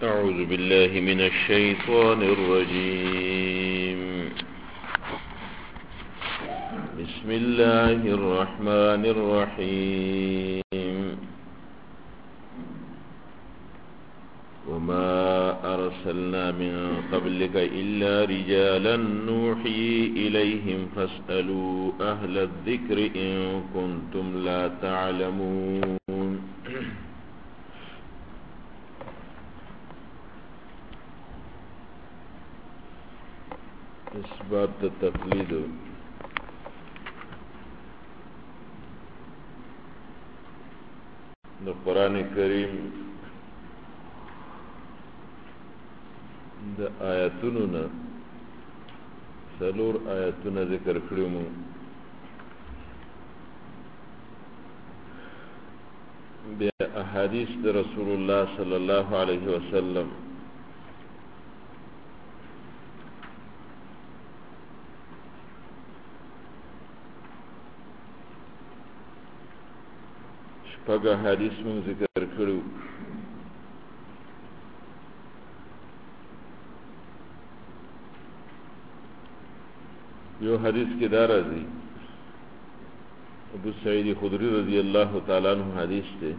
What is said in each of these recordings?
أعوذ بالله من الشيطان الرجيم. بسم الله الرحمن الرحيم. وما أرسلنا من قبلك إلا رجالا نوحي إليهم فاسألوا أهل الذكر إن كنتم لا تعلمون. اثبات تقلید د قرآن کریم د آیاتونو نه څلور آیاتونه ذکر کړي مو. بیا احادیث د رسول الله صلی الله علیه وسلم شپږ احادیث مو ذکر کړو. یو حدیث کې دا راځي، ابو سعید خدری رضی اللہ تعالی عنہ حدیث تے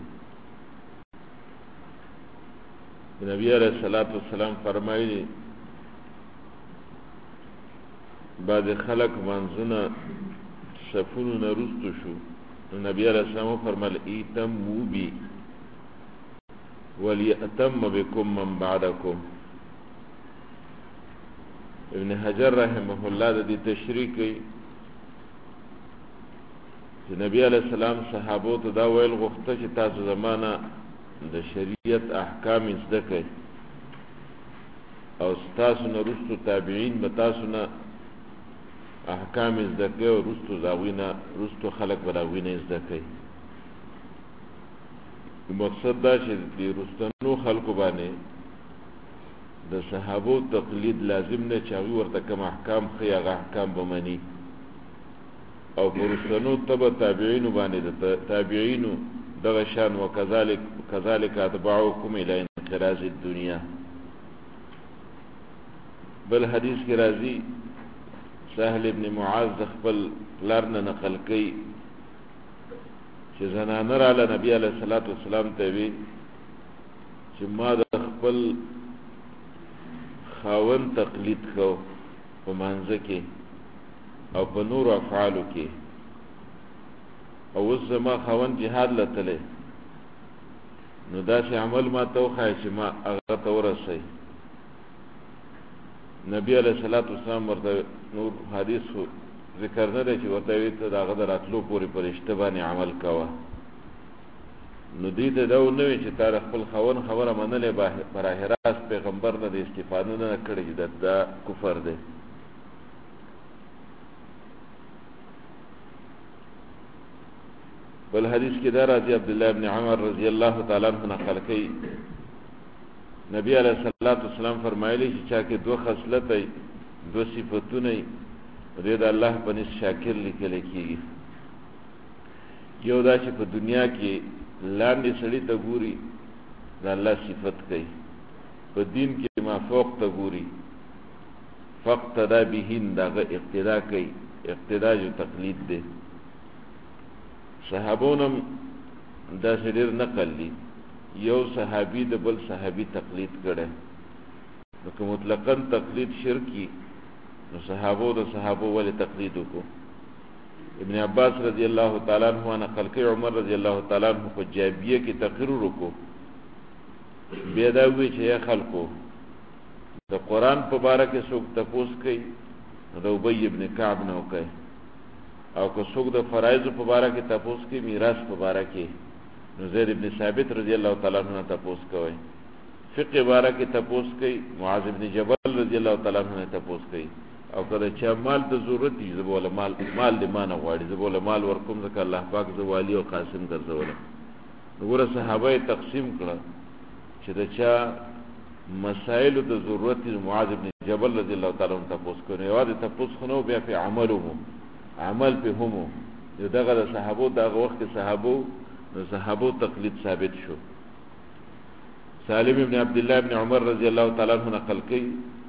نبی علیہ الصلوۃ والسلام فرمایلی بعد خلق منزونه صفونو نرستو شو، نبی علیہ السلام فرمایل ایتموا بی ولیأتم بکم من بعدکم. ابن حجر رحمه الله د دې تشریح کوي چې نبی علیہ السلام صحابو ته دا ویل غوښته چې تاسو زمانہ د شریعت احکام زده کړئ او تاسو نه وروسته تابعین به تاسو نه احکام زده کوي او وروسته زاوینه وروسته خلک به راوینه زده کوي. مقصد دا چې د وروستنو خلکو باندې د صحابو تقلید لازم نه چې هغوی ورته کوم احکام ښیي هغه احکام به مني، او په وروستنو تبع تابعینو باندې د تابعینو دغه شان وکذلک اتباعکم الی انقراض الدنیا. بل حدیث کې راځي، سهل ابن معاذ د خپل پلار نه نقل کوي چې زنانه راله نبی علیه الصلاۃ والسلام ته وی چې ما د خپل خاوند تقلید کو په مانځه کې او په نور افعالو کې، او اوس زما خاوند جهاد لتلی نو داسې عمل ما ته وښایه چې ما هغه ته ورسئ. نبی علیه الصلاۃ والسلام ورته نور حدیث ذکر نه دی چې ورته وی ته د هغه د راتلو پورې په رشته باندې عمل کوه. نو دې ته دا ونه وي چې تا د خپل خاوند خبره منلې براه راست پیغمبر نه د استفاده نه کړې چې دا کفر دی. بل حدیث کې دا راځي، عبدالله ابن عمر رضی الله تعالی عنہ نقل کوي نبی علیہ الصلوۃ والسلام فرمایلی چې چا کې دوه خصلت ای دوه صفتونه ای دې د الله په نس شاکر لیکل کېږي. یو دا چې په دنیا کې لاندې سړی ته ګوري د الله صفت کوي، په دین کې مافوق ته ګوري فاقتدا بهن دغه اقتدا کوي، اقتدا جو تقلید دی. صحابونم دا ډېر نقل دي، یو صحابي د بل صحابي تقلید کړي، نو که مطلقاً تقلید شرکی نو صحابو د صحابو ولې تقلید وکړو. ابن عباس رضی اللہ تعالی عنہ نقل کوي عمر رضی اللہ تعالی عنہ په جابیه کې تقریر وکړو، بیا دا وی چې یا خلکو د قرآن په باره کې څوک تپوس کوي د ابی ابن کعب نه وکړي، او که څوک د فرایضو په باره کې تپوس کوي میراث په باره کې نو زید ابن ثابت رضی اللہ تعالی عنہ تپوس کوي، فقه باره کې تپوس کوي معاذ ابن جبل رضی اللہ تعالی عنہ تپوس کوي، او کله چې مال د ضرورت دي زبوله مال دې مانه غواړي زبوله مال ورکوم ځکه الله پاک زوالی او قاسم ګرځولم. وګوره صحابه تقسیم کړه چې د چا مسائل د ضرورت معاذ ابن جبل رضی الله تعالی عنہ تپوس کوي، یوازې تپوس خو نو بیا په عمل په همو دغه د صحابو دغه وخت صحابو تقلید ثابت شو. سالم ابن عبد الله ابن عمر رضی الله تعالی عنہ نقل کړي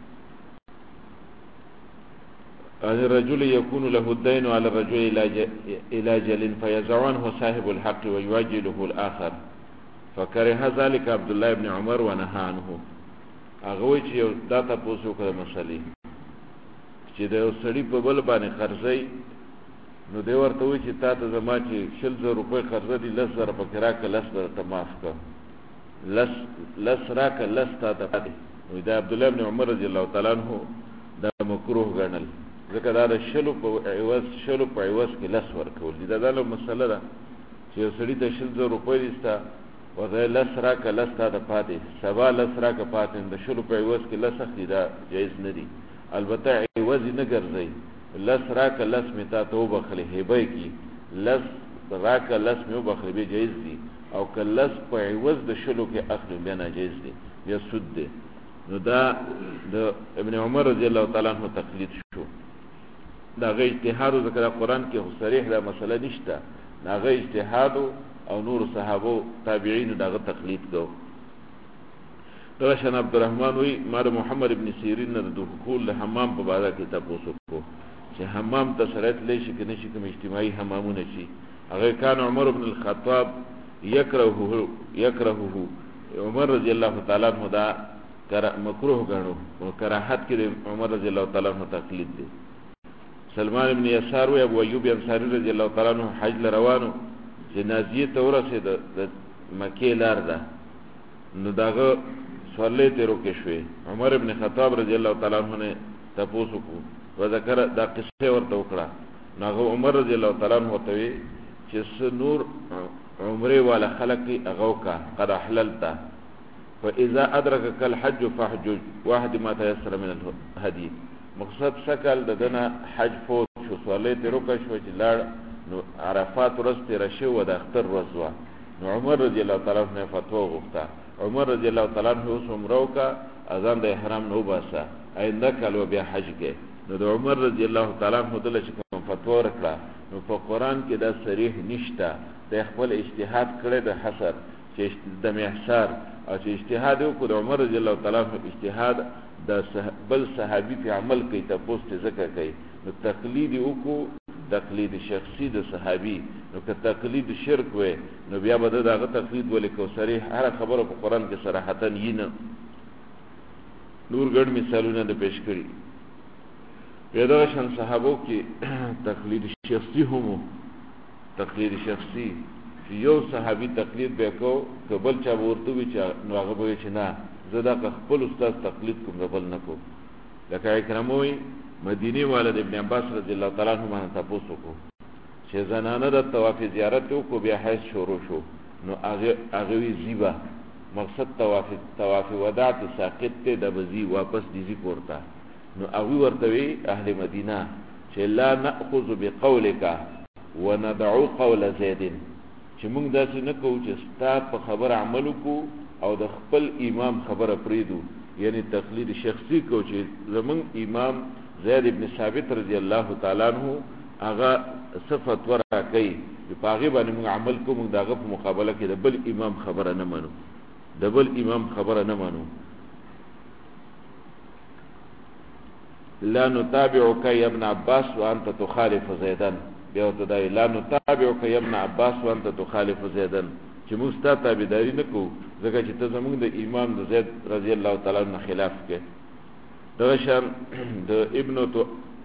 ان الرجل يكون له الدين على الرجل الى جل فيزعنه صاحب الحق ويواجله الاخر فكره ذلك عبد الله ابن عمر ونهى عنه. هغه وی چې دا تاسو کوم مسلې چې د سړي په بل باندې قرضې نو دی ورته وی چې تاسو زما چې 100 روپۍ قرض دي 10,000 په کرا کې 10,000 ته معاف کړ لس راکه لس تا ته پاتې وي. دا عبدالله ابن عمر رضی الله تعالی عنہ دا مکروه ګڼل ځکه دا د شلو په عوض کې لس ورکول دي. دا ډېره مسله ده چې یو سړي ته 100 روپۍ دي ستا ورته لس راکه لس تا ته پاتې سبا لس راکه پاتې د شلو په عوض کې لس اخلي دا جایز نه دي. البته عوض یې نه ګرځئ لس راکه لس مې تا ته وبخلې هبه کې لس راکه لس مې وبخلې بیا جایز دي او که لس په عوض د شلو کې اخلي بیا ناجایز دي بیا سود دی. نو دا د ابن عمر رضی الله تعالی عنہ تقلید شو. دا غي اجتهاد ذکر قرآن کې صریح دا مسله نشته. دا غي اجتهاد او نور صحابه تابعین دا تقلید کو. رشن عبدالرحمن وی مار محمد ابن سیرین نه د دخول حمام په باره کې تاسو کو چې حمام ته سرت لشي کې نشي کوم اجتماعي حمامونه شي. هغه کان عمر ابن الخطاب یکرهه عمر رضی الله تعالی عنہ دا مکروه غنو او کراهت کې عمر رضی الله تعالی عنہ تقلید دي. سلمان ابن یسار او ابو ایوب انصاری رضی الله تعالی عنہ حج روانو چې نازیه ته ورسېد د مکه لار ده نو داغه سوالې ته روکې شوې. عمر ابن خطاب رضی الله تعالی عنہ نے تاسو کو وذکر دا قصه ورته وکړه. نو عمر رضی الله تعالی عنہ ته چې نور عمره والا خلقی اغوکا قد احللت فاذا ادركك الحج فحجج واحد ما تيسر من الهدي. مقصد شکل دنا حج فوت شو صلیت رکع شو چې لاړ نو عرفات ورسته رشي و د اختر ورځوا. نو عمر رضی الله تعالی عنہ فتوا غوښته. عمر رضی الله تعالی عنہ عمره وکا اذان د احرام نو باسا آینده کلو بیا حج کې. نو د عمر رضی الله تعالی عنہ دله چې کوم فتوا ورکړه نو په قران کې دا صریح نشته. د خپل اجتهاد کړی د حسر چې د محصار او چې اجتهاد وکړ د عمر رضی الله تعالی عنہ اجتهاد د بل صحابي په عمل کې تاسو ته ذکر کوي. نو تقلید وکړو تقلید شخصي د صحابي نو که تقلید شرک وي نو بیا به دغه تقلید ولیکو صریح هر خبره په قران کې صراحتا نه. نور ګڼ مثالونه د پیش کړي. پیدا شان صحابو کې تقلید شخصي هم تقلید شخصي یو صحابي تقلید وکاو قبل چا ورته وی چې نو هغه وی چې نه زدا خپل استاد تقلید کوم قبل نه کو. لکه اکراموي مدینه والد ابن عباس رضی الله تعالی عنہ باندې تاسو کو چې زنانه د طواف زیارت کو بیا حج شروع شو. نو هغه وی زیبا مقصد طواف وداع ساقط ته د بزی واپس دیزی کوړتا. نو هغه ورته وی اهل مدینه چې لا ناخذ بقولک وندعو قول زید چې موږ داسې نه کوو چې ستا په خبر عمل کو او د خپل امام خبره پریدو. یعنی تقلید شخصي کو چې زمون امام زید ابن ثابت رضی الله تعالی عنہ هغه صفت ورا کوي په هغه باندې موږ عمل کوو. موږ دغه په مقابله کې د بل امام خبره نه منو لا نتابعك يا ابن عباس وانت تخالف زيدا. بیا ته دا لا نتابعك يا ابن عباس وانت تخالف زيدا چې موږ ستاسو تابعداري نه کوو ځکه چې ته زموږ د امام د زید رضی الله تعالی عنہ خلاف کې. دا شان د ابن تو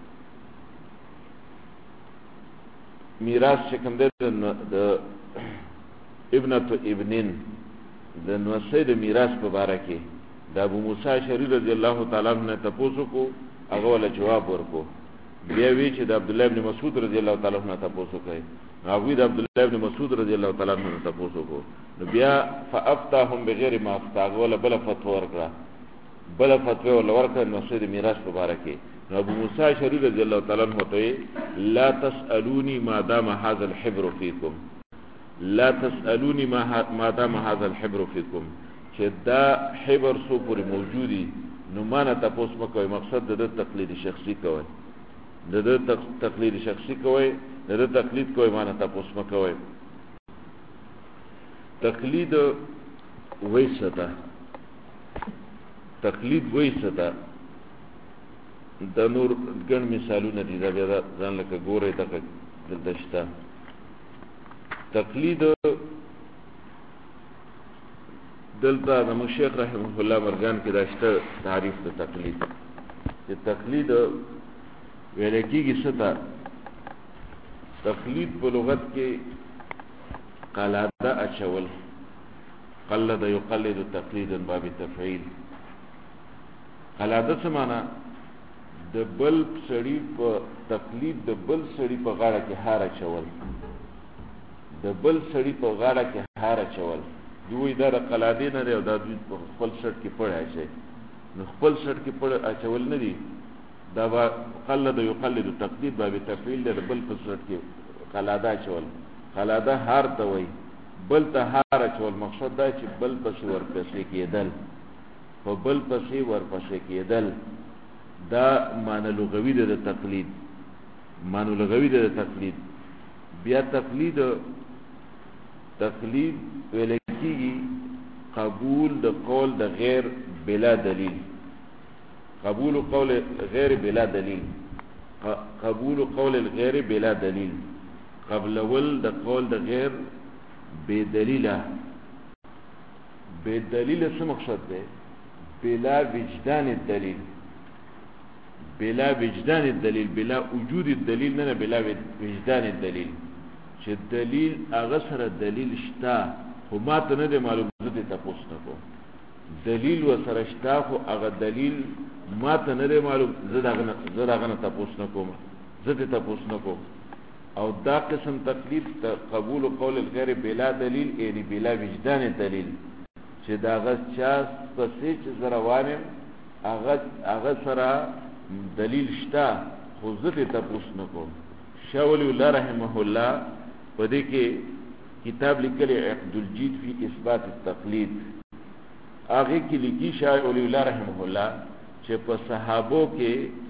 میراث چې کوم د ابنه ابنین د نوسې د میراث په اړه کې د ابو موسی اشعری رضی الله تعالی عنہ تاسو کو هغه ول جواب ورکو. بیا وی چې د عبد الله ابن مسعود رضی الله تعالی عنہ تاسو کوي هغه د عبد الله ابن مسعود رضی الله تعالی عنہ تاسو کو. نو بیا فافتاهم بغیر ما افتاغ ولا بل فتوا ورکړه ول ورکړه نوسې د میراث په اړه کې. نو ابو موسی اشعری رضی الله تعالی عنہ ته لا تسالوني ما دام هذا الحبر فيكم لا تسالوني ما دام هذا الحبر فيكم چې دا حبر سو پورې موجودي نو ما نه تاسو مکوئ. مقصد د تقلید شخصي کوي د تقلید شخصي کوي د تقلید کوي ما نه تاسو مکوئ. تقلید ویسته تقلید وای ستا د نور ګڼ مثالونه دي دا بیا ځان لکه ګورئ دغه دلته شته تقلید دلته د شیخ رحمه الله مرغان کې دا شته تعریف د تقلید چې تقلید ویل کېږي ستا تقلید په لغت کې قلاده اچول قلد یقلد تقلیدا باب تفعیل قلاده څه معنا د بل سړی په تقلید د بل سړی په غاړه کې هار اچول د بل سړی په غاړه کې هار اچول دوی دا د قلاده نه او دا دوی په خپل شرط کې پړ اچي نو خپل شرط کې پړ اچول نه دي دا قلد یقلد تقلید باب تفعیل د بل په شرط کې قلاده اچول قلاده هار ته وای بل ته هار اچول مقصد دا چې بل پسې ورپسې کېدل په بل پسې ورپسې کېدل دا معنی لغوي ده د تقلید معنی لغوي ده د تقلید بیا تقلید ویل کېږي قبول د قول د غیر بلا دلیل قبول قول غیر بلا دلیل قبول قول الغیر بلا دلیل قبل ول د قول د غیر بدلیله بدلیله څه مقصد ده بلا وجدان الدلیل بلا وجدان الدلیل بلا وجود الدلیل نه بلا وجدان الدلیل چې دلیل هغه سره دلیل شته خو ماته نه دی معلوم زه ته تاسو نه کوم دلیل و سره شته خو هغه دلیل ماته نه دی معلوم زه داغه نه تاسو نه کوم زه ته تاسو نه کوم او دا قسم تقلید قبول قول الغیر بلا دلیل یعنی بلا وجدان دلیل چې داغه چا پسې چې زروانم هغه سره دلیل شته خو زه ته تاسو نه کوم شاه ولی الله رحمه الله په دې کې کتاب لیکلی عقد الجید فی اثبات التقلید هغه کې لیکي شاه ولی الله رحمه الله چې په صحابو کې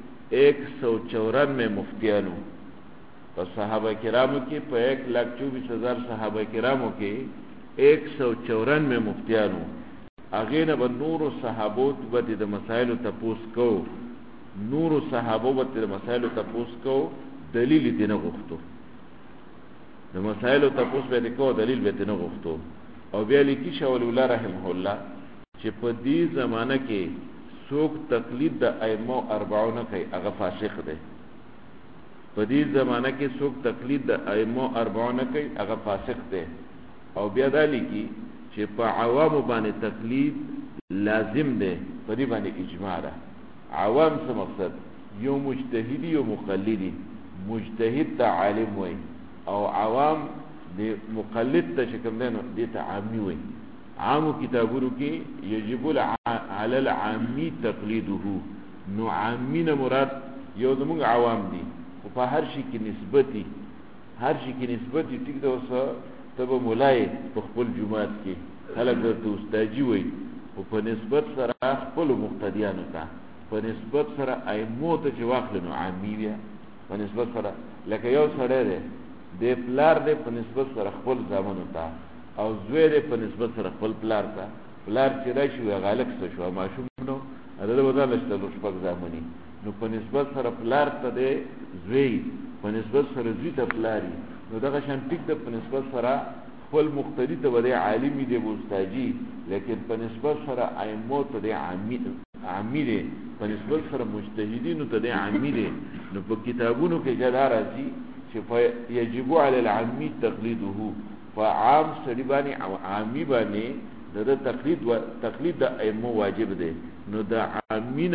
194 مفتیانو په صحابه کرامو کې په 1,24,000 صحابه کرامو کې 194 مفتیانو هغه نه به نور صحابو ته د مسائل تپوس کو نور صحابو ته د مسائل تپوس کو دلیل دې نه غوښتو د مسائل تپوس به کو دلیل به نه غوښتو او بیا لیکي شاه ولی الله رحمه الله چې په دې زمانہ کې څوک تقلید د ائمه 40 کوي هغه فاسق دی په دې زمانہ کې څوک تقلید د ائمه 40 کوي هغه فاسق دی او بیا دا لیکي چې په عوام باندې تقلید لازم دی په دې باندې اجماع ده عوام څه مقصد یو مجتهدی او مقلدی مجتهد ته عالم وای او عوام د مقلد ته شکم دینو دې ته عامی وای عامو کتابونو کې یجب علی العامی تقلیده نو عامین مراد یو زموږ عوام دي او په هر شي کې نسبتي ټیک ده اوس تب مولای په خپل جماعت کې خلک درته استادجی وای او په نسبت سره خپل مقتدیانو ته په نسبت سره ائمه ته چې واخلنو عامی بیا په نسبت سره لکه یو سره ده د پلار ده په نسبت سره خپل ځامن ته او زوی ده په نسبت سره خپل پلار ته پلار چې راشي غالک څه شو ماشوم نو هغه بدل شته لږ پک ځامني نو په نسبت سره پلار ته ده زوی په نسبت سره زوی ته پلاری نو دغه شان ټیک ده په نسبت سره خپل مقتدی ته وړي عالمي دی استادجی لیکن په نسبت سره ائمه ته دی عامی دی په نسبت سره مجتهدینو ته دی عامی دی نو په کتابونو کې جدا راځي چې یجب علی العامی تقلیده فعام سړي باندې عامی باندې د تقلید د ائمه واجب دی نو د عامین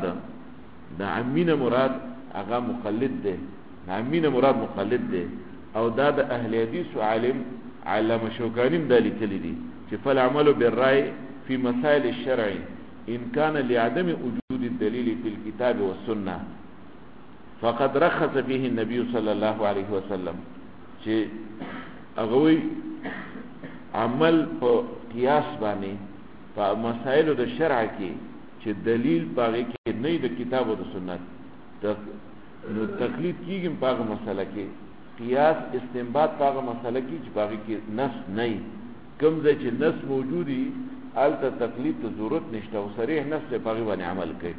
مراد هغه مقلد دی عامین مراد مقلد دی او دا د اهل حدیث عالم علامه شوکانی د لیکلي دي چې فالعمل بالرأي في مسائل الشرع ان كان لعدم وجود الدليل في الكتاب والسنه فقد رخص فيه النبي صلى الله عليه وسلم چې هغه عمل په قیاس باندې په مسائل د شرع کې چې دلیل پاره کې نه د کتاب او د سنت نو تقلید کیږي په هغه مسله کې قیاس استنباط په هغه مسله کې چې باقي کې نص نه کوم ځای چې نص موجودي آلته تقلید ته ضرورت نشته او صریح نص په هغې باندې عمل کوي.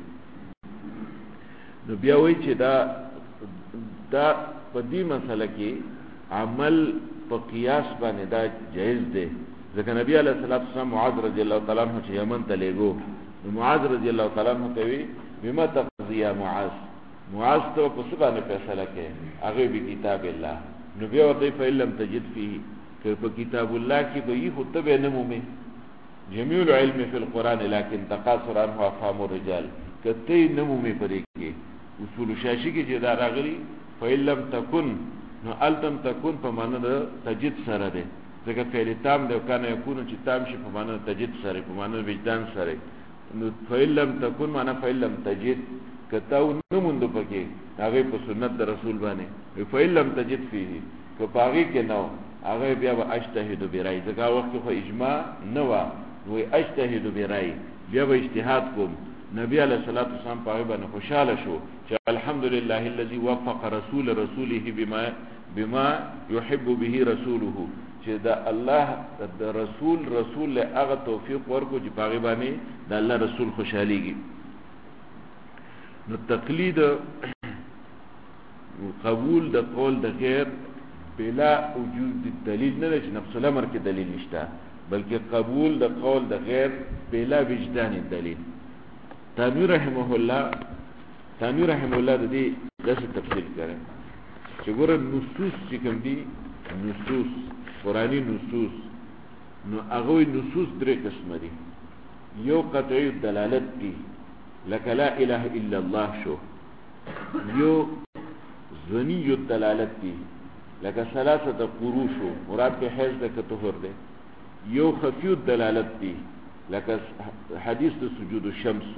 نو بیا وایي چې دا په دې مسله کې عمل په قیاس باندې دا جایز دی، ځکه نبی علیه الصلاة والسلام معاذ رضی الله تعالی عنہ چې یمن ته لیږو، نو معاذ رضی الله تعالی عنہ ته وی بما تقضي یا معاذ ته په څه باندې فیصله کوي؟ هغه به کتاب الله. نو بیا ورته فإن لم تجد فيه، که په کتاب الله کې به یې خو ته به نه مومې جمیع العلم فی القرآن لكن تقاصر عنه افهام الرجال، که ته یې نه مومې په دې کې اصول شاشي کې چې دا راغلي فإن لم تكن، نو التم تكن په معنی د تجد سره ده، ځکه فعل تام دی او کان یکون چې تام شي په معنی د تجد سره، په معنی د وجدان سره. نو فإن لم تكن معنی فإن لم تجد، کته نو مونږ پکې هغه په سنت د رسول باندې فإن لم تجد فيه، که باغی کې نو هغه بیا به اجتهد برای، ځکه وخت خو اجماع نه و، نو اجتهد برای بیا به اجتهاد کوم. نبی علیہ الصلوۃ والسلام په باندې خوشاله شو چې الحمدلله الذي وفق رسوله بما يحب به رسوله، چې دا الله د رسول له هغه توفیق ورکو چې په باندې د الله رسول خوشاليږي. نو تقلید قبول د قول د غیر بلا وجود دلیل نه چې نفس الامر کې دلیل نشته، بلکې قبول د قول د غیر بلا وجدان دلیل. تانوی رحمه الله د دې داسې تفصیل کړي چې ګوره نصوص چې کوم دي، نصوص قرآنی نصوص، نو هغه نصوص درې قسمه دي. یو قطعی دلالت دي لکه لا اله الا الله شو، یو ظنی دلالت دي لکه ثلاثه قروء شو، مراد په حیض د طهور ده. یو خفی دلالت دي لکه حدیث د سجود الشمس.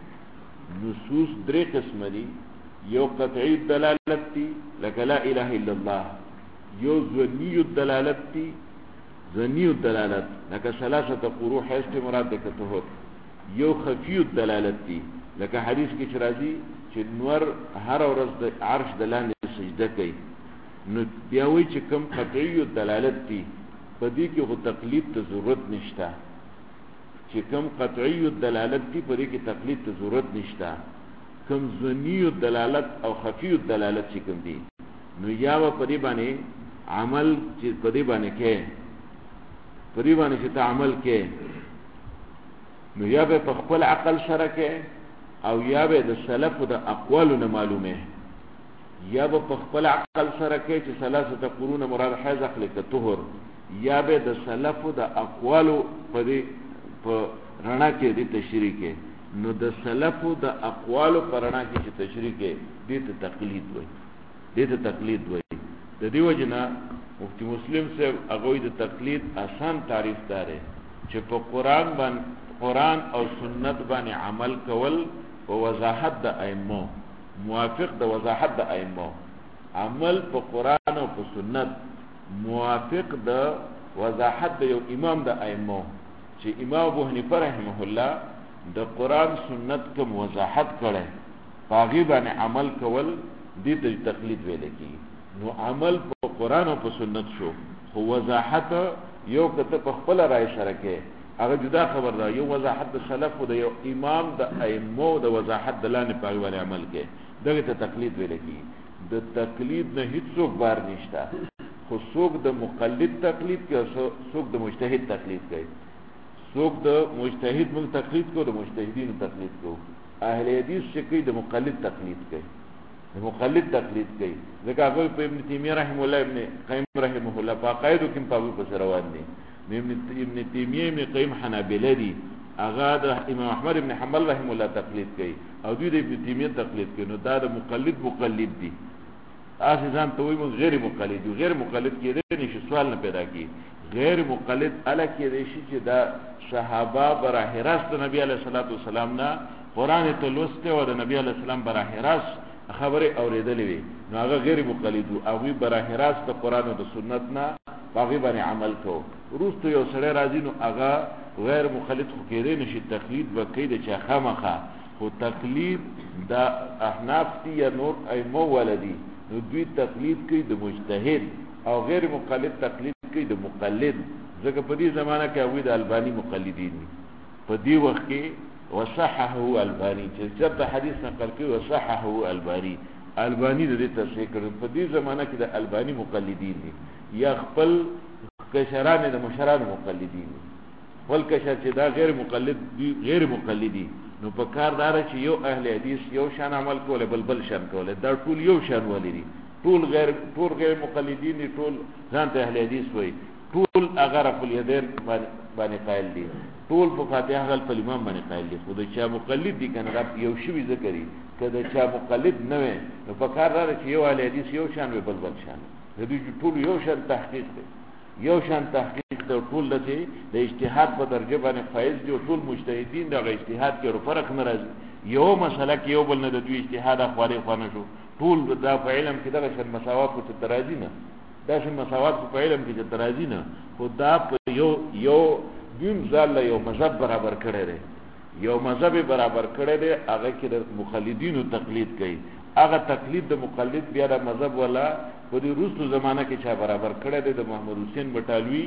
نصوص درې قسمه دي، یو قطعی دلالت دي لکه لا اله الا الله، یو ظنی دلالت دي، ظنی دلالت لکه ثلاثه قروء حیض ته مراد ده طهور. یو خفی دلالت دي لکه حدیث کې چې راځي چې نور هر ورځ د عرش د لاندې سجده کوي. نو بیا وایي چې کوم قطعی دلالت دي په دې کې خو تقلید ته ضرورت نشته، چې کوم قطعی دلالت دي په دې کې تقلید ته ضرورت نشته. کوم ظنی دلالت او خفی دلالت چې کوم دي، نو یا په دې باندې عمل چې په دې باندې کې په دې باندې چې ته عمل کې، نو یا به په خپل عقل سره کې، او یا به د سلف د اقوالو نه معلومه، یا به په خپل عقل سره کې چې ثلاثه قرون مراد حیض اخلي که طهور، یا به د سلف د اقوالو په دې په رڼا کې دې تشریح کې. نو د سلف د اقوالو په رڼا کې چې تشریح کې دې ته تقلید وایي، دې ته تقلید وایي. د دې وجنه مفتی مسلم صاحب هغه د تقلید آسان تعریف داره چې په قرآن او سنت باندې عمل کول په وضاحت د ائمه، موافق د وضاحت د ائمه، عمل په قرآن او په سنت موافق د وضاحت د یو امام د ائمه، چې امام ابو حنیفه رحمه الله د قرآن سنت کوم وضاحت کړي، باغی باندې عمل کول دې ته تقلید ویل کیږي. نو عمل په قرآن او په سنت شو، خو وضاحت یو کته په خپل رائے سره کې هغه جدا خبر ده. یو وضاحت د سلف او د یو امام د ائمه د وضاحت د لاندې په باندې عمل کې، دغه ته تقلید ویل کیږي. د تقلید نه هیڅ څوک بار نشته، خو څوک د مقلد تقلید کوي، څوک د مجتهد تقلید کوي. څوک د مجتهد موږ تقلید کوو، د مجتهدینو تقلید کوو. اهل حدیث چې کوي د مقلد تقلید کوي، د مقلد تقلید کوي. ځکه هغه په ابن تیمیه رحمه الله، ابن قیم رحمه الله په عقایدو کې په پس روان دي. ابن تیمیه ابن قیم حنابلہ دي، هغه د امام احمد ابن حنبل رحمه الله تقلید کوي، او دوی د ابن تیمیه تقلید کوي. نو دا د مقلد دي. اسی ځان ته وایي موږ غیر مقلد یو. غیر مقلد کېدی نشي، سوال نه پیدا کی. غیر مقلد اله کېدی شي چې دا صحابه براه راست نبی علیه الصلاۃ والسلام نه قرآن ته لوسته او د نبی علیه السلام براه راست خبره اوریدلې وي، نو هغه غیر مقلد او هغه براه راست د قرآن او د سنت نه باغی باندې عمل کو. روستو یو سره راځي، نو هغه غیر مقلد خو کېدی نشي، تقلید وکړي د چا خامخا. خو تقلید دا احناف دي یا نور ائمه ولدي، نو دوی تقلید کوي د مجتهد، او غیر مقلد تقلید کوي د مقلد. ځکه په دې زمانہ کې هغوی د البانی مقلدین دي. په دې وخت کې وصححه الباني چې چرته حدیث نقل کوي وصححه الباني د دې تصحیح کړي. په دې زمانہ کې د الباني مقلدین دي یا خپل کشران د مشران مقلدین دي. خپل کشر چې دا غیر مقلدي نو په کار دار چې یو اهل حدیث یو شان عمل کوله بل شان کوله، دا ټول یو شان ولري، ټول غیر مقلدین دي، ټول ځان ته اهل حدیث وایي، ټول اگر خپل یدین باندې قائل دي، ټول په فاتحه غل په امام باندې قائل دي. خو د چا مقلد دي کنه دا یو شی ذکرې کله چا مقلد نه وي نو په کار دار چې یو اهل حدیث یو شان وي بل شان، د دې ټول یو شان تحقیق دی، یو شان تحقیق د ټول د اجتهاد په درجه باندې فایز دي. ټول مجتهدین د اجتهاد کې فرق نه راځي، یو مسله کې یو بل نه د دوی اجتهاد اخواري خوانه شو، ټول دا په علم کې دغه شان مساوات په ترازی نه، دا شان مساوات په علم کې ترازی نه، خو دا په یو دین ځل یو مذهب برابر کړی دی، یو مذهب برابر کړی دی، هغه کې د مقلدینو تقلید کوي. هغه تقلید د مقلد بیا د مذهب ولا په دې وروستو زمانہ کې چا برابر کړی دی؟ د محمد حسین بټالوی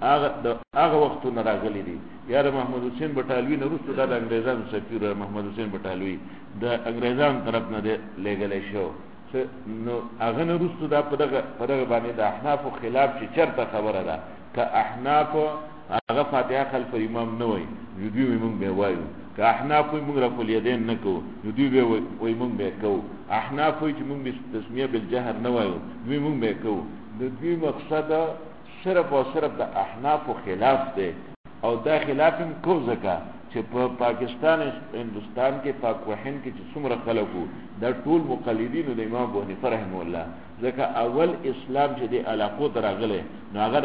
هغه وختونه راغلي دي، یا د محمد حسین بټالوی نه وروسته د انګریزانو سفیر محمد حسین بټالوی د انګریزانو طرف نه لېږلی شو، نو هغه نه وروسته دا په دغه باندې د احنافو خلاف چې چرته خبره ده که احناف هغه فاتحه خلف امام نه وایي نو دوی موږ به وایو، که احناف وایي موږ رفع الیدین نه کوو نو دوی به وایي موږ به کوو، احناف وایي چې موږ تسمیه بالجهر نه وایو دوی موږ به کوو. د دوی مقصد صرف او صرف د احنافو خلاف دی، او دا خلاف هم کو ځکه چې په پاکستان هندوستان کې پاک وحین کې چې څومره خلکو دا ټول مقلدینو د امام ابو حنیفه رحمه الله، ځکه اول اسلام چې د علاقو ته راغلی نو هغه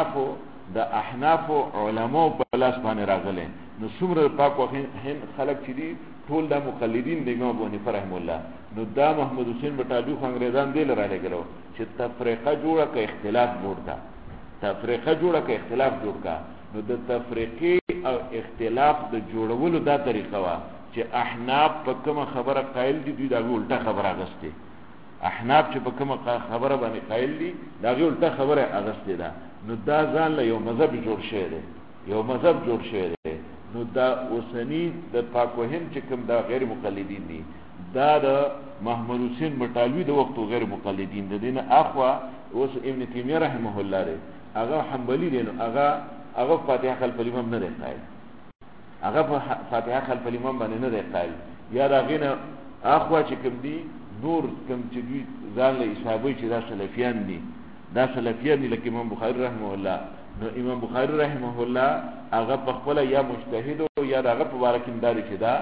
د احنافو علماو په لاس باندې راغلی، نو څومره پاک وحین خلک چې دي ټول دا مقلدین د امام ابو حنیفه رحمه الله. نو دا محمد حسین بټالوی خو انګریزان دی لرالېږلو چې تفریقه جوړه که اختلاف جوړ کا، تفریقه جوړه که اختلاف جوړ کا، نو د تفریقې او اختلاف د جوړولو دا طریقه وا چې احناف په کومه خبره قائل دي دوی دا الټه خبره اغستې، احناف چې په کومه خبره باندې قائل دي دا الټه خبره اغستې ده، نو دا ځان له یو مذهب جوړ شوی دی، یو مذهب جوړ شوی دی. نو دا اوسنی د پاک وحین چې کوم دا غیر مقلدین دي دا د محمد حسین بټالوی د وختو غیر مقلدین دي، دینه اخوا اوس ابن تیمیه رحمه الله دی هغه حنبلی دی، نو هغه فاتحه خلف الامام نه دی قائل، هغه فاتحه خلف الامام باندې نه دی قائل، یا دا غینه اخوا چې کوم دي نور کوم چې دوی ځان له حسابوي چې دا سلفیان دي، دا سلفیان دي لکه امام بخاری رحمه الله. نو امام بخاری رحمه الله هغه په خپل یا مجتهد او یا هغه په باره کې داري چې دا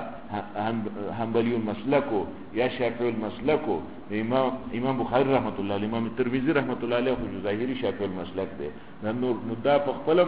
حنبلی المسلک یا شافعی المسلک، امام بخاری رحمه الله، امام ترمذی رحمه الله علیه خو ظاهری شافعی المسلک دی، نو دا په خپل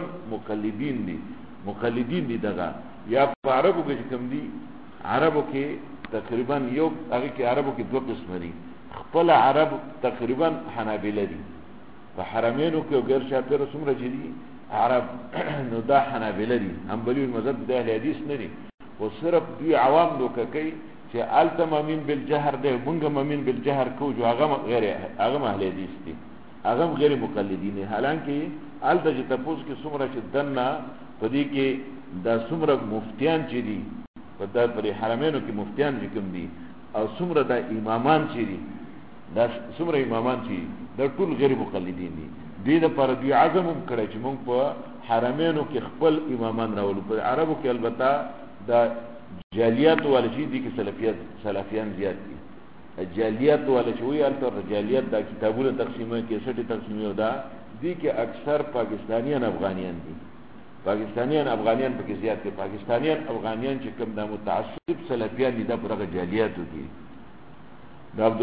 مقلدین دي دغه. یا په عربو کې کوم دي، عربو کې تقریبا یو هغه کې عربو کې دوه قسم دي، خپل عرب تقریبا حنابلة دي په حرمینو کې او غیر شافعي څومره چې دي عرب نو دا حنابلة دي، حنبلی المذهب د اهل حدیث نه دي، او صرف دوی عوام دوکه کوي چې التمامین بالجهر دی مونږ مامین بالجهر کو جو هغه اهل حدیث دي، هغه غیر مقلدین دي. حالانکه الته چې تاسو کې څومره چې دنه پدې کې دا څومره مفتیان چې دي په د حرمینو کې مفتیان کوم دي او څومره د امامان چې دي دا څومره امامان چې دا ټول غیر مقلدین دي. دې لپاره دوی عزم هم کړی چې موږ په حرمینو کې خپل امامان راولو. په عربو کې البته دا جالیات والا چې دي کې سلفیان زیات دي، جالیات والا چې وی الته جالیات دا کتابونه تقسیموي کې 60 تقسیموي دا دي کې اکثر پاکستانیان افغانیان دي، پاکستانیان افغانیان پکې زیات دي، پاکستانیان افغانیان چې کوم د متعصب سلفیان دي دا پر جالیاتو دي. دا عبد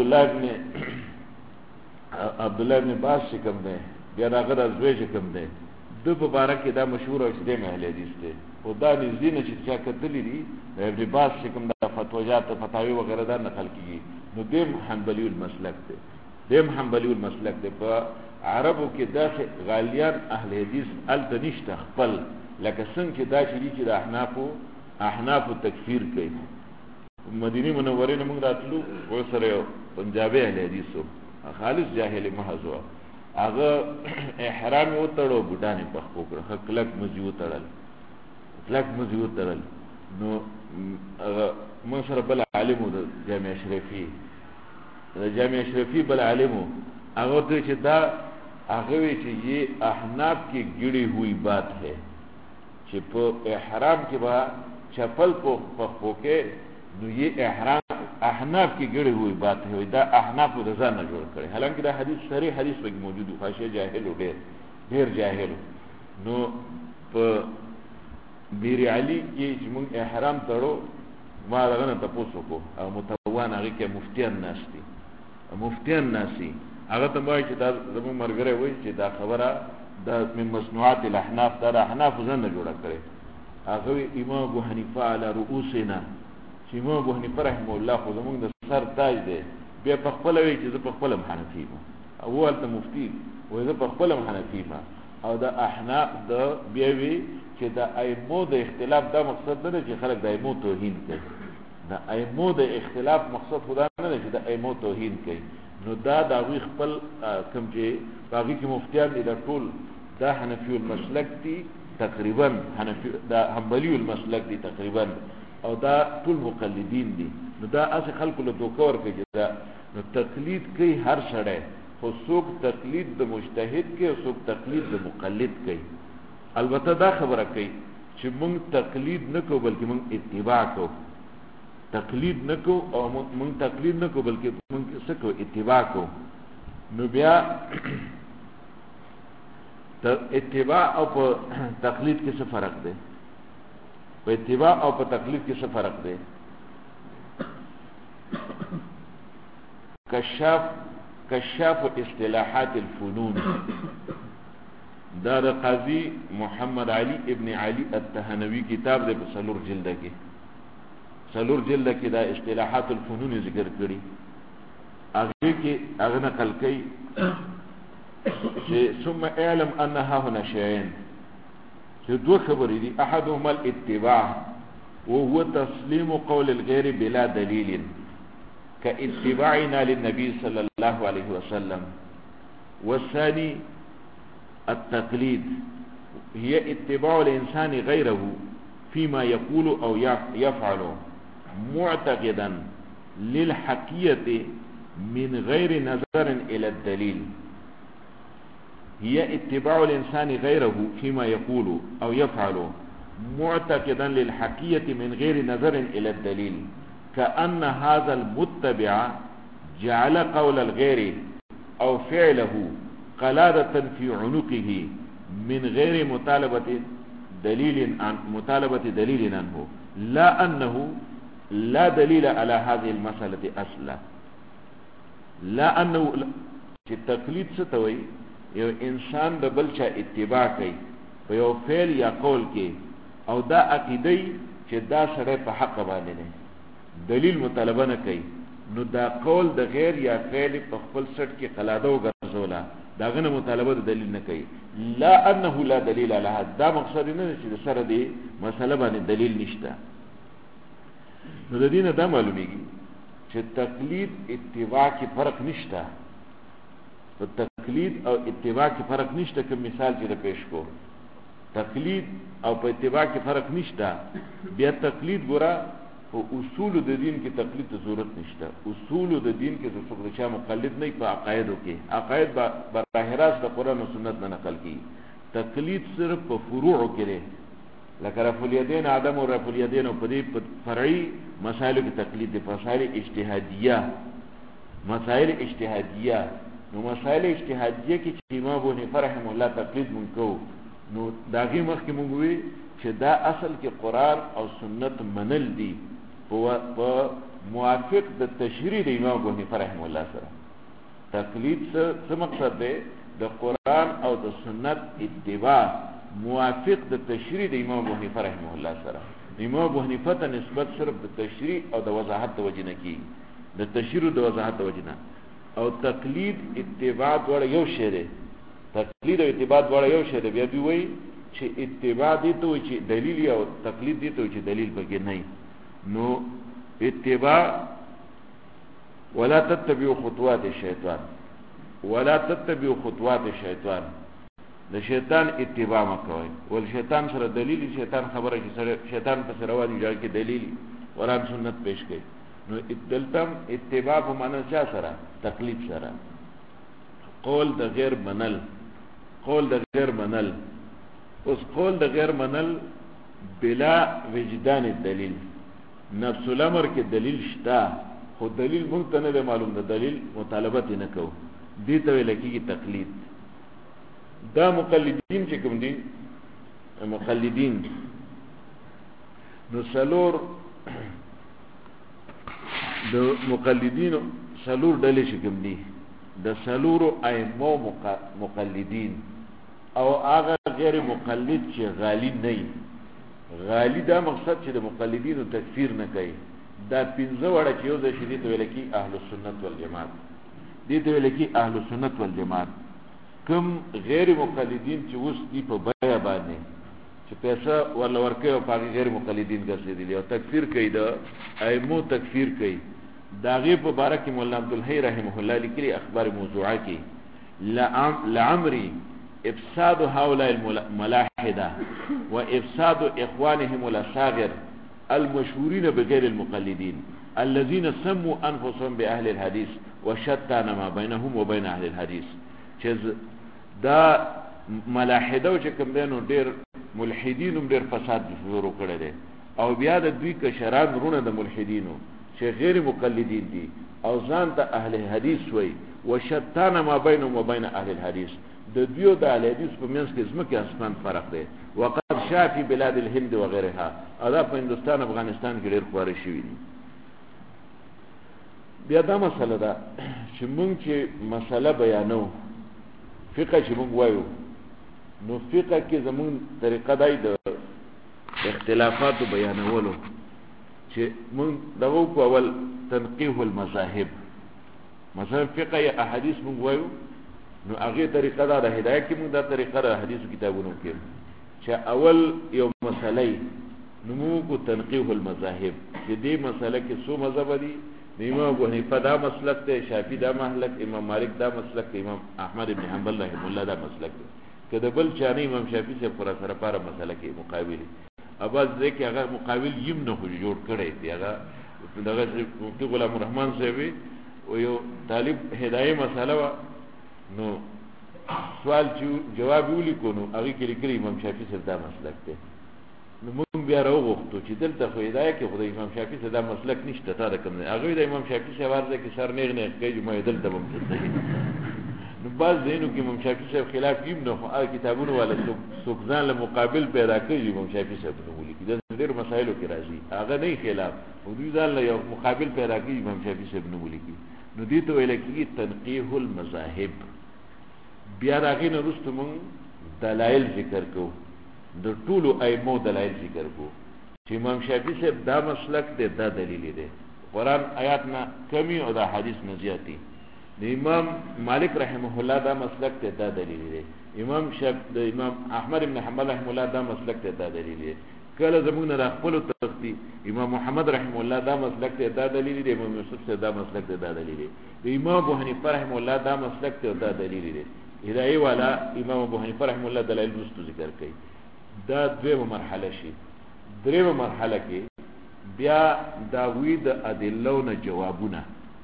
الله ابن باز چې کوم دی بیا هغه د زوی چې کوم دی د په باره کې دا مشهور او چې د اهل حدیث دی، او دا نږدې نه چې چا کتلی دي د ابن باز چې کوم د فتواجات فتاوی وغیره دا نقل کیږي، نو دیم حنبلی المسلک دی، دیم حنبلی المسلک دی. په عربو کې داسې غالیان اهل حدیث الته نشته خپل، لکه څنګه چې دا چې د احنافو تکفیر کوي. مدینه منوره نه موږ راتلو او سره یو پنجابي اهل حدیثو خالص جاهل محض و هغه احرام وتړو بوټانې په خپل کلک مزي وتړل کلک مزي وترل نو من سره بل عالم د جامع اشرفي د جامع اشرفي بل عالم هغه ته چې دا هغه وی چې یہ احناف کی گڑی ہوئی بات ہے چې په احرام کې با چپل په پوکه نو یہ احرام احناف کی گڑی ہوئی بات ہے دا احناف رضا نه جوړ کړي حالانکه دا حدیث صریح حدیث به موجود خاصه جاهل ډیر جاهل نو په بیر علی کې چې موږ احرام تړو ما دغه تاسو کو او متوان هغه کې مفتیان ناسي هغه ته وایي چې دا زموږ مرګره وایي چې دا خبره د من مصنوعات الاحناف دا احناف ځان نه جوړ کړي هغه امام ابو حنیفه علی رؤوسنا چې امام ابو حنیفه رحمه الله خو زموږ د سر تاج دی بیا په خپل وی چې زه په خپل حنفی ما اول ته مفتی وای زه په خپل حنفی ما او دا احناف د بیا وی چې دا ایمو د اختلاف دا مقصد نه چې خلک د ایمو توهین کوي دا ایمو د اختلاف مقصد خدا نه چې دا ایمو توهین کوي نو دا وی خپل کوم چې باقي کې مفتیان دي دا ټول دا حنفی المسلک دي تقریبا حنفی دا حنبلی المسلک دي تقریبا او دا ټول مقلدین دي نو دا اصل خلکو له دوکور کوي دا نو تقلید کوي هر شړې خو څوک تقلید د مجتهد کوي او څوک تقلید د مقلد کوي البته دا خبره کوي چې موږ تقلید نه کوو بلکې موږ اتباع کوو تقلید نه کوو او موږ تقلید نه کوو بلکې موږ څه کوو اتباع کوو نو بیا اتباع او په تقلید کې څه فرق دی په اتباع او په تقلید کې څه فرق دی کشاف اصطلاحات الفنون دا قاضی محمد علی ابن علی التهنوی کتاب دی په سلور جلد کې دا اصطلاحات الفنون ذکر کړي هغه کې هغه نقل کوي ثم اعلم انها هنا شيئين چې دوه خبرې دي احدهما الاتباع وهو تسليم قول الغير بلا دليل كاتباعنا للنبي صلى الله عليه وسلم والثاني التقليد هي اتباع الانسان غيره فيما يقول او يفعل معتقدا للحقيقة من غير نظر الى الدليل هي اتباع الإنسان غيره فيما يقول أو يفعل معتقدا للحقيقة من غير نظر إلى الدليل كأن هذا المتبع جعل قول الغير أو فعله قلادة في عنقه من غير مطالبة دليل عنه لا أنه لا دليل على هذه المسألة أصلا لا أنه التقليد ستوي یو انسان د بل چا اتباع کوي په یو فعل یا قول کې او دا عقیده چې دا سره په حق باندې نه دلیل مطالبه نه کوي نو دا قول د غیر یا فعل په خپل سټ کې قلاده وګرځولا دا غنه مطالبه د دلیل نه کوي لا انه لا دلیل علیه دا مقصد نه چې سره دی مسله باندې دلیل نشته نو د دینه دا معلومیږي چې تقلید اتباع کې فرق نشته په تقلید او اتباع کې فرق نشته کوم مثال چې پیش کو تقلید او په اتباع کې فرق نشته بیا تقلید ګره او اصول د دین کې تقلید ته ضرورت نشته اصول د دین کې څوک چې مقلد نه په عقایدو کې عقاید براه راست د قران او سنت نه نقل کی تقلید صرف په فروع کې لري لکه رفع الیدین عدم او رفع الیدین په دې فرعي مسائل کې تقلید دي مسائل اجتهادیه نو مسائل اجتهادیه کې چې امام ابو حنیفه رحم الله تقلید مونږ کو نو داغي مخکې مونږ وی چې دا اصل کې قران او سنت منل دي په موافق د تشریع د امام ابو حنیفه رحم الله سره تقلید څه مقصد دی د قران او د سنت اتباع موافق د تشریع د امام ابو حنیفه رحم الله سره امام ابو حنیفه ته نسبت صرف د تشریع او د وضاحت د وجنه کی د تشریع د وضاحت د وجنه او تقلید اتباع ډول یو شی دی تقلید او اتباع ډول یو شی دی بیا دی وای چې اتباع دي ته چې دلیل او تقلید دي ته چې دلیل پکې نه نو اتباع ولا تتبعوا خطوات الشیطان د شیطان اتباع مکوئ ول شیطان سره دلیل شیطان خبره چې شیطان په سره وایي ځکه کې دلیل قرآن سنت پیش کړي نو دلتم اتباع په معنا چا سره تقلید سره قول د غیر منل اوس قول د غیر منل بلا وجدان الدلیل نفس الامر کې دلیل شته خو دلیل مونږ ته نه معلوم ده دلیل مطالبه نه کوو دې ته ویل کېږي تقلید دا مقلدین چې کوم دي مقلدین نو سلور د مقلدینو سلور ډلې چې کوم دي د سلورو ائمه مقلدین او هغه غیر مقلد چې غالی نه غالی دا مقصد چې د مقلدینو تکفیر نه کوي دا پنځه وړه چې یو ځای شي دي ته ویل کېږي اهل السنت والجماعت دي ته ویل کېږي اهل السنت والجماعت کوم غیر مقلدین چې اوس دي په بیه باندې چې پیسې ولا ورکوي او هغه غیر مقلدین ګرځېدلي او تکفیر کوي د ائمو تکفیر کوي دا غي په باره کې مولا عبدالحی رحمه الله لیکلي اخبار موضوعه کې لعمري افساد هؤلاء الملاحده وافساد اخوانهم الاصاغر المشهورين بغير المقلدين الذين سموا انفسهم باهل الحديث وشتان ما بينهم وبين اهل الحديث چې دا ملاحده چې کوم دینو ډیر ملحدینو ډیر فساد شروع کړی دی او بیا د دوی کشران رونه د ملحدینو چې غیر مقلدین دي او ځان ته اهل حدیث وای وشتان ما بينهم وبين اهل الحديث د دوی د اهل حدیث په منځ کې زمکه اسمان فرق دی وقد شاء في بلاد الهند وغيرها ادا په هندستان افغانستان کې ډیر خواري شوی دي بیا دا مسله ده چې مونږ چې مسله بیانو فقه چې مونږ وایو نو فقه کې زمون طریقه دای د اختلافات بیانولو چې مونږ دغه په اول تنقیح المذاهب مثلا فقه یا احادیث مونږ وایو نو هغه طریقه دا د هدایت کې مونږ دا طریقه د حدیث کتابونو کې چې اول یو مسله نو موږ تنقیح المذاهب چې دې مسله کې څو مذهب دي امام ابو حنیفه دا مسلک دی شافعی دا مسلک امام مالک دا مسلک امام احمد بن حنبل رحمه الله دا مسلک دی کله بل چانه امام شافعی سے پر سره پاره مسله کې مقابل اواز دې کې هغه مقابل یم نه جوړ کړي دی هغه دغه مفتی غلام الرحمن صاحب او یو طالب هدايه مسله نو سوال جواب ولیکو نو هغه کې لیکلي امام شافعی سے دا مسلک دی نو موږ بیا راوغوښتو چې دلته خو هدايه کې خدای امام شافعي څخه دا مسلک نشته تا رقم نه هغه د امام شافعي څخه ورته کې سر نه نه کوي مې دلته هم څه نو باز دینو کې امام شافعي څخه خلاف یم نو هغه کتابونه ولا سوکزان له مقابل پیدا کوي امام شافعي څخه نو ولي کې د ډېر مسایلو کې راځي هغه نه خلاف او دوی ځان له یو مقابل پیدا کوي امام شافعي څخه نو ولي کې نو دې ته ویل کېږي تنقیح المذاهب بیا راغی نو رستم دلایل ذکر کوو د ټولو ائمو دلایل ذکر کو چې امام شافعي صاحب دا مسلک دی دا دلیل دی قرآن آیات نه کمی او دا حدیث نه زیاتی د امام مالک رحمه الله دا مسلک دی دا دلیل دی امام احمد بن حنبل رحمه الله دا مسلک دی دا دلیل دی کله زمونږ نه خپل تختی امام محمد رحمه الله دا مسلک دی دا دلیل دی امام یوسف صاحب دا مسلک دی دا دلیل دی د امام ابو حنیفه رحمه الله دا مسلک دی دا دلیل دی هدايه والا امام ابو حنیفه رحمه الله دلایل رستو ذکر کوي دا دویمه مرحله شي دریمه مرحله کې بیا داوی د ادلهونه جوابونه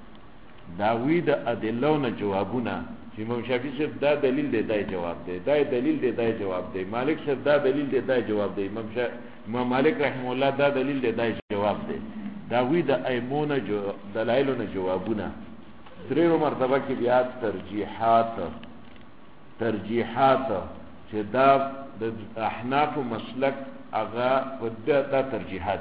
چې امام شافعي صاحب دا دلیل دی دا جواب دی دا دلیل دی دا جواب دی مالک صاحب دا دلیل دی دا جواب دی امام مالک رحمه الله دا دلیل دی دا جواب دی داوی د ائمونه دلایلونه جوابونه دریمه مرتبه کې بیا ترجیحات چې دا د احناف مسلک هغه دا ترجیحات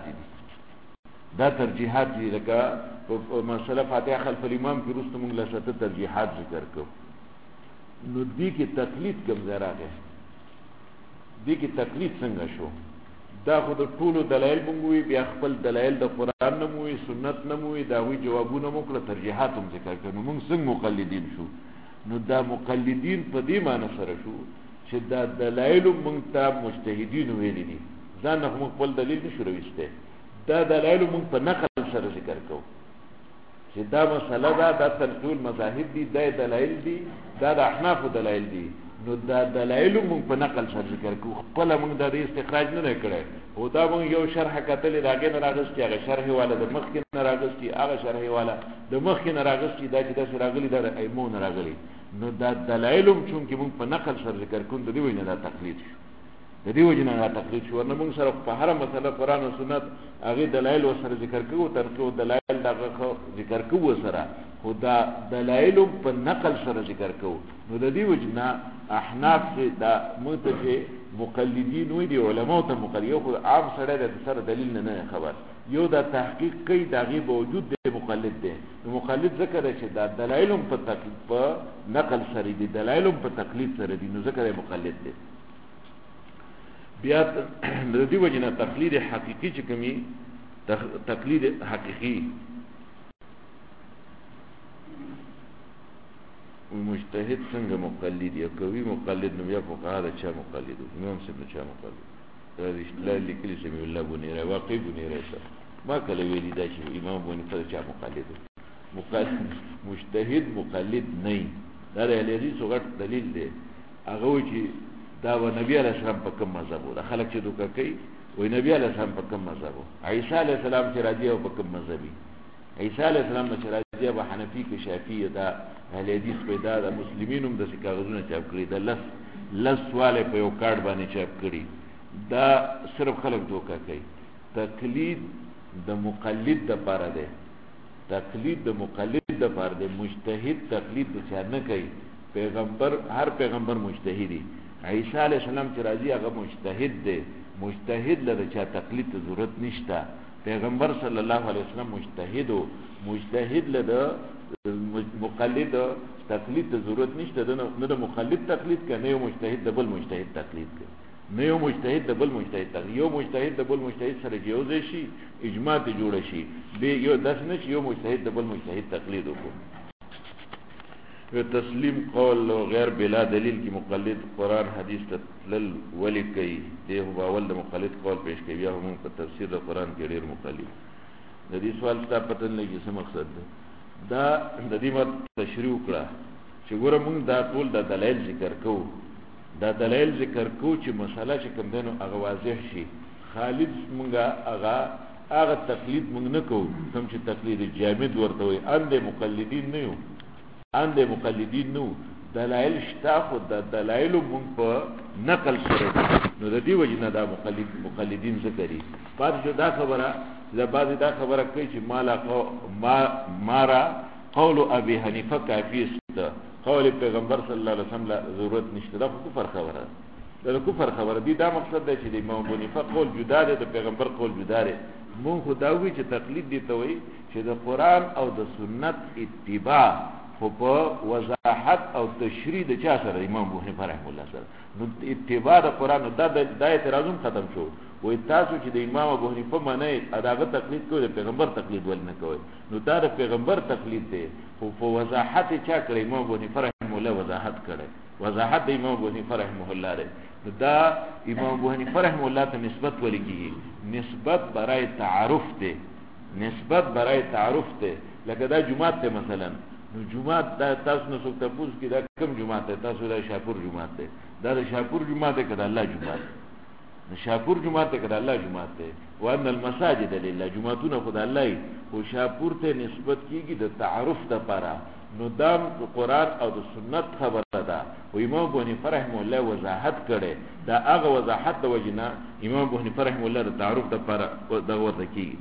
دي لکه په مسله فاتحه خلف الامام کې رسته موږ له شته ترجیحات ذکر کوو نو دې کې تقلید کوم ځای راغی دې کې تقلید څنګه شو دا خو د ټولو دلایل موږ وی بیا خپل دلایل د قران نه موي سنت نه موي دا وی جوابونه موږ له ترجیحات هم ذکر کړو موږ څنګه مقلدین شو نو دا مقلدین په دې معنی سره شو چې دا دلایل مونږ ته مجتهدین ویل دي ځان موږ خپل دلیل نشو راوسته دا دلایل مونږ په نقل سره ذکر کوو چې دا مسله دا تنقیح مذاهب دي دا دلایل دي دا د احناف دلایل دي نو دا دلایل مونږ په نقل سره ذکر کوو خپل مونږ د استخراج نه کړی او دا مونږ یو شرح کتلې راګې نه راغستې هغه شرح والا د مخکې نه راغستې هغه شرح والا د مخکې نه راغستې دا چې داسې راغلي دا ایمو نه راغلي نو دا دلایل چونکې مونږ په نقل سره ذکر کوو د دې وجې نه دا تقلید شو د دې وجې نه دا تقلید شو ورنه مونږ سره په هره مسله قرآن او سنت هغې دلایل ورسره ذکر کوو تر څو دلایل دغه ذکر کوو ورسره خو دا دلایل په نقل سره ذکر کوو نو د دې وجې نه احناف چې دا موږ ته چې مقلدین وایي دي علماو ته مقلد یو خو عام سړی د سره دلیل نه خبر یو دا تحقیق کوي د هغې باوجود دی مقلد دی نو مقلد ځکه دی چې دا دلایل په نقل سره دي دلایل په تقلید سره دي نو ځکه دی مقلد دی بیا د دې وجې نه تقلید حقیقي چې کومي تقلید حقیقي مجتهد څنګه مقلد یا کوي مقلد نو بیا فقها د چا مقلد امام صاحب د چا مقلد دا اشتلال لیکلي سمي الله بنیره واقعي بنیره سره ما کله ویلي دا چې امام بنیره د چا مقلد مجتهد مقلد نه دا د حدیث غټ دلیل دی هغه و چې دا و نبی علیہ السلام په کوم مذهب و دا خلک چې دوکه کوي وای نبی علیہ السلام په کوم مذهب و عیسی علیہ السلام چې راځي او په کوم مذهبي عیسی علیہ السلام چې راځي به حنفي کې شافعي دا اهل حدیث پیدا د مسلمانانو د کاغذونو چاپ کړي د لس سوال په یو کارت باندې چاپ کړي دا صرف خلک دوکه کوي تقلید د مقلد د پاره ده تقلید د مقلد د پاره ده مجتهد تقلید د چا نه کوي پیغمبر هر پیغمبر مجتهدی عیسی علیہ السلام چې راځي هغه مجتهد دی مجتهد لره چا تقلید ته ضرورت نشته پیغمبر صلی الله علیه وسلم مجتهد لره مقلد تقلید ته ضرورت نشته نه د مقلد تقلید کوي نه یو مجتهد د بل مجتهد تقلید کوي نه یو مجتهد د بل مجتهد تقلید یو مجتهد د بل مجتهد سره یوځای شي اجماع ته جوړ شي به یو داس نه یو مجتهد د بل مجتهد تقلید وکړي تسلیم قول غیر بلا دلیل کی مقلد قرآن حدیث تطلل ولی کئی دیو باول دا مقلد قول پیش کئی بیا همون پر تفسیر دا قرآن کی غیر مقلد دا دی سوال ستا پتن لگی سا مقصد دا دی ما تشریح کرا چه گورا مونگ دا طول دا دلائل ذکر کو دا دلائل ذکر کو چه مسئلہ چه کم دینو اغا واضح شی خالد مونگا اغا تقلید مونگ نکو کم چه تقلید جامد ورطوئی اند مقلدین نیو اند مقلدین نو دلائل شتا خود دا دلائل مونږ په نقل سره نو د دې وجه نه دا مقلدین ذکرې بعد جو دا خبره دا خبره کوي چې مارا قول ابي حنیفه کافی است قول پیغمبر صلی الله علیه وسلم ضرورت نشته دا کفر خبره دا کفر خبره دی دا مقصد دی چې د امام ابو حنیفه قول جدا دی د پیغمبر قول جدا دی مونږ خو دا وی چې تقلید دی ته وی چې د قران او د سنت اتباع خو په وضاحت او تشریح د چا سره امام ابو حنیفه رحمه الله سره نو اتباع د قران دا اعتراضم ختم شو وای تاسو چې د امام ابو حنیفه معنی اداغه تقلید کوئ د پیغمبر تقلید ول نه کوئ نو دا د پیغمبر تقلید دی خو په وضاحت چا کړی امام ابو حنیفه رحمه الله وضاحت کړی وضاحت د امام ابو حنیفه رحمه الله دی دا امام ابو حنیفه رحمه الله ته نسبت ولګي نسبت برای تعارف دی نسبت برای تعارف دی لکه دا جمعه ته مثلا نو جمعات دا تاسو نو څوک تاسو کې دا کم جمعات ده تاسو دا شاپور جمعات ده دا شاپور جمعات ده کله الله جمعات نو شاپور جمعات ده کله الله جمعات ده وان المساجد لله جمعتونه خدای الله او شاپور ته نسبت کیږي د تعارف لپاره نو دا قرآن او د سنت خبره ده او امام ابو حنیفه رحمه الله وضاحت کړي دا هغه وضاحت د وجنه امام ابو حنیفه رحمه الله د تعارف لپاره دا ورته کیږي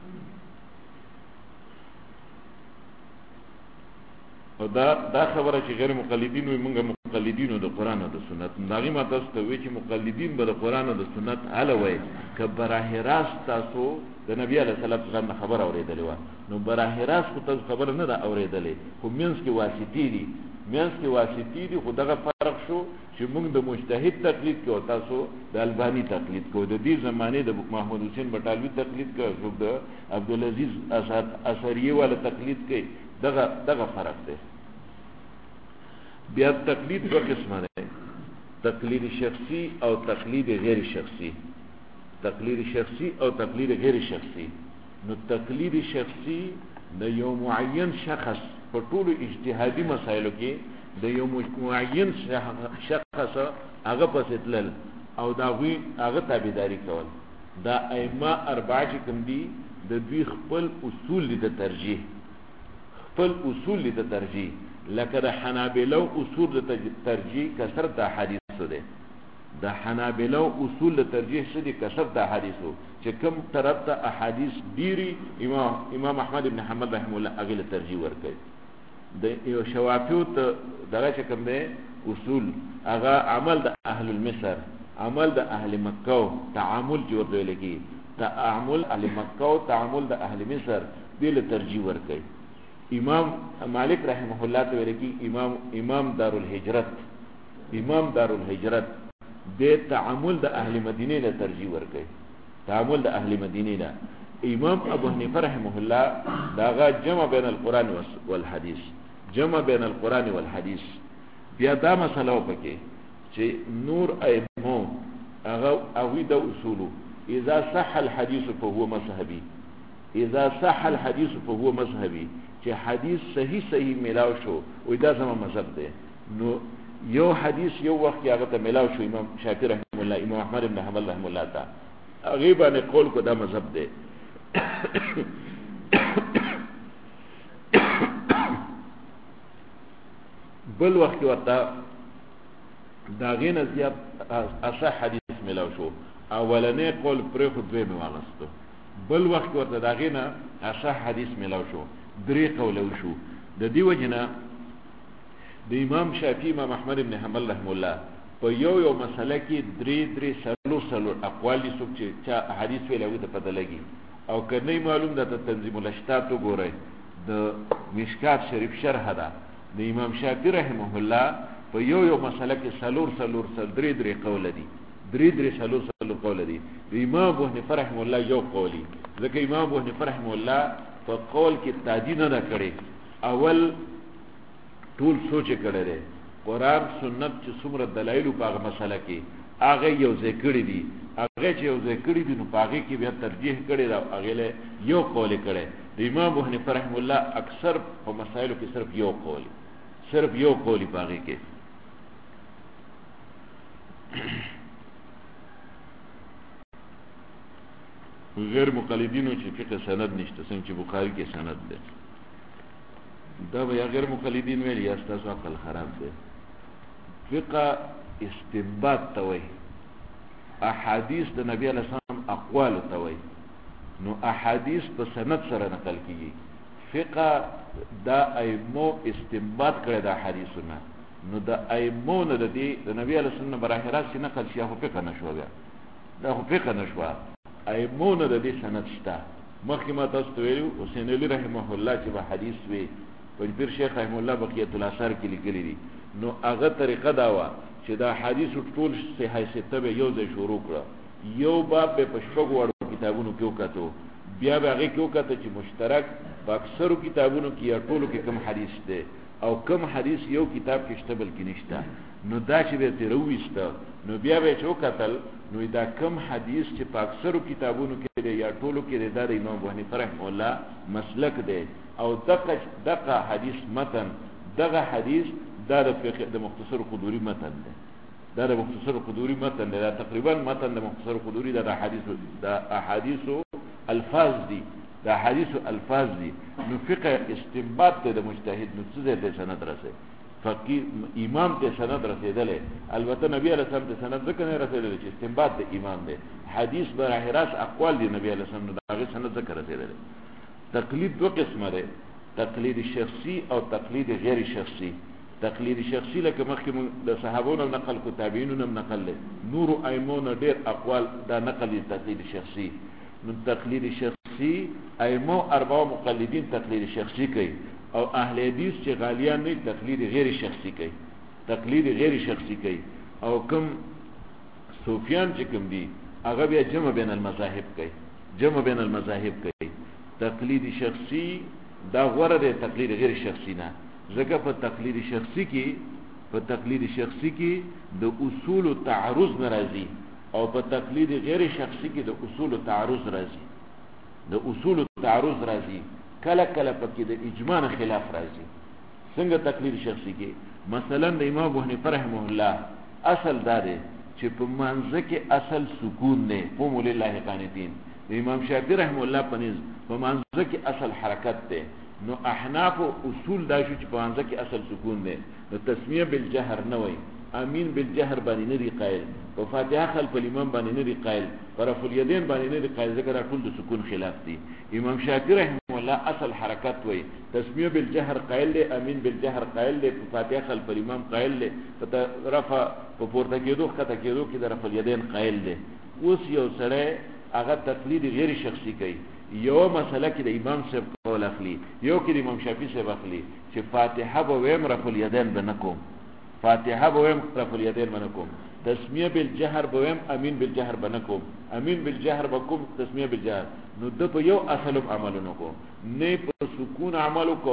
او دا خبره چې غیر مقلدین وي موږ مقلدینو د قران او د سنت داغي ما تاسو ته وی چې مقلدین به د قران او د سنت اله وای ک براه راست تاسو د نبی علیه السلام څخه خبر اوریدلې و نو براه راست تاسو خبر نه دا اوریدلې خو مینس کې واسطی دي خو دغه فرق شو چې موږ د مجتهد تقلید کوو تاسو د البانی تقلید کوو د دې زمانه د محمد حسین بټالوی تقلید کوو د عبدالعزیز اثریه ولا تقلید کوي دغه فرق دی بیا تقلید دو قسمه ده تقلید شخصی او تقلید غیر شخصی تقلید شخصی او تقلید غیر شخصی نو تقلید شخصی د یو معین شخص په ټولو اجتهادي مسایلو کې د یو معین شخص هغه پسې تلل او دا وی هغه تابعداري کول. دا ائمه اربعه چې کوم دي د دوی خپل اصول دي د ترجیح، خپل اصول دي د ترجیح، لکه د حنابلو اصول د ترجیح کثرت د احادیثو ده. د حنابلو اصول د ترجیح څه دي؟ کثرت د احادیثو، چې کوم طرف ته احادیث ډیری امام احمد ابن حنبل رحمه الله هغه له ترجیح ورکړي. د یو شوافیو ته دغه چې کوم ده اصول هغه عمل د اهل المصر، عمل د اهل مکه، تعامل جوړ دی لګي تعامل اهل مکه، تعامل د اهل مصر دې له ترجیح ورکړي. امام مالک رحمه الله ته ورکی امام دارالهجرت، امام دارالهجرت د تعامل د اهل مدینه له ترجیح ورکړي، تعامل د اهل مدینه له. امام ابو حنیفه رحمه الله داغه جمع بین القرآن والحدیث، جمع بین القرآن والحدیث. بیا دا مسله وکړي چې نور ائمه هغه اوی د اصول اذا صح الحديث فهو مذهبي، اذا صح الحديث فهو مذهبي، چې حدیث صحیح ملاو شو وای دا زما مذهب دی. نو یو حدیث یو وخت هغه ته ملاو شو امام شافعی رحمه الله، امام احمد بن حنبل رحمه الله تا هغه باندې قول کو دا مذهب دی. بل وخت ورته دا غینه زیات اصح حدیث ملاو شو، اولنې قول پرې خو دوی مواغستو. بل وخت ورته دا غینه اصح حدیث ملاو شو، درې قول شو. د دې وجنه د امام شافعی امام احمد ابن حنبل رحم الله په یو مسله کې درې سلو اقوال دي چې حدیث ویلوي ته پته لګي. او کنه معلوم ده تنظیم الاشتات وګورئ د مشکات شریف شرح ده د امام شافعی رحمه الله په یو مسله کې سلور درې قول دي، درې سلور قول دي. د امام ابو حنیفه رحمه الله یو قولی، ځکه امام ابو حنیفه رحمه الله په قول کې تعدیل نه کړي، اول ټول سوچ کړي دي قرآن سنت چې څومره دلایل په هغه مسله کې هغه یو ذکر دي، هغه چې یو ذکر دي نو هغه کې بیا ترجیح کړي دا هغه له یو قول کړي. د امام ابو حنیفه رحمه الله اکثر په مسایلو کې صرف یو قول پاږي کې. غیر مقلدینو چې فقه سند نشته، څنګه چې بخاری کې سند ده، دا به یا غیر مقلدین ویل یا تاسو عقل خراب ده. فقه استنباط توي، احادیث د نبی علیہ السلام اقوال توي، نو احادیث په سند سره نقل کیږي. فقه دا ائمه استنباط کړی دا حدیثونه، نو دا ائمه نه د نبی علیہ السلام براه راست نقل شي، خو فقه نشو بیا دا خو فقه نشو. ائمه نه د دې سند شته. مخکې ما تاسو ته ویلو حسین علی رحمه الله چې به حدیث وی پیر شیخ رحمه الله بقیت الاثار کې لیکلي دي، نو هغه طریقه دا و چې دا حدیث ټول صحیح سته به یو ځای شروع کړه، یو باب به په شپږ وړو کتابونو کې وکړو، بیا به هغه کې وکړه چې مشترک په اکثرو کتابونو کې یا ټولو کې کم حدیث ده او کم حدیث یو کتاب کې شته بل کې نشته. نو دا چې به ترويسته نو بیا به چې وکتل نو دا کم حدیث چې په اکثرو کتابونو کې دی یا ټولو کې دی دا د امام ابو حنیفه رحمه الله مسلک دی. او دغه حدیث متن، دغه حدیث دا د فقه د مختصر قدوری متن دی، دا د مختصر قدوری متن دی، دا تقریبا متن د مختصر قدوری دا احادیث الفاظ دي، دا حدیث الفاظ دي. نو فقه استنباط ته د مجتهد نو څه ته سند رسي، فقيه امام ته سند رسیدل. البته نبی علیہ السلام ته سند ځکه نه رسیدل چې استنباط د امام دی، حدیث براه راست اقوال دی نبی علیہ السلام دغه سند ذکر رسیدل. تقلید دو قسمه ده، تقلید شخصی او تقلید غیر شخصی. تقلید شخصی لکه مخکې د صحابونو نقل کو تابعینو نقل له نور ائمه ډیر اقوال دا نقل دي تقلید شخصی. نو تقلید شخصی ائمه اربعه مقلدین تقلید شخصی کوي، او اهل حدیث چې غالیان نه تقلید غیر شخصی کوي، تقلید غیر شخصی کوي. او کوم صوفیان چې کوم دي هغه بیا جمع بین المذاهب کوي، جمع بین المذاهب کوي. تقلید شخصی دا غوړه ده تقلید غیر شخصی نه، ځکه په تقلید شخصی کې د اصول تعارض ناراضي، او په تقلید غیر شخصی کې د اصول تعارض راځي، د اصول تعارض راځي. کله کله پکې د اجماع خلاف راځي، څنګه تقلید شخصي کې مثلا د امام ابو حنیفه رحمه الله اصل دا دی چې په منځ کې اصل سکون دی قوموا لله قانتين. د امام شافعي رحمه الله پنځ په منځ کې اصل حرکت دی. نو احناف اصول دا شو چې په منځ کې اصل سکون دی. نو تسمیه بالجهر نه وای، امین بالجهر باندې نه دی قائل، په فاتحه خلف الامام باندې نه دی قائل، پر رفع الیدین باندې نه دی قائل، ځکه دا ټول د سکون خلاف دي. امام شافعي رحمه الله اصل حرکت وای، تسمیه بالجهر قائل دی، امین بالجهر قائل دی، په فاتحه خلف الامام قائل دی، په رفع په پورته کېدو خطا کېدو کې د رفع الیدین قائل دی. اوس یو سره هغه تقلید غیر شخصي کوي، یو مسله کې د امام صاحب قول اخلي، یو کې د امام شافعي صاحب اخلي چې فاتحه به ویم رفع الیدین بنکم، فاتحه به ویم رفع الیدین بنکم، تسمیه بالجهر به ویم امین بالجهر بنکم، امین بالجهر بکم تسمیه بالجهر. نو د په یو اصل عملونو کو، نه په سکون عملو کو،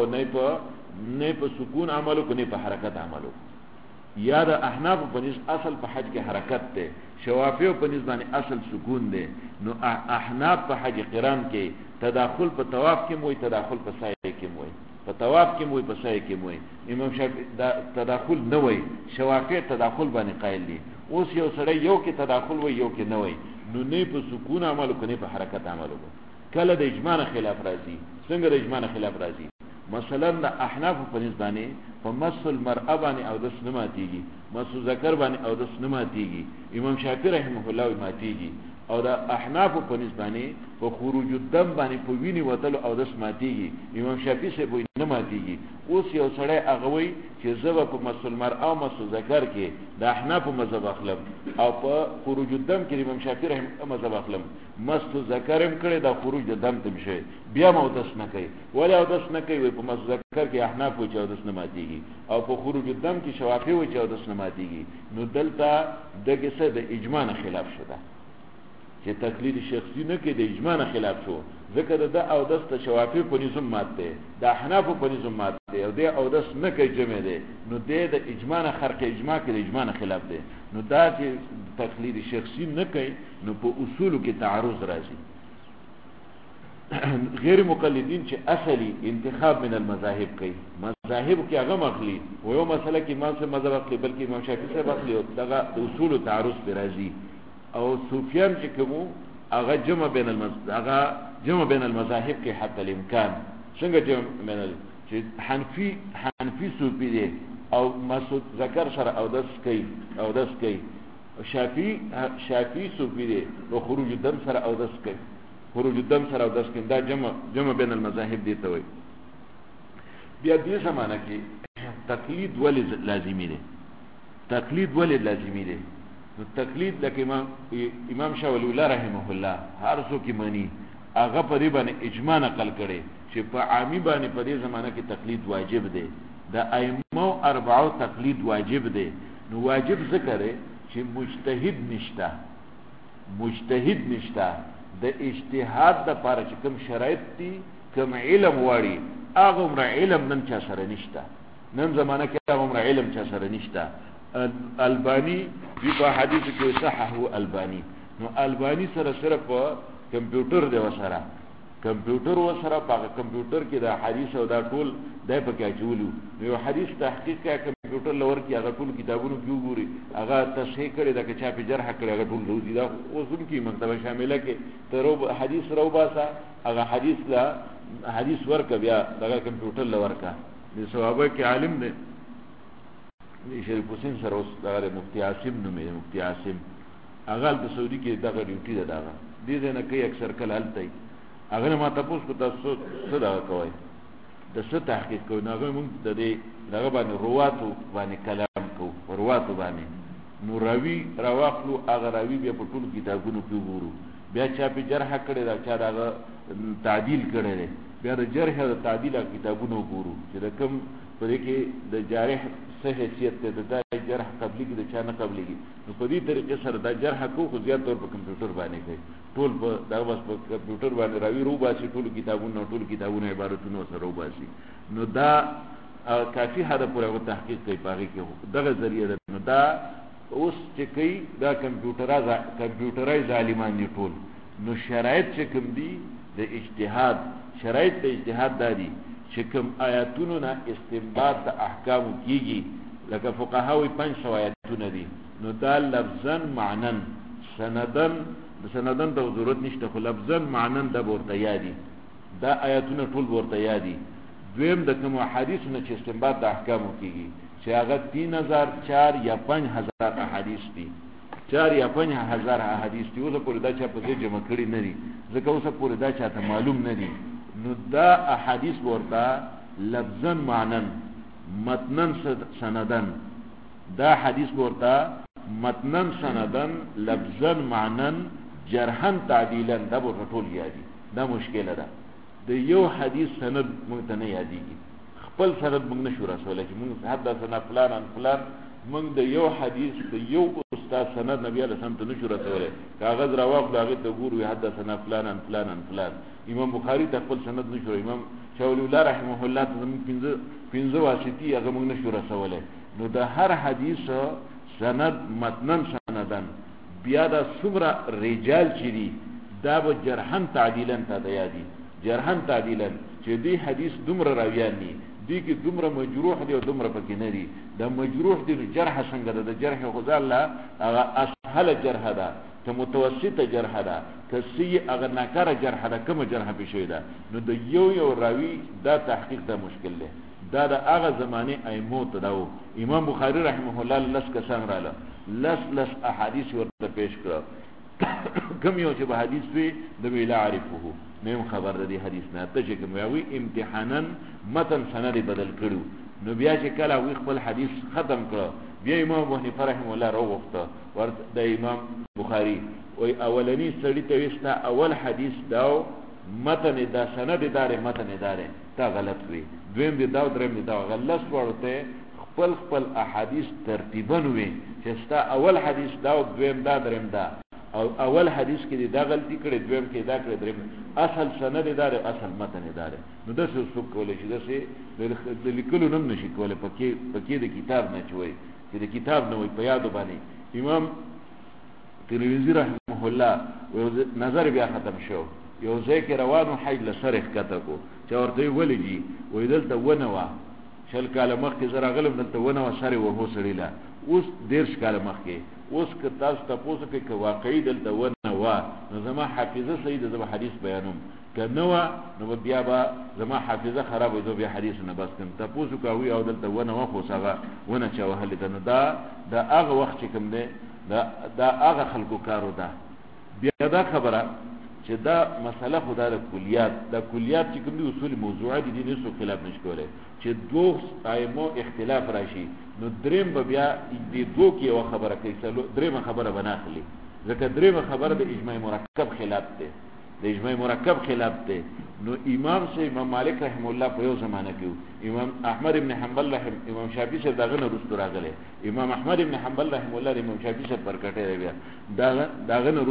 نه په سکون عملو کو، نه په حرکت عملو. یا د احناف په نس اصل په حج کې حرکت ده، شوافیو په نس باندې اصل سکون ده. نو احناف په حج قران کې تداخل په طواف کې موي، تداخل په سعی کې موي، په طواف کې موي، په سعی کې موي. امام شافعي دا تداخل نه وای، شوافی تداخل باندې قائل دي. اوس یو سره یو کې تداخل وای، یو کې نه وای، نو نه په سکون عمل کو، نه په حرکت عمل کو. کله د اجماع خلاف راځي. څنګه د اجماع خلاف راځي؟ مثلا د احناف په نسبانه په مس المرأه باندې او د سنماتيږي، مس ذکر باندې او د سنماتيږي، امام شافعي رحمه الله ماتيږي. او د احناف په نسبانه په خروج الدم باندې په ویني وتل او د سماتيږي، امام شافعي سه وې نه ماتيږي. اوس یو سړی هغه وای چې زبر په مس المرأه او مس ذکر کې د احناف مذهب اخلم، او په خروج الدم کې امام شافعي رحمه الله مذهب اخلم. مس ذکرم کړي دا خروج د دم تم شي، بیا مو دس نه کوي، ولا او دس نه کوي. په مس ذکر کې احناف وې چې دس نه ماتيږي، او په خروج الدم کې شوافی وې چې دس نه ماتيږي. نو دلته دغه څه د اجماع خلاف شوه، چې تقلید شخصي نه کې د اجماع خلاف شو. ذکر د او دس ته شوافی په نظم ماته، د احناف په نظم ماته، او د او دس نه کې جمع ده. نو د اجماع خرق اجماع کې د اجماع خلاف ده. نو دا چې تقلید شخصي نه کوي، نو په اصول کې تعارض راځي. غیر مقلدین چې اصلي انتخاب من المذاهب کوي، مذاهب کې هغه مخلي و یو مسله کې امام سے مذهب اخلي، بلکې امام شافعي سے اخلي، او دغه اصول تعارض به راځي. او صوفیان چې کومو هغه جمع بین المذاهب کې حتی الامکان. څنګه جمع بین چې حنفي صوفي دي او مسعود ذکر سره او دس کوي، شافعي صوفي دي او خروج الدم سره او دس کوي، خروج الدم سره او دس کوي. دا جمع بین المذاهب دي ته وایي. بیا دې زمانہ کې تقلید ولې لازمي دي؟ تقلید ولې لازمي دي؟ نو تقلید لکه امام شاه ولی الله رحمه الله هر څوک مانی، هغه په دې باندې اجماع نقل کړي چې په عامي باندې په دې زمانہ کې تقلید واجب دی. د ائمه اربعو تقلید واجب دی. نو واجب ذکر چې مجتهد نشته د اجتهاد د لپاره چې کوم شرایط دي، کوم علم واړي، هغه عمر علم نن چا سره نشته. نن زمانہ کې هغه عمر علم چا سره نشته. البانی په حدیث کې صححه البانی. نو البانی سره صرف کمپیوټر دی وسره، کمپیوټر وسره په کمپیوټر کې دا حدیث او دا ټول دای په کې چولو. یو حدیث تحقیق کې کمپیوټر لور کې هغه ټول کتابونو کې وګوري، هغه تصحیح کړي دا کې چا په جرح کړي، هغه ټول دوی دا اوسم کې مکتبه شامله کې تر حدیث رو باسا، هغه حدیث ورکه بیا دا کمپیوټر لور کا. د ثوابه کې عالم دی شریف حسین سره اوس دغه مفتی عاصم نومې، مفتی عاصم هغه د سعودي کې دغه ډیوټي ده، دغه دې نه کوي اکثر کله هلته هغه ما تاسو کو تاسو څه دا کوي د څه تحقیق کوي. هغه موږ د دې دغه باندې رواتو باندې کلام کوو، رواتو باندې نو راوی راواخلو، هغه راوی بیا په ټول کتابونو کې وګورو، بیا چا په جرح کړي دا چا دغه تعدیل کړي، بیا د جرح او تعدیل کتابونو وګورو چې د کوم په دې کې د جارح څه حیثیت ته د جرح قبلي کې د چا نه قبليږي. نو په دې طریقې سره دا جرح کو خو زیات طور په کمپیوټر باندې کوي، ټول په دغه بس په کمپیوټر باندې راوی رو باسي، ټول کتابونه عبارتونه سره رو باسي. نو دا کافي حدا پورې تحقیق کوي پاره کې دغه ذریعہ ده. نو دا اوس چې کوي دا کمپیوټرای ظالمان دي ټول. نو شرایط چې کوم دي د اجتهاد، شرایط د اجتهاد دادي چې کوم آیاتونو نه استنباط د احکام کیږي لکه فقهاوی 500 آیاتونه دي نو دا لفظا معنن سندن ته ضرورت نشته خو لفظا معنن د ورته یادي دا آیاتونه ټول ورته یادي دویم د کوم حدیثونه چې استنباط د احکام کیږي چې هغه 3000 4 یا 5000 احادیث دي 4 یا 5000 احادیث دي اوسه پورې دا چا په دې جمع کړي نه دي ځکه اوسه پورې دا چاته معلوم نه دي نو دا احادیث ورته لفظا معنن متنن سندن دا حدیث ورته متنن سندن لفظا معنن جرحن تعدیلا دا ورته ټول یادي دا مشکله ده د یو حدیث سند مونږ ته نه یادېږي خپل سند مونږ نشو رسولی چې مونږ حدثنا فلان عن فلان مونږ د یو حدیث د یو استاد سند نبی علیه السلام ته نشو رسولی کاغذ راواخلو هغې ته ګورو حدثنا فلان عن فلان عن فلان امام بخاري ته خپل سند نشو امام شاه ولی الله رحمه الله ته زموږ پنځه واسطي هغه مونږ نشو رسولی نو د هر حدیث سند متنن سندن بیا دا څومره رجال چې دي دا به جرحن تعدیلا ته د یادي جرحن تعدیلا چې دی حدیث دومره راویان دي دی کې دومره مجروح دی او دومره پکې نه دي دا مجروح دی جرح څنګه ده د جرح خدا الله هغه اسهل جرح ده ته متوسطه جرح ده که سی هغه ناکاره جرح ده کوم جرح به شوی ده نو د یو راوی دا تحقیق ده مشکل ده دا د هغه زمانه ائمه ته داو امام بخاری رحمه الله لس کسان رااله لس احادیث ورته پیش کړه کوم یو چې به حدیث وي د ویلا عارفه نیم خبر ده حدیث نه ته چې کوم وی امتحانا متن سند بدل کړو نو بیا چې کله وی خپل حدیث ختم کړ بیا امام ابو حنیفه رحمه الله راوغفته ورته د امام بخاری وی اولنی سړی ته وستا اول حدیث داو متن دا سند دار متن دار تا غلط وی دویم دی داو دریم دی داو غلط ورته خپل احادیث ترتیبا وی چې ستا اول حدیث داو دویم دا دریم دا او اول حدیث کې دا غلطی کړي دویم کې دا کړي دریم اصل سند دار اصل متن دار نو د څه څوک کولای شي د لیکلو نم نشي کولای پکې د کتاب نه چوي چې د کتاب نه وي په یاد باندې امام ترمذی رحمه الله نظر بیا ختم شو یو ځای کې روانو حج لسرخ کته کو چې ورته ولګي وې دلته ونه وا شل کاله مخکې زرا غلم دلته ونه وا سره وو سړیلا اوس 10 کاله مخکې اوس که تاسو تاسو کې واقعي دلته ونه وا نو زما حافظه صحیح ده زما حدیث بیانوم که نو نو بیا با زما حافظه خراب وي بیا حدیث نه بس کوم تاسو کوي او دلته ونه وا خو څنګه ونه چا وهل ده نو دا هغه وخت کوم ده دا هغه خلکو کارو ده بیا دا خبره چې دا مسله خدای د کلیات چې کوم دي اصول موضوعات دي نه څه خلاف نشکوله چې دوه ائمه اختلاف راشي نو دریم بیا دې دوه کې یو خبره کوي دریم خبره بناخلي ځکه دریم خبره د اجماع مرکب خلاف ده د اجماع مرکب خلاف ده نو امام مالک رحم الله په یو زمانه کې امام احمد ابن حنبل امام شافعي سره داغه نه رستو راغله امام احمد ابن حنبل رحم الله امام شافعي سره پرکټه بیا داغه نه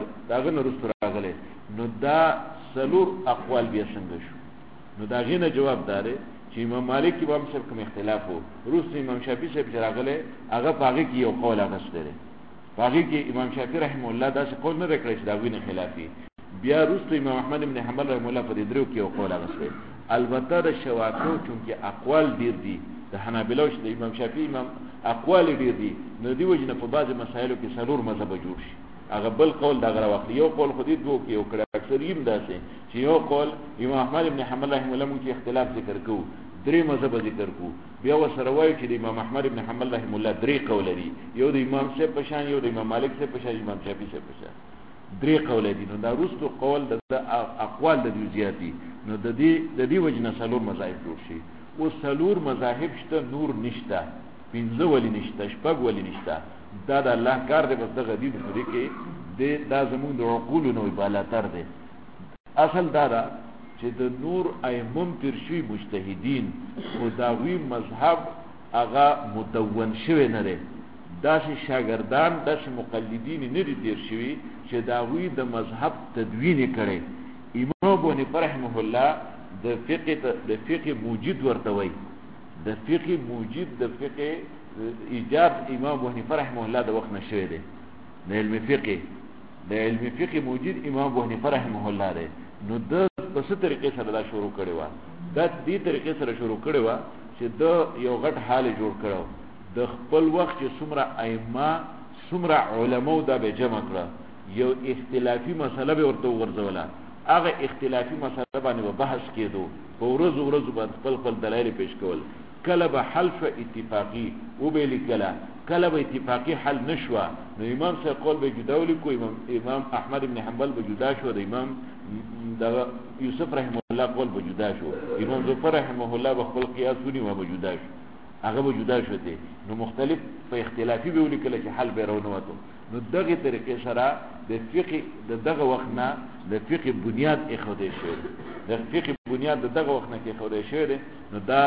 رستو راغله نو دا سلور اقوال بیا څنګه شو نو داغه نه جواب داره چې امام مالک امام سره کوم اختلاف وو روس امام شافعي سره راغله هغه پاګه کې یو قول اغستره پاګه کې امام شافعي رحم الله دا څه قول نه وکړي چې داغه نه خلافي بیا روس امام احمد ابن حنبل رحم الله په دې درو کې یو قول اغسته البته د شواکو چونکه اقوال ډیر دي د حنابلو چې د امام شافعي امام اقوال ډیر دي نو دی وجنه په بعض مسایلو کې سلور مذهب جوړ شي هغه بل قول دغه وخت یو قول خو دې دوه کې یو کړه اکثر یم داسې چې یو قول امام احمد ابن حنبل رحم الله مونږ اختلاف ذکر کوو درې مذهب ذکر کوو بیا وسره وایي چې د امام احمد ابن حنبل رحم الله درې قول دي یو د امام صاحب په شان یو د امام مالک صاحب په شان امام شافعي صاحب په شان درې قول دي نو دا رستو قول د اقوال د زیاتی نو د دې وجنه سلور مذاهب جوړ شي او سلور مذاهب شته نور نشته پنځه ولی نشته شپږ ولی نشته دا د الله کار دی بس دغه دي په دې کې دا زموږ د عقول نو بالاتر دی اصل دا چې د نور ائمه ترشی مجتهدین خداوی مذهب هغه مدون شوی نه دی داسې شاګردان داسې مقلدین نه دي تیر شوي چې داوی د مذهب تدوین کړي امام ابو حنیفه رحمه الله د فقه موجد ورته وایي د فقه موجد د فقه ایجاد امام ابو حنیفه رحمه الله د وخت نشوي دی د علم فقه موجد امام ابو حنیفه رحمه الله دی نو د په څه طریقې سره دا شروع کړي و دا دې طریقې سره شروع کړی وه چې د یو غټ حال جوړ کړو د خپل وخت چې څومره ائمه څومره علماو دا به جمع کړه یو اختلافي مسله به ورته وغورځوله هغه اختلافي مسله باندې به بحث کېدو په ورځو باندې خپل دلایل پیش کول کله به حل شو اتفاقی و به لیکله کله به اتفاقی حل نشوه نو امام صاحب قول به جدا ولیکو امام احمد بن حنبل به جدا شو د امام یوسف رحمه الله قول به جدا شو امام ظفر رحمه الله به خپل قیاس ونیوه به جدا شو هغه به جدا شو دی نو مختلف په اختلافي به ولیکل چې حل به راونوتو نو دغه طریقې سره د فقه دغه وخت نه د فقه بنیاد اخوده شوی د فقه بنیاد دغه وخت نه کې اخوده شوی نو دا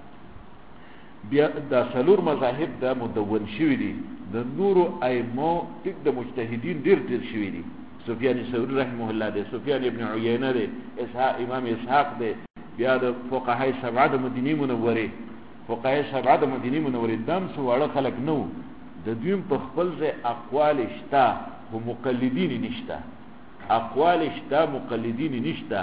بیا د سلور مذاهب د مدون شوی دي د نورو ائمه تک د مجتهدین ډیر شوی دي سفیان ثوری رحمه الله دی سفیان ابن عیینه دی امام اسحاق دی بیا د فقهای سبعه د مدینه منوره فقهای سبعه د مدینه منوره دم سو وړه خلق نو د دویم په خپل ځای اقوال شته او مقلدین نشته اقوال شته مقلدین نشته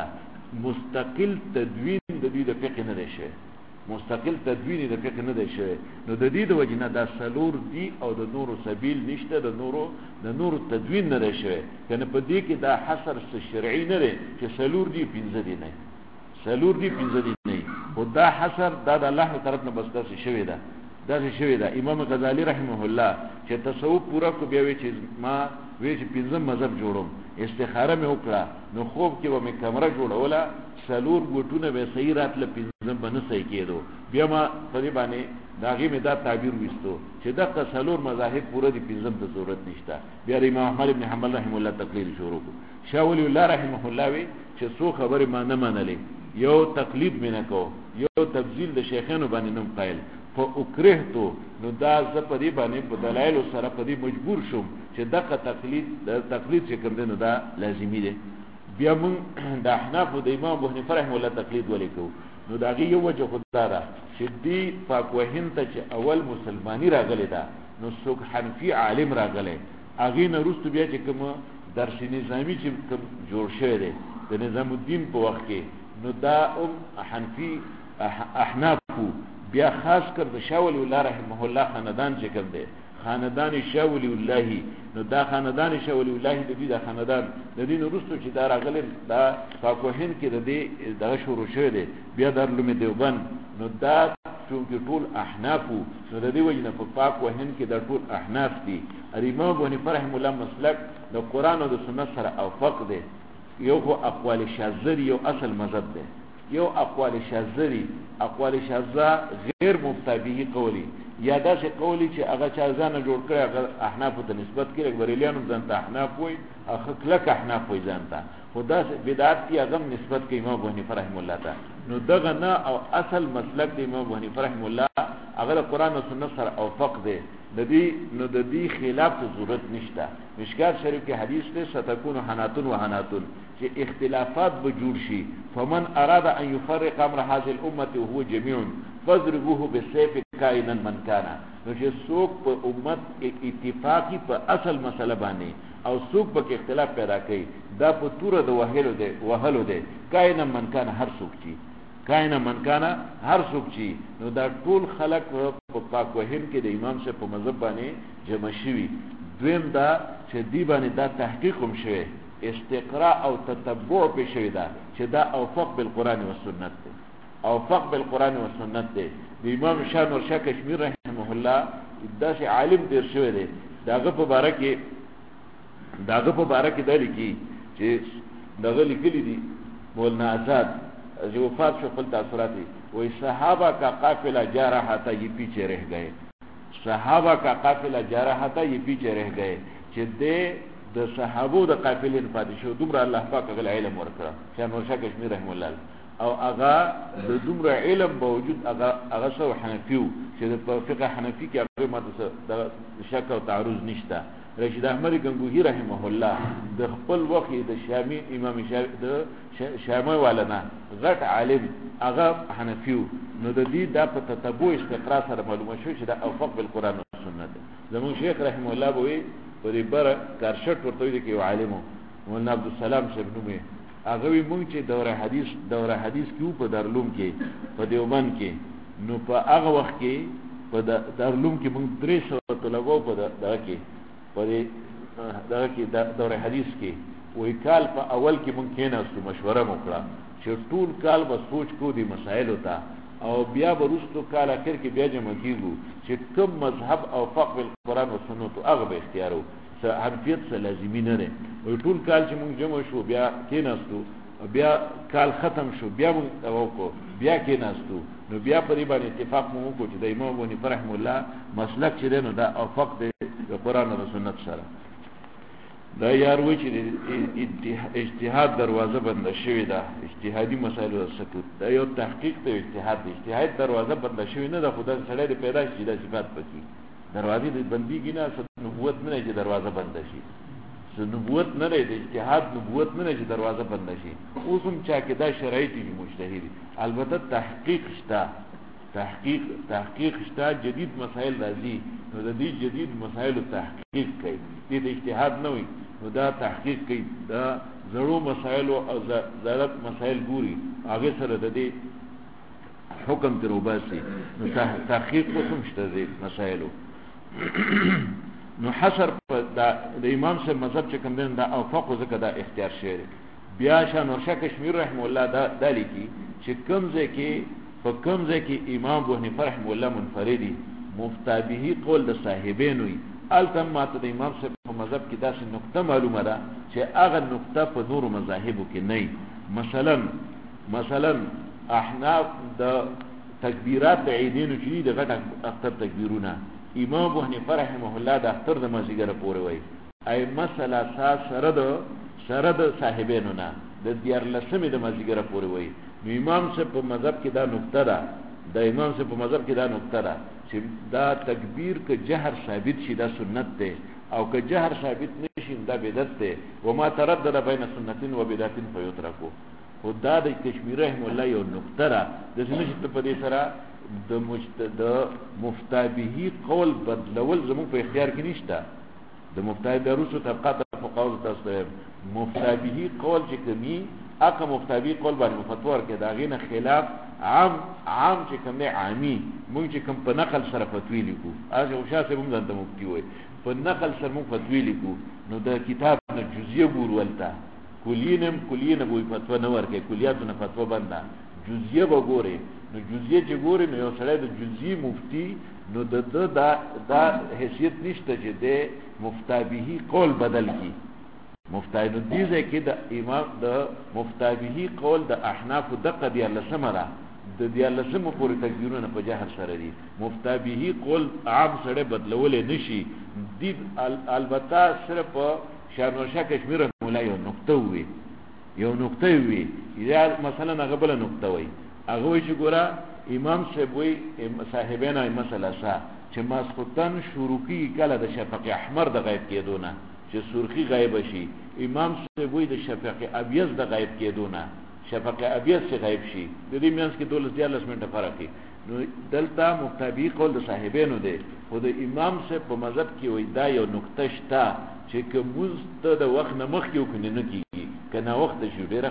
مستقل تدوین د دې د فقه نه دی شوی مستقل تدوین د فقه نه دی شوی نو د دې د وجنه دا سلور دی او د نورو سبیل نشته د نورو تدوین نه دی شوی کنه په دې کې دا حصر شرعي نه دی چې سلور دی 15 دی نه سلور دی 15 دی نه او دا حصر دا د الله طرف نه بس داسې شوی ده داسې شوی ده امام غزالی رحمه الله چې تصوف پورا کو بیا وی چې ما وی چې 15 مذهب جوړوم استخاره مې وکړه نو خوب کې به مې کمره جوړوله سلور ګوټونه به صحیح راتله 15 باندې صحیح کېدو بیا ما په دې باندې داغي مې دا تعبیر وستو چې دا سلور مذاهب پورا دي 15 د ضرورت نشته بیا امام احمد ابن حنبل رحمه الله تقلید شروع کو شاه ولی الله رحمه الله وی چې سو خبره ما نه منلې یو تقلید مې نه کو یو تبذیل د شیخانو باندې نوم قائل فاکرهتو نو دا ز په دې باندې په دلایل سره په دې مجبور شوم چې دغه تقلید چې کوم دی نو دا لازمی دی بیا مون د احناف د امام ابو حنیفه رحمه الله تقلید ولیکو نو دا غي یو وجه خدای را چې دی پاک وهین ته چې اول مسلمانی راغلی دا نو څوک حنفی عالم راغلی اغه نه رستو بیا چې کوم درس نظامی چې کوم جوړ شوی دی د نظام الدین په وخت کې نو دا حنفی احناف بیا خاص کر د شاه ولی الله رحمه الله خاندان چې کوم دی خاندان شاه ولی الله نو دا خاندان شاه ولی الله د دې د خاندان د دین وروسته چې دا راغلی دا پاکوهین کې د دې دغه شروع شوی دی بیا دارالعلوم دیوبند نو دا چونکې ټول احناف نو د دې وجنه په پاکوهین کې د ټول احناف دي امام ابو حنیفه رحمه الله مسلک د قران او د سنت سره اوفق دی یو خو اقوال شاذری یو اصل مذهب دی یو اقوال شاذری اقوال شاذه غیر مفتابه قولی یا داسې قولی چې هغه چا ځانه جوړ کړی هغه احناف ته نسبت کړي بریلیانو ځانته احناف وای هغه کلک احناف وای ځانته خدا بدعت کی اعظم نسبت کوي امام ابو حنیفه رحم الله تعالی نو دغه نه او اصل مسلک د امام ابو حنیفه رحم الله هغه قرآن او سنت سره اوفق دی د دې خلاف ضرورت نشته مشکات شریف کې حدیث ته ستكون حناتن وحناتن چې اختلافات به جوړ شي فمن اراد ان يفرق امر هذه الامه وهو جميع فضربوه بالسيف كائنا من كان نو چې څوک په امت اتفاقی په اصل مسله باندې او څوک په اختلاف پیدا کوي دا په توره د وهلو دی کائنا من كان هر څوک چی کائنا من كان هر څوک چی نو دا ټول خلق په پاک وهین کې د امام صاحب په مذهب باندې جمع شوي دویم دا چې دی باندې دا تحقیق هم شوی استقراء او تتبع په شوی دا چې دا اوفق بالقران والسنت دی اوفق بالقران والسنت دی د امام شاه نور شاه کشمیر رحمه الله دا چې عالم دیر شوی دی داغه په باره کې دا لیکي چې دغه لیکلي دي مولانا آزاد جو وفات شو خپل تاثرات وي صحابہ کا قافلہ جا رہا تھا یہ پیچھے رہ گئے صحابہ کا قافلہ جا رہا تھا یہ پیچھے رہ گئے چې د صحابو د قافلې پاتې شو دومره الله پاک غل علم ورکړه شاه نور شاه کشمیر رحم الله او هغه د دومره علم باوجود هغه سو حنفیو چې د فقه حنفی کې هغه ماته د شک او تعرض نشته رشید احمد گنگوهی رحمه الله د خپل وخت د شامی امام شافعی د شامي والنا غټ عالم هغه حنفیو نو د دې د په تتبع استقرا سره معلومه شو چې د اوفق بالقران او سنت زمون شیخ رحمه الله بوي په دې بره کارشټ ورته دی کې یو عالم مولانا عبدالسلام صاحب نومي هغه وی مونږ چې دوره حدیث کې په دارالعلوم کې په دیوبند کې نو په هغه وخت کې په دارالعلوم کې مونږ 300 طلبه په دغه کې په دغه کې دوره حدیث کې وی کال په اول کې مونږ کېناستو مشوره وکړه چې ټول کال به سوچ کو دي مسائل وتا او بیا برستو کال اخر کې بیا جمع کیږو چې کوم مذهب او فقه القرآن او سنت هغه به اختیارو حنفیت سره لازمي نه ده وی ټول کال چې مونږ جمع شو بیا کېناستو بیا کال ختم شو بیا مونږ وکړو بیا کېناستو نو بیا په دې باندې اتفاق مو وکړو چې د امام ابو حنیفه رحمه الله مسلک چې دی نو دا افق د قرآن او سنت سره دا یاروي چې اجتهاد دروازه بنده شوې ده اجتهادي مسایلو سکوت دا یو تحقیق ته اجتهاد دی اجتهاد دروازه بنده شوې نه ده خدای سره دې پیدا شي د صفات پکې دروازې دې بنديږي نه نبوت نه چې دروازه بنده شي نبوت نه لري د اجتهاد نبوت نه لري چې دروازه بنده شي اوس هم چا کې دا شرایط دي مجتهد البته تحقیق شته جدید مسائل راځي نو د دې جدید مسائلو تحقیق کوي دې اجتهاد نه وي نو دا تحقیق کوي دا زړو مسائل او زړت مسائل ګوري هغه سره د دې حکم تروباسي نو تحقیق کوم شته دې مسائلو نو حصر د امام صاحب مذهب چې کوم دین دا او فقه زکه دا اختیار شعر بیا شان ورشه کشمیر رحم الله دا لیکي چې کوم ځای کې امام ابو حنیفه رحم الله منفردی مفتابه قول د صاحبین وي التم ماته د امام صاحب په مذهب کې داسې نقطه معلومه ده چې هغه نقطه په نور مذاهبو کې نه مثلا احناف د تکبیرات د عیدینو چې د غټ اختر تکبیرونه امام ابو حنیفه رحمه الله د اختر د مازیګر پورې وای ای مسله سره د صاحبینو نه د دیار لسمې د مازیګر پورې وای نو امام صاحب په مذهب کې دا نقطه ده چې دا تکبیر که جهر ثابت شي دا سنت ده او که جهر ثابت نشي دا بدعت ده وما تردد بین سنت و بدعت فیترکو خدا د کشمیر رحم الله یو نقطه ده د نشي په دې سره د مفتابه قول بدلول زموږ په اختیار کې نشته د مفتابه دروسو طبقات فقاهه تاسو مفتابه قول چې کمی اقا مفتابه قول باندې فتوا کې دا غینه خلاف عام چې کوم نه عامي مونږ چې کوم په نقل سره فتوی لیکو اځه او شاسه مونږ ته مفتي وای په نقل سره مونږ فتوی لیکو نو د کتاب نه جزئیه ګور ولتا کلینه بوې فتوا نه ورکې کلیات نه فتوا بنده جزئیه وګوره نو جزئیه چې ګوره نو یو سره د جزئی مفتی نو دا حیثیت نشته چې د مفتابه قول بدل کی مفتای نو دیزه کې د امام د مفتابه قول د احناف دقه دی الله سمره د دی الله سم پورې تکبیرونه په جهر سره دي مفتابه قول عام سره بدلول نشي دی البته صرف شانورشه کشمیر مولا یو نقطه وي یا مثلا هغه بل نقطه وي هغه وی چې ګوره امام صاحب وی صاحبانه مسله چې ماسختن شروعي کله د شفق احمر د غیب کېدونه چې سرخی غایب شي امام صاحب وی د شفق ابیض د غایب کېدونه شفق ابیض چې غایب شي د دې مینس کې 12 منټه فرق دی نو دلته مطابق قول د صاحبانو دی خو د امام صاحب په مذهب کې وی دا یو نقطه شته چې کومز د وخت نه مخ یو کنه نه کیږي کنه وخت شي ډیره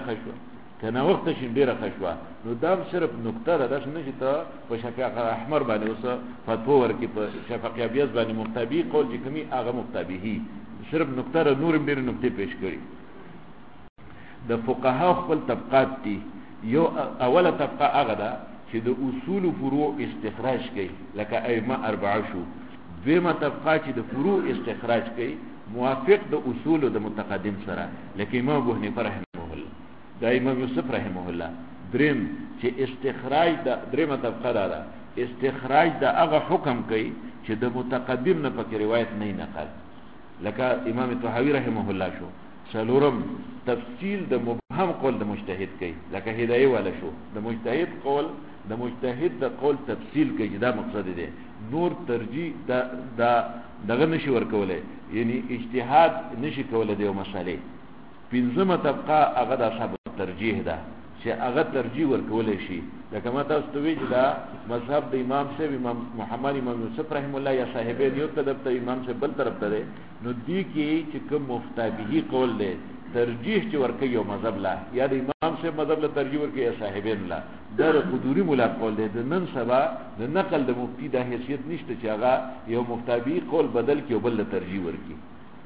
خشوه نو دا صرف نقطه ده داس نه چې ته په شفق احمر باندې اوس فتوا ورکې په شفق ابیض باندې مطابق قول چې کومي هغه مطابقي صرف نقطه را نور ډېر نقطې پیش کړي د فقها خپل طبقات دي یو اوله طبقه هغه ده چې د اصول فروع استخراج کوي لکه ائمه اربعه شو دویمه طبقه چې د فروع استخراج کوي موافق د اصول د متقدم سره لکه امام ابو حنیفه رحمه الله دا امام یوسف رحمه الله دریم چې استخراج د دریمه طبقه ده استخراج د هغه حکم کوي چې د متقدم نه پکې روایت نه نقل لکه امام طحاوی رحمه الله شو سلورم تفصیل د مبهم قول د مجتهد کوي لکه هدایه والا شو د مجتهد د قول تفصیل کوي دا مقصد دی نور ترجیح دغه نشي ورکولای یعنی اجتهاد نشي کولای د مسالې پنځمه طبقه هغه د اصحاب ترجیح ده چې هغه ترجیح ورکولای شي لکه ما تاسو ته ویل دا مذهب د امام صاحب امام محمد امام یوسف رحم الله یا صاحبین یو طرف ته امام صاحب بل طرف ته نو دی کې چې کوم مفتابه قول دی ترجیح چې ورکوي یو مذهب لا یا د امام صاحب مذهب له ترجیح ورکوي یا صاحبین لا دا د قدوري ملا قول دی د نن سبا د نقل د مفتی د حیثیت نشته چې هغه یو مفتابی قول بدل کړي او بل له ترجیح ورکړي.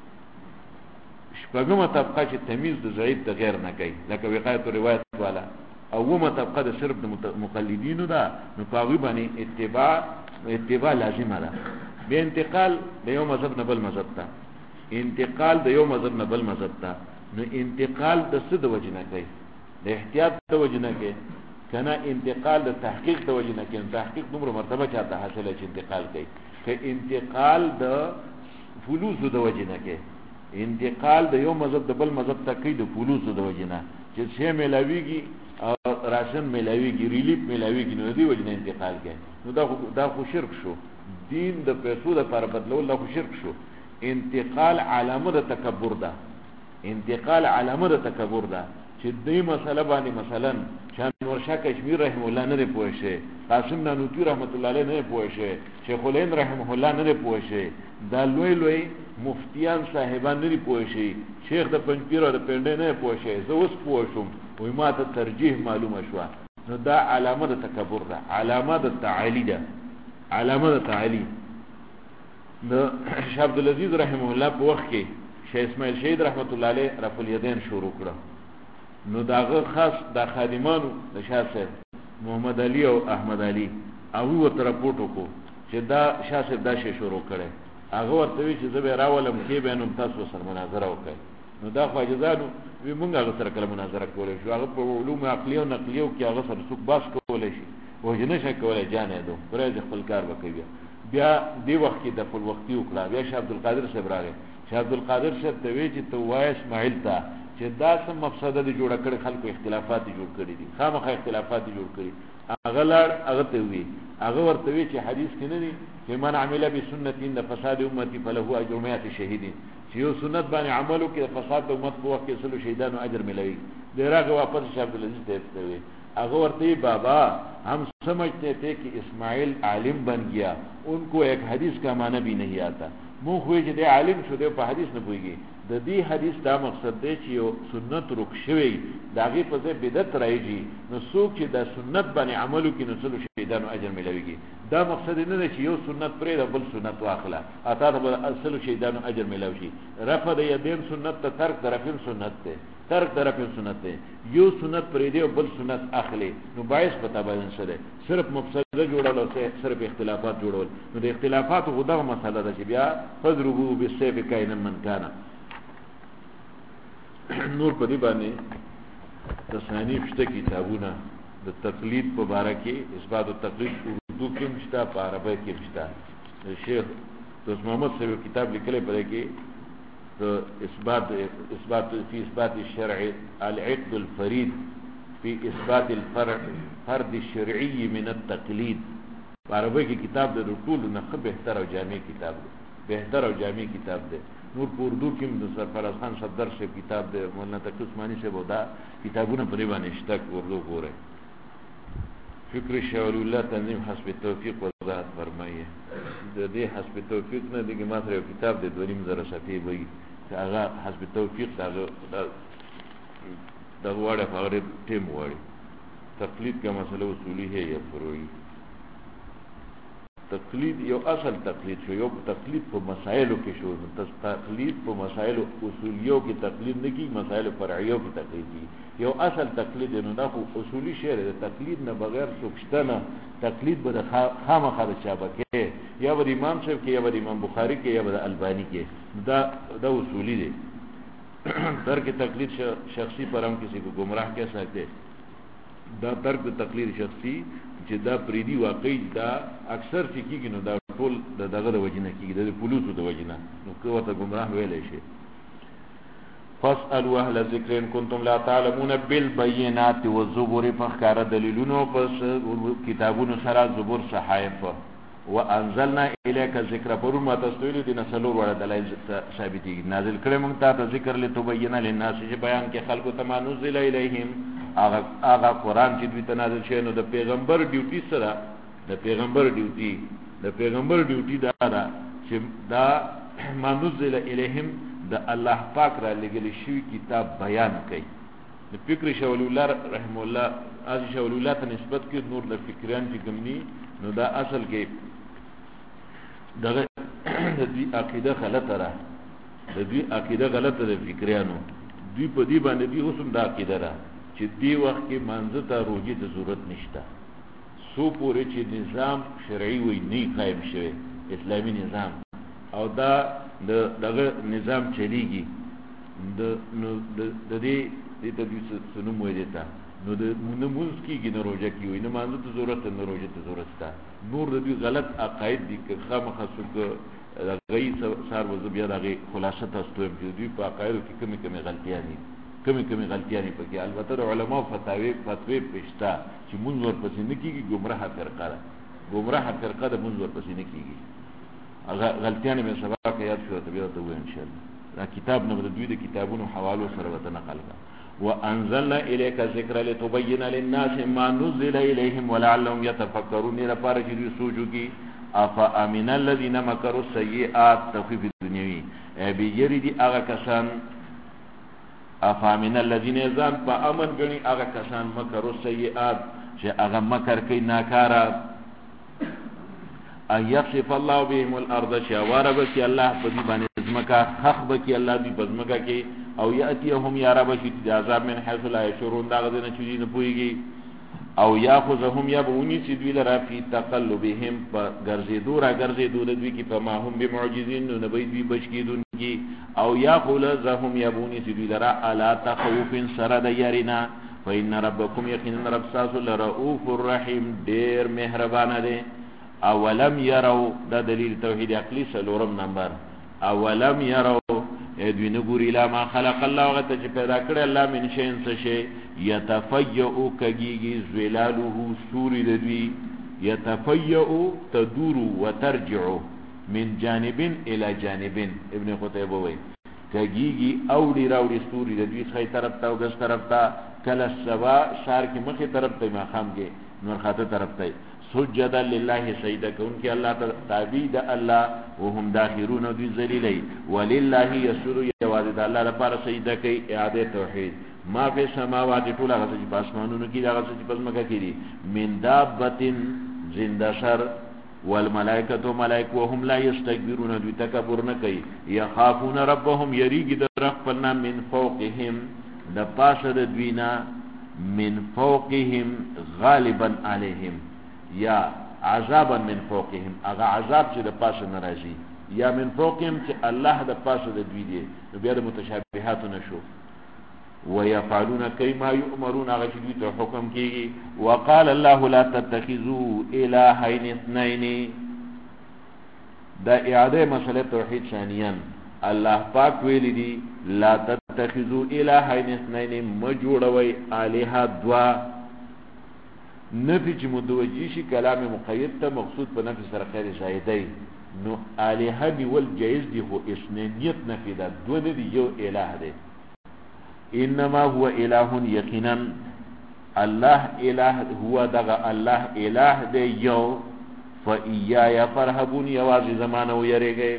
شپږمه طبقه چې تمیز د ضعیف د غیر نه کوي لکه وقایت روایت والا. اومه طبقه د صرف د مقلدینو ده نو په هغوی باندې اتباع لازمه ده. به انتقال د یو مذهب نه بل مذهب ته انتقال د یو مذهب نه بل مذهب ته نو انتقال د څه د وجې نه کوي؟ د احتیاط د وجې نه کوي کنه انتقال د تحقیق د وجې نه کوي. تحقیق دومره مرتبه چاته حاصله چې انتقال کوي که انتقال د فلوس د وجې نه کوي. انتقال د یو مذهب د بل مذهب ته کوي د فلوس د وجې نه چې شی میلاویږي او راشن میلاویږي ریلیف میلاویږي نو دی وجې نه انتقال کوي. نو دا خو شرک شو. دین د پیسو لپاره بدلول دا خو شرک شو. انتقال علامه د تکبر ده. انتقال علامه د تکبر ده چې دې مسله باندې مثلا شاه نورشاه کشمیر رحم الله نه پوه شي، قاسم نانوتي رحمت الله علیه نه پوه شي، شیخ الهند رحمه الله نه پوه شي، دا لوی لوی مفتیان صاحبان نه پوه شي، شیخ د پنځپیر او د پنده نه پوه شي، زه اوس پوه شم وای ما ته ترجیح معلومه شو. نو دا علامه د تکبر ده، علامه د تعالی ده، علامه د تعالی. نو شاه عبدالعزیز رحمه الله په وخت کې شیخ اسماعیل شهید رحمت الله علیه رفع الیدین شروع کړه. نو داغه خاص د خادمانو د شاه صاحب محمد علي او احمد علي او ورته راپورټ وکړو چې دا شاه صاحب دا شی شروع کړي. هغه ورته وی چې زه به راولم کې به نو تاسو سره مناظره وکړي. نو دا خواجزانو وی مونږ هغه سره کله مناظره کولای شو. هغه په علوم عقلیه او نقلیه کې هغه سره څوک باس کولای شي وجنه شي کولای جانې دو پرې خپل کار وکوي. بیا دی وخت کې د خپل وختي وکړه. بیا شاه عبدالقادر صاحب راغی. شاه عبدالقادر صاحب ته وی چې تو وای اسماعیل ته چې دا سم مفسده دي جوړ کړي، خلکو اختلافات جوړ کړي دي، خامخا اختلافات جوړ کړي. هغه لړ هغه ته وی هغه ورته وی چې حدیث کې نه دي چې من عمل بسنت ان فساد امتي فله اجر 100 شهیدین چې یو سنت باندې عملو کې فساد د امت په وخت کې سلو شهیدانو اجر ملوي. دیراغه واپس شاه عبدالعزیز ته وی هغه ورته بابا हम समझते थे कि इस्माइल आलिम बन गया, उनको एक हदीस का माना भी नहीं आता. مو خو چې د عالم شو د په حدیث نه پويږي. د دې حدیث دا مقصد دی چې یو سنت رک شوی داغه په ځای بدعت راځي نو څوک چې د سنت باندې عملو کې نو څلو شهیدانو اجر ملويږي. دا مقصد نه دی چې یو سنت پرې د بل سنت واخله اته د اصل شهیدانو اجر ملوي. رفع د یدین سنت ته ترک درفین سنت ته ترک درفین سنت ته یو سنت پرې دی او بل سنت اخلي نو باعث پتا باندې سره صرف مفسده جوړول او صرف اختلافات جوړول. نو د اختلافات غوډه مسله ده چې بیا فضربوا بالسيف كائنا من كان. نور په دې باندې تصانیف شته کتابونه د تقلید په باره کې اثبات التقلید اردو کې مشته په عربی کې مشته. شیخ دوست محمد صاحب کتاب لیکلی پرې کې اثبات فی اثبات الشرع العقد الفرید فی اثبات الفرد الشرعي من التقلید. په عربی کې کتاب د ټول نه بهتر او جامع کتاب دی، بهتر او جامع کتاب دی. نور په اردو کې د سرفراز خان صدر سے کتاب دی، مولانا تقی عثماني سے ودا کتابونه په باندې شته اردو ګوره. فکر شاه ولی الله تنظیم حسب توفیق وضاحت فرمایي. د دې حسب توفیق نه دغه ما سره کتاب دی 2.5 صفحې وایي چې هغه حسب توفیق دا وړه هغه ټیم وایي. تقلید کا مسئلہ اصولی ہے یا فروعی؟ تقلید یو اصل تقلید شو، یو تقلید په مسائلو کې شو. تقلید په مسائلو اصولیو کې تقلید نه کی، مسائل فرعیو کې تقلید کی. یو اصل تقلید نو دا خو اصولی شی دی. تقلید نه بغیر څوکشته نه. تقلید به خامخا د شابکه یا به امام صاحب کې یا به امام بخاری کې یا به البانی کې دا اصولی دی. ترک تقلید شخصی پر ہم کسی کو گمراہ کہہ سکتے. دا ترک تقلید شخصی چې دا پریدي واقعي دا اکثر چې کیږي نو دا ټول دغه د وجنه کیږي د پولیسو د وجنه نو کوه ته گمراه ویلې شي. فاسألوا اهل الذکر ان کنتم لا تعلمون بالبينات والزبور. فخر دلیلونو پس کتابونو سره زبور صحائف وانزلنا الیک ذکر پرما تستویل دین سلور وړ دلایل ثابتي نازل کړه مونږ ته ذکر لتبین للناس چې بیان کې خلکو ته نازل الیهم هغه قرآن چې دوی ته نازل شوی نو د پیغمبر ډیوټي سره د پیغمبر ډیوټي دا ده چې دا نازل الیهم د الله پاک را لګل شوی کتاب بیان کوي. د فکر شول الله رحم الله از شول الله ته نسبت کې نور د فکران چې کمني نو دا اصل کې دغه د دې عقیده غلطه ده، د دې عقیده غلطه ده فکرانو. دوی په دې باندې دي اوسم دا عقیده ده چې دی وخت کې منځ ته روزي د ضرورت نشته، سو پورې چې نظام شرعي وي نه قائم شوی اسلامي نظام او دا دغه نظام چلیږي د دې ته د سنو مو دیتا نو د منموز کیږي نه روزه کیږي نه منځ ته ضرورت نه روزه ته ضرورت ده. نور د دې غلط عقاید دي که خامخا څوک غي سار وځ بیا دغه خلاصه تاسو ته دوی په عقایدو کې کمی غلطیاں دي، کمی غلطیاں دي پکې. البته علماء فتاوی پېښتا چې مونږ ورپسې نه کیږي، گمراه فرقه ده، گمراه فرقه ده، مونږ ورپسې نه کیږي. هغه غلطیاں مې سبا کې یاد شو ته بیا ته وې ان شاء الله. دا کتاب نه د دوی د کتابونو حوالو سره وته نقل کا. وانزلنا اليك الذكر لتبين للناس ما نزل اليهم ولعلهم يتفكرون. لپاره چې دوی سوچو کی افامن الذين مكروا السيئات تخفيف الدنيوي بيجري دي هغه کسان افامن الذين ذان فامن غني هغه کسان مكروا السيئات چې هغه مکر کوي ناکاره ايخسف الله بهم الارض شوارب کی الله په دې باندې زمکا خخ بکی الله دې بزمکا کې او یاتيهم یا رب شدید عذاب من حيث لا يشعرون دا غدنه چې نه پويږي او یاخذهم یبونی سیدوی لرا فی تقلبهم گرزیدو را گرزیدو دوی کی فما هم بمعجزین نبی دوی بچکیدون کی او یاخذهم یبونی سیدوی لرا الا تخوف سرد یارنا فإن ربکم یقینا رب ساس لرؤوف الرحیم دیر مهربان ده. اولم یرو دا دلیل توحید عقلی سلورم نمبر اولم یرو دوی نګوري لا ما خلق الله وغته چې پیدا کړ الله من شین څه شي يتفيئ کګيږي زلاله سوري د دوی يتفيئ تدور وترجع من جانب الى جانب. ابن قتيبه وای کګيږي اوړي راوړي سوري د دوی خې طرف ته او ګس طرف ته کله سبا شار کې مخې طرف ته ما خام کې نور خاطه طرف ته سجدا لله سجدا کون کی الله تعالی د الله وهم داخرون ذی ذلیلی ولله یسر یوازد الله لپاره سجدا کوي اعاده توحید. ما فی السماوات طول هغه چې پاسمانونو کې هغه چې پزماکه کړي من دابتن زنده سر والملائکه ملائکه وهم لا یستكبرون دوی تکبر نه کوي. یخافون ربهم یریګ د ربنا من فوقهم د پاسه د دوینا من فوقهم غالبا علیهم یا عذابا من فوقهم اغا عذاب چې د پاسه ناراضي یا من فوقهم چې الله د پاسه د دوی دی نو بیا د متشابهات نشو. ويفعلون كما يؤمرون اغا چې دوی ته حکم کیږي. وقال الله لا تتخذوا الهين اثنين دا اعاده مسئله توحید ثانیاً الله پاک ویلی دی لا تتخذوا الهين اثنين مجوړوي الها دوا نفی چې متوجی شي کلام مقید ته مقصود په نفی سره خیر زائدای نو الها دی ول جایز دی خو اسنانیت نفی دا دو نه دی یو الہ دی. انما هو الہ یقینا الله الہ هو دغه الله الہ دی یو فإياي فرهبون یواز زمانه ويریږي.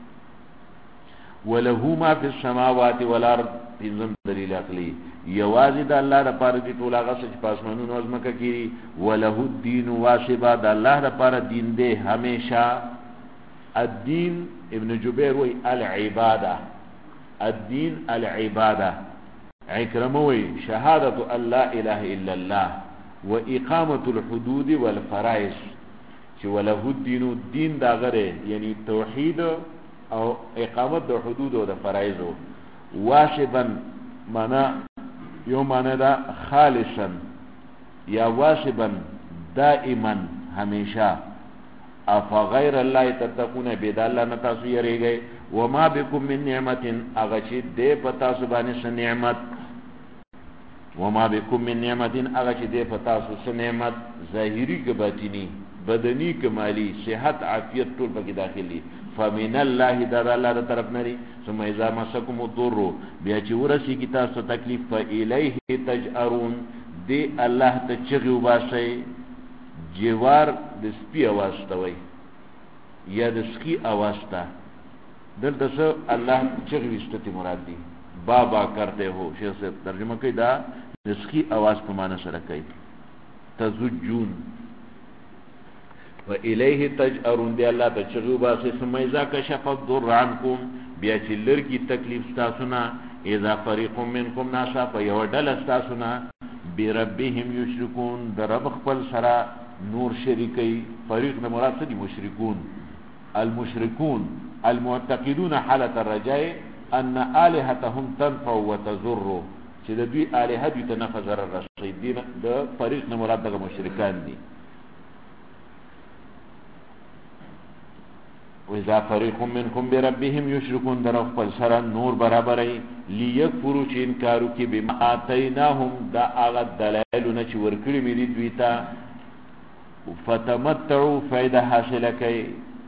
وله ما في السماوات والارض تنظم دلیل عقلی یوازې د الله لپاره دي ټول هغه څه چې پاسمانونو او ځمکه کې وله الدين واسبا د الله لپاره دین دی همیشه. الدين ابن جبیر وی العباده الدين العباده. عکرمه وی شهادت ان لا اله الا الله واقامه الحدود والفرائض چې وله الدين الدين دا غره یعنی توحید او اقامت د حدود او د فرایض. واسبا معنا یو معنا دا خالصا یا واسبا دائما همیشه. افا غیر الله تتقون بيد الله نتاسو یریږي. وما بكم من نعمت اغه چې دې پتا سبحانه س نعمت وما بكم من نعمت اغه چې دې پتا سو نعمت ظاهری که باطینی بدنی که مالی صحت عافیت ټول پکې داخلي فمن الله تعالی الله طرف نری. ثم اذا مسكم الضر بیا چې ورسی کی تاسو تکلیف فالیه تجارون دی الله ته چغي وباسي جوار د سپي आवाज ته وای یا د سخي आवाज ته دلته څه الله چغې ویستې مراد دي بابا کرتے ہو شیخ صاحب ترجمه کوي دا نسخی आवाज په معنی سره کوي تزجون و الیه تجارون دی الله ته چغو باسي ثم اذا كشف الضر عنكم بیا چې لرګي تکلیف تاسو نه اذا فريق منكم ناسا په یو ډله تاسو نه بربهم یشركون د رب خپل سره نور شریکي فريق نه مراد دي مشركون المشركون المعتقدون حالة الرجاء ان الهتهم تنفع وتضر چې د دوی الهه دوی ته نفع ضرر رسوي دي د فريق نه مراد د مشرکان دي وإذا فريق منكم بربهم يشركون در خپل سره نور برابرای ليكفروا چې انکارو کې بما آتيناهم دا هغه دلایلونه چې ورکړي مې دي دوی ته فتمتعوا فائدہ حاصل کړي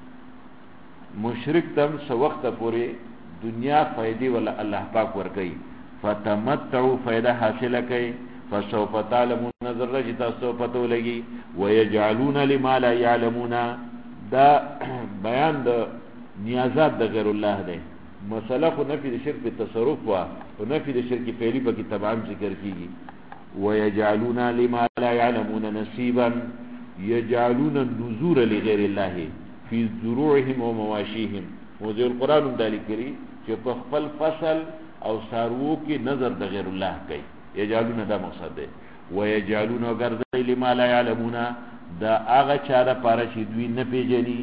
مشرک تم سو وخت پورې دنیا فائدې ولا الله پاک ورکړي فتمتعوا فائدہ حاصل کړي فسوف تعلمون نظر چې تاسو پته ولګي ويجعلون لما لا يعلمون دا بیان د نیازات د غیر الله دی مسله خو نفي د شرک په تصرف وا او نفي د شرک فعلی په تبع ذکر کیږي ويجعلون لما لا يعلمون نصيبا يجعلون النذور لغير الله في زروعهم ومواشيهم موضوع القران دالی کری چې په خپل فصل او سارو کې نظر د غیر الله کوي يجعلون دا مقصد دی ويجعلون غرض لما لا يعلمون دا هغه چاره پاره چې دوی نه پیژني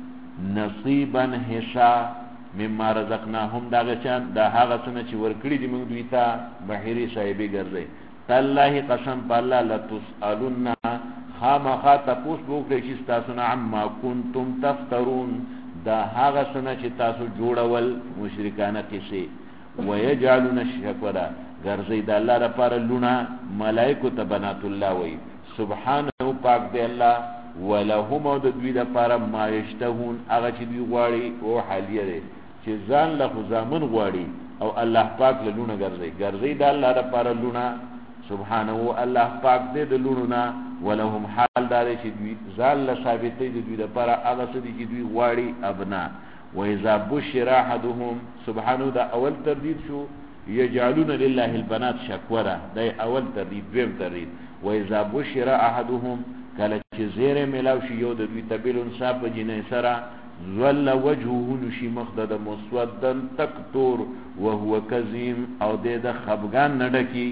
نصیبا حصہ مما رزقناهم دا غچان دا هغه څه چې ورکړي دي موږ دوی ته بحری صاحبې ګرځي تالله قسم بالله لتسالون خامخا تاسو وګورئ چې تاسو نه عما کنتم تفترون دا هغه څه چې تاسو جوړول مشرکانه کیسه ويجعلون الشکر ګرځي د الله لپاره لونه ملائکه ته بنات الله وي سبحانه پاک دی الله ولهم د دوی لپاره ما یشتهون هغه چې دوی غواړي او حالیه دی چې ځان له ځامن غواړي او الله پاک له لونه ګرځي د الله لپاره لونه سبحانه الله پاک دی د لونه ولهم حال دار چې دوی ځان له ثابتې د دوی لپاره هغه څه چې دوی غواړي ابنا واذا بشر احدهم سبحانه دا اول تردید شو يجعلون لله البنات شکورا دا اول تردید دویم تردید واذا بشر احدهم کله چې زیره ملاو شي یو د دوی تبلون صاحب جنې سره ظل وجهه نشي مخدد مسودن تکتور وهو کظیم او د خفغان نډکی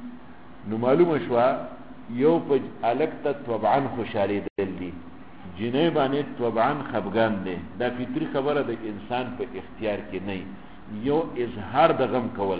نو معلومه شو یو په الکت طبعا خوشالي دلی جنې باندې طبعا خفغان دی دا فطری خبره د انسان په اختیار کې نه یو اظهار د غم کول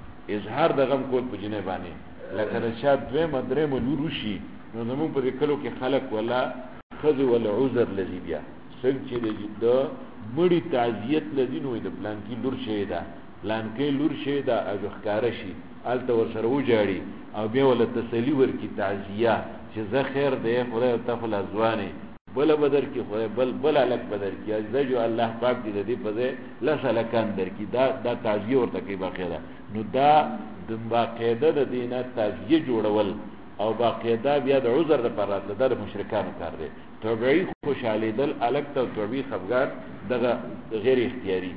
په جنې باندې لکه رشاد دوی مدرې ملوروشي نو زمون په کلو کې خلق ولا خذ ولا عذر لذي بیا څنګه چې د مړی تعزیت لذي نو د پلان کې لور شه دا پلان کې لور شه دا اجخکار شي الته ور سره وجاړي او بیا ول تسلی ورکی تعزیه چې زه خیر دی خدای ته فل ازوانه بل بدر کې خدای بل الک بدر کې ازجو الله پاک دې په دې لسلکان در کې دا تعزیه ورته کې باقاعده نو دا د باقاعده د دینه تعزیه جوړول او باقاعده بیا د عذر لپاره د مشرکانو کار دی توبعی خوشاله دل الک ته توبعی خفغان دغه غیر اختیاری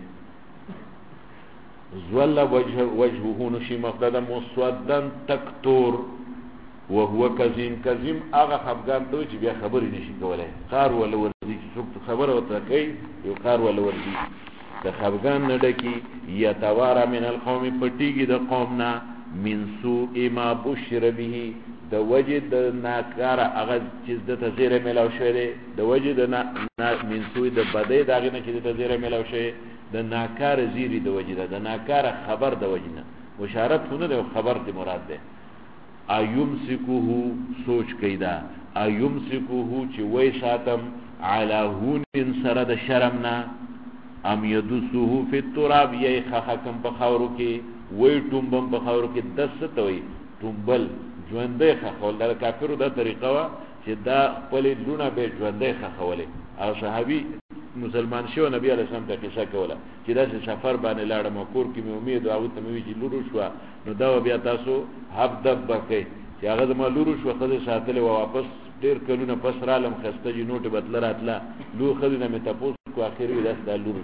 زول وجهه نشي مقدد مسودن تکتور وهو کظیم هغه خفغان ته چې بیا خبرې نشي کولای قار ولا ورزي خبره وته کوي یو قار ولا ورزي د خفغان نه ډکی یتوارا من القوم پټیږي د قومنا من سوء ما بشر به د وجد ناکار هغه چې د تزیره ملاو شوی د وجد من سوء د بدی دغه نه چې د تزیره ملاو شوی د ناکار زیری د وجد د ناکار خبر د وجنه بشارت هونه د خبر دی مراد ده ايمسكوه سوچ کیدا ايمسكوه چې وای ساتم علی هون سره د شرمنا ام یدسوه فی التراب یی خخکم په خاورو کې وای ټومبم په خاورو کې دستوي ټومبل ژوندې خخول د کافرو د طریقه وا چې دا خپل لونه به ژوندې خخولې او صحابي مسلمان شو نبی علیہ السلام ته قصه کوله چې دا سفر باندې لاړم کور کې مې امید او ته مې چې لورو شو نو دا بیا تاسو حب دب بکې چې هغه ما لورو شو خزه ساتلې او واپس ډیر کلونه پس رالم خسته جی نوټ بدل راتله لو خزینه مې تاسو کو اخیری داس د لور ده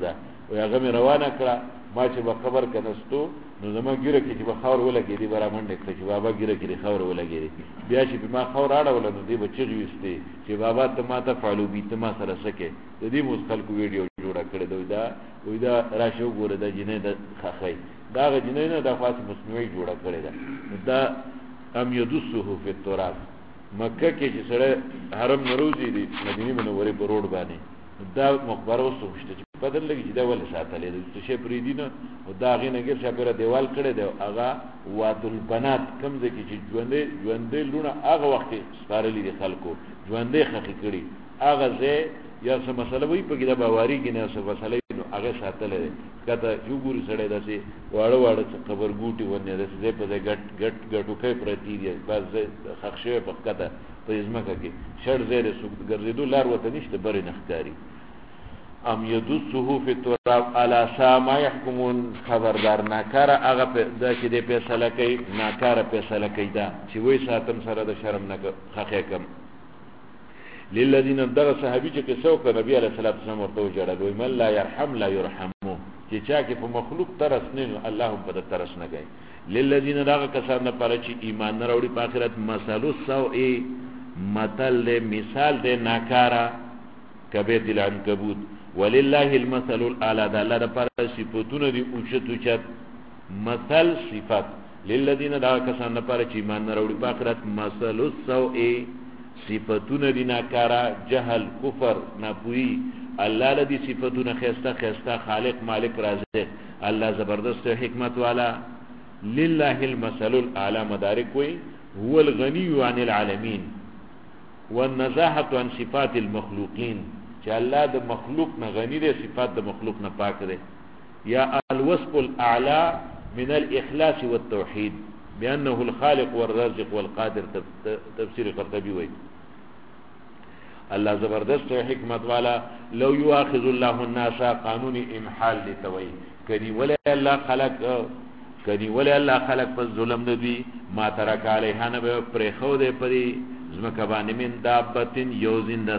او هغه مې روانه کړه ما چې به خبر کنهستو نو زما ګیره کې چې به خاور ولګېدې به را منډې کړه چې بابا ګیره کې دې خاور ولګېدې بیا چې به ما خاور اړوله نو دې به چغې ویستې چې بابا ته ما ته فالو بي ته ما سره څه کې د دې مو خلکو ویډیو جوړه کړې ده وایي دا راشه وګوره دا جنۍ د خخی دا هغه جنۍ نه دا خاص مصنوعي جوړه کړې ده دا ام یدسه فی التراب مکه کې چې سره حرم نروزي دي مدینه منورې په روډ باندې دا مقبره اوس شته چې بدل لګي چې دا ول ساتلې د څه پرې دي نه او دا غي نه ګر شپره دیوال کړي دی هغه وادل بنات کم ځکه چې ژوندې لونه هغه وخت سپارلې دي خلکو ژوندې خخې کړي هغه زه یا څه مسله وي په کې دا باوري کې نه څه مسله نو هغه ساتلې کته یو ګوري سړی داسې واړه خبر ګوټي ونه داسې په دې ګټو کې پرتی دي بس خښه په کته په ځمکه کې شړ زیره سو ګرځېدو لار وته نشته بری نختاري ام یدسه فی التراب الا سما يحكمون خبردار ناکاره هغه د چې د فیصله کوي ناکاره فیصله کوي دا چې وای ساتم سره د شرم نه خخې کم للذین دغه صحابي چې قصو ک نبی علیہ الصلوۃ والسلام ورته وجړل وای من لا يرحم لا يرحمو چې چا کې په مخلوق ترس نه الله په د ترس نه کوي للذین دغه کسان نه پاره چې ایمان نه وروړي په آخرت مثالو سوء مثل مثال د ناکاره کبیت العنکبوت ولله المثل الاعلى ده الله د پر صفاتونه دي اوچت مثل صفات للذین دا کسان پر چې ایمان نه وروړي په آخرت مثل السوء صفاتونه دي ناکارا جهل کفر ناپوهی الله لدی صفاتونه خسته خالق مالک رازق الله زبردست حکمت والا لله المثل الاعلى مدارک وی هو الغنی عن العالمین والنزاهه عن صفات المخلوقین چې الله د مخلوق نه غنی دی صفات د مخلوق نه پاک دی یا الوصف الاعلى من الاخلاص والتوحید بانه الخالق والرازق والقادر تفسیر قرطبی وایي الله زبردست حکمت والا لو یؤاخذ الله الناس قانون امحال لتوي کني ولا الله خلق په ظلم ندی ما ترک علیها نه پر خو دې پری زمکه باندې من دابتن یو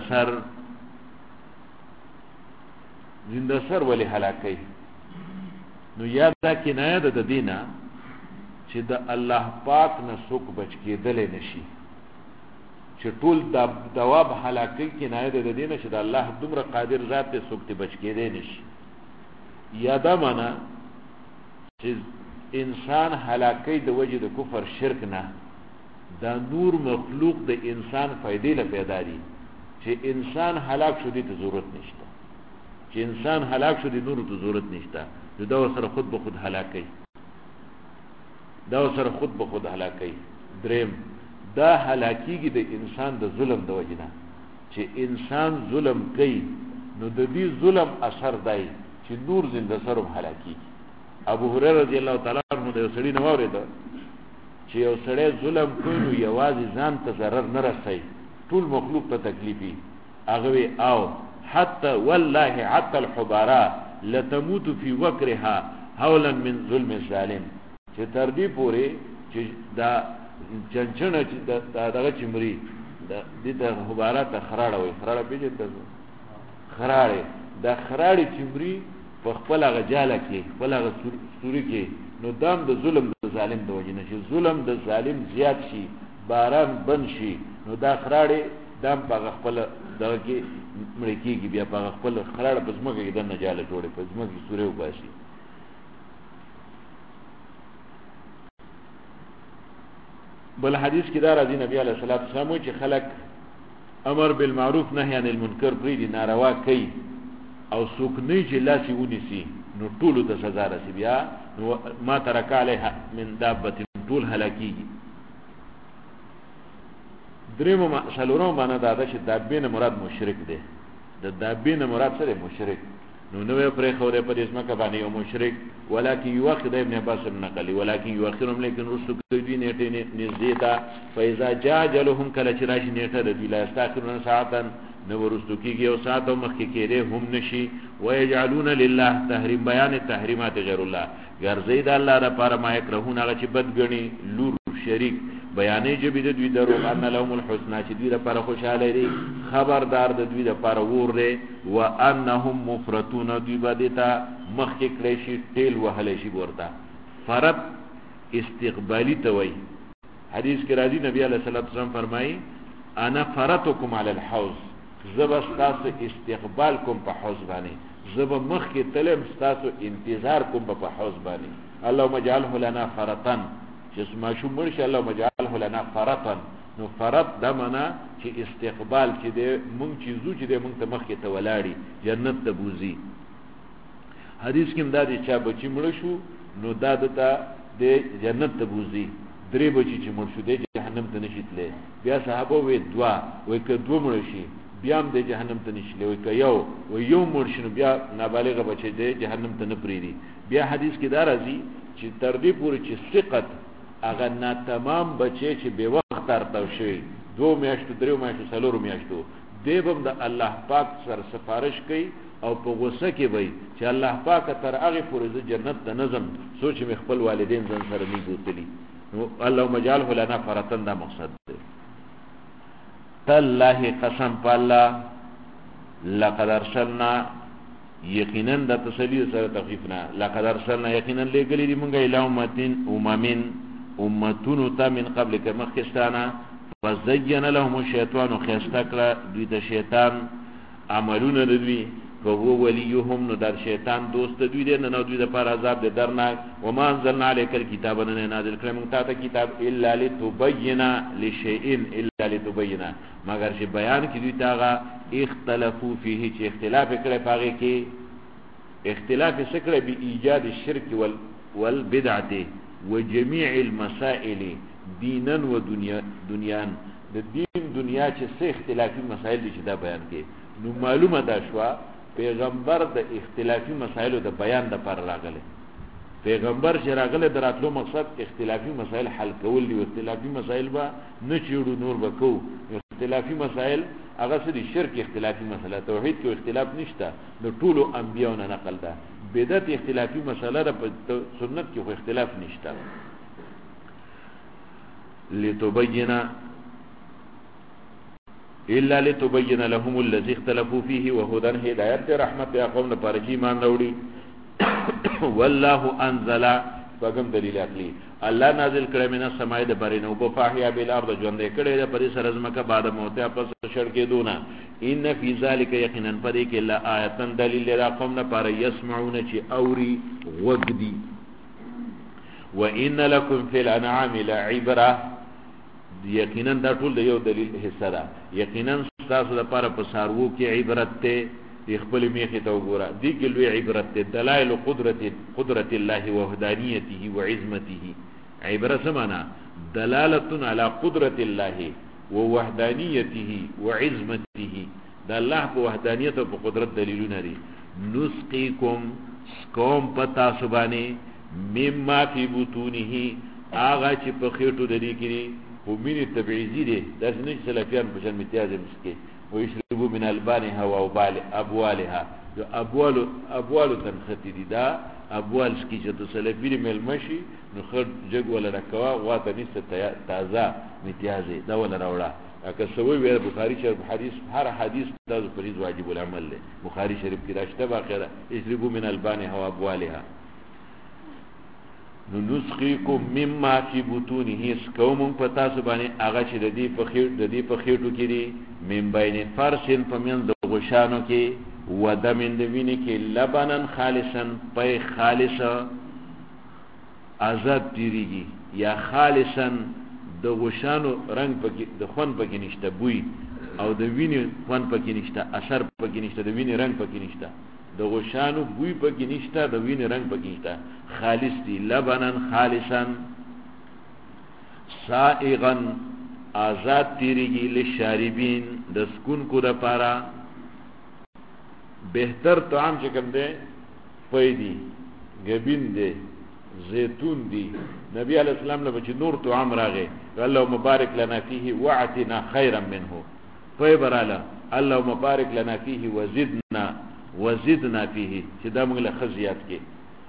زنده سر ولی هلاکی نو یاد دا کنایه د دینه چې د الله پاک نه څوک بچ کېدل نشي چې ټول د دواب هلاکی کنایه د دینه چې د الله دومره قادر ذات ته څوک ته بچ کېدل نشي یاده معنا چې انسان هلاکی د وجه د کفر شرک نه دا نور مخلوق د انسان فائدې له پیدا دي چې انسان هلاک شو دي ته ضرورت نشته چې انسان هلاک شو دي نور ته ضرورت نشته دا سره خود به خود هلاکی دریم دا هلاکیږي د انسان د ظلم د وجنه چې انسان ظلم کوي نو د دې ظلم اثر دی چې نور زنده سره هلاکیږي ابو هريره رضی الله تعالی عنہ د سړي نو اورید چې یو سړی ظلم کوي نو یوازې ځان ته ضرر نه رسي ټول مخلوق ته تکلیفي هغه او حتى والله حتى الحبارة لتموت في وكرها هولا من ظلم الظالم چې تر دې پورې چې دا چنچنه چې دغه چمري د حبارة ته خراړه وي خراړه پیژنئ خراړه د خراړې چمري په خپل غجاله کې خپل سوري کې نو دام د ظلم د ظالم د وجنه چې ظلم د ظالم زیات شي باران بند شي نو دا خراړې دام په خپل دغه کې مړ کېږي بیا په خپل خراړه په ځمکه کې د نجاله جوړې په ځمکه کې سوري وباسي بل حدیث کې دا راځي نبی علیه الصلاۃ والسلام چې خلق امر بالمعروف نهی عن المنکر پرې دي ناروا کوي او څوک نه چې لاسي ونیسي نو ټول ته سزا رسي بیا نو ما ترک علیها من دابه ټول هلاکیږي دریم سلورم باندې دا چې دابین مراد مشرک دی د دابین مراد سره مشرک نو نوې پرې خوره په اسمه کې باندې یو مشرک ولکن یوخذ ابن عباس نقلی ولکن یوخرهم لیکن رسو کوي نیټه نزدیتا فاذا جاء جلهم کله چې راشي نیټه د ویلا استاخرون ساعتن نو ورستو کېږي او ساعت او مخکې کېده هم نشي ويجعلون لله تحریم بیان تحریمات غیر الله ګرځي د الله لپاره ما یکرهون هغه چې بد ګڼي لور شریک بیانې جبې د دوی درو ان لهم الحسنى چې دوی لپاره خوشاله دي خبردار د دوی لپاره ور دي وانهم مفرطون دوی بدتا مخ کې کړی شي ټیل وهلی شي ورته فرط استقبالی ته وایي حدیث کې راځي نبی علیه الصلاة والسلام فرمایي انا فرطکم علی الحوض زب ستاسو استقبال کوم په حوض باندې زب مخ کې تلم ستاسو انتظار کوم په حوض باندې اللهم اجعله لنا فرطا چې ماشوم مرشي اللهم اجعله لنا فرطا نو فرط دا معنا چې استقبال چې د مونږ چې زو چې د مونږ ته مخ کې ته ولاړی جنت ته بوزي حدیث کې دا دي چې بچی مړ شو نو دا د جنت ته بوزي درې بچی چې مړ شو د جهنم ته نشي تللی بیا صحابه وې دوا وې ک دوه مړ شي بیا هم د جهنم ته نشي وې ک یو مړ شنو بیا نابالغه بچی د جهنم ته نه پریری بیا حدیث کې دا راځي چې تر دې پورې چې ثقت اگر نا تمام بچی چې به وخت ترتاو شي 2 میاشتو 3 میاشتو 4 میاشتو دیبم د الله پاک سره سفارش کوي او په غوسه کې وای چې الله پاک تر هغه پورې ز جنت ته نظم سوچ مې خپل والدین ځن سره نه بوتلی نو اللهم اجعله لنا فرطن دا مقصد دی تالله قسم بالله لقد ارسلنا یقینا د تسلیل سره تخفیفنا لقد ارسلنا یقینا لګلی دی مونږه الامتين امتون تا من قبل کما خستانا فزين لهم الشیطان خستکلا دوی د شیطان عملونه دوی وهو وليهم نو در شیطان دوست دوی دی نه دوی د پر عذاب د درناک وما انزلنا عليك الكتاب نه نازل کړم تا ته کتاب الا لتبين لشيء الا لتبين مگر چې بیان کی دوی تاغه اختلافو فيه چې اختلاف کړي پاږي کې اختلاف سکړه به ایجاد الشرك والبدعه وجميع المسائل دينا ودنيا د دین دنیا چې څه اختلافي مسائل دي چې دا بیان کړي نو معلومه ده شو پیغمبر د اختلافي مسائلو د بیان د پر راغله پیغمبر چې راغله دراتلو مقصد اختلافي مسائل حل کول دي اختلافي مسائل با نه چیړو نور وکاو اختلافي مسائل هغه سړي شرک اختلافي مسله توحید کې اختلاف نشته د ټولو انبیانو نقل ده بدعت اختلافي مسله د سنت کې خو اختلاف نشته لتبين الا لتبين لهم الذي اختلفوا فيه وهدى هدايت رحمت قوم لپاره چې ایمان وروړي والله انزل فقم دلیل عقلی الله نازل کړی من السماء د بارینه او په فاحیا بالارض ژوند کړي د پرې سرزمکه بعد موت پس شړکې دونه ان فی ذلک یقینا پرې کې لا آیتن دلیل را قوم لپاره يسمعون چې اوري وغدي وان لكم فی الانعام لعبره یقینا دا ټول د یو دلیل حصہ ده یقینا تاسو لپاره په سارو کې عبرت ته خپل میخه ته وګوره دي کې لوی عبرت ته دلائل قدرت الله وحدانیته وعظمته عبرت سمانا دلاله على قدرت الله ووحدانیته وعظمته دا الله په وحدانیت او په قدرت دلیلونه دي نسقيكم قوم پتا سبانه مما فی بطونه اغه چې په خېټو د دې کې ومینه تبعیزی دي داس نه سلفیان په شان امتیاز مسکي ويشربوا من البانها وابوالها جو ابوال تنختی دي دا ابوال سکی چې د سلفی مل مشي نو خر جګ ولا رکوا واته نسته تازه امتیاز دا ولا راوړه اګه سوي وی بخاری شریف حدیث هر حدیث د فریض واجب العمل له بخاری شریف کې راځته باقاعده يشربوا من البانها وابوالها نو نسخيكم مما في بطونه سكوم پتا سبانه هغه چې د دې په خېټو کې دي من بین فرسن پمن د غشانو کې ودمن د وینې کې لبنن خالصا پي خالصا آزاد تیریږي یا خالصا د غشانو رنگ پکې د خون پکې نشته بوی او د وینې خون پکې نشته اثر پکې نشته د وینې رنگ پکې نشته د غشانو بوی پکې نشته د وینې رنگ پکې نشته خالص دي لبنن خالصا سائغا آزاد تیریږي للشاربین د سکون کو لپاره بهتر طعام چې کوم دی پېدی غبین دی زيتون دی نبی علیہ السلام له چې نور طعام راغی الله مبارک لنا فيه وعتنا خيرا منه فیبراله الله مبارک لنا فيه وزدنا فيه چې دا موږ له خزيات کې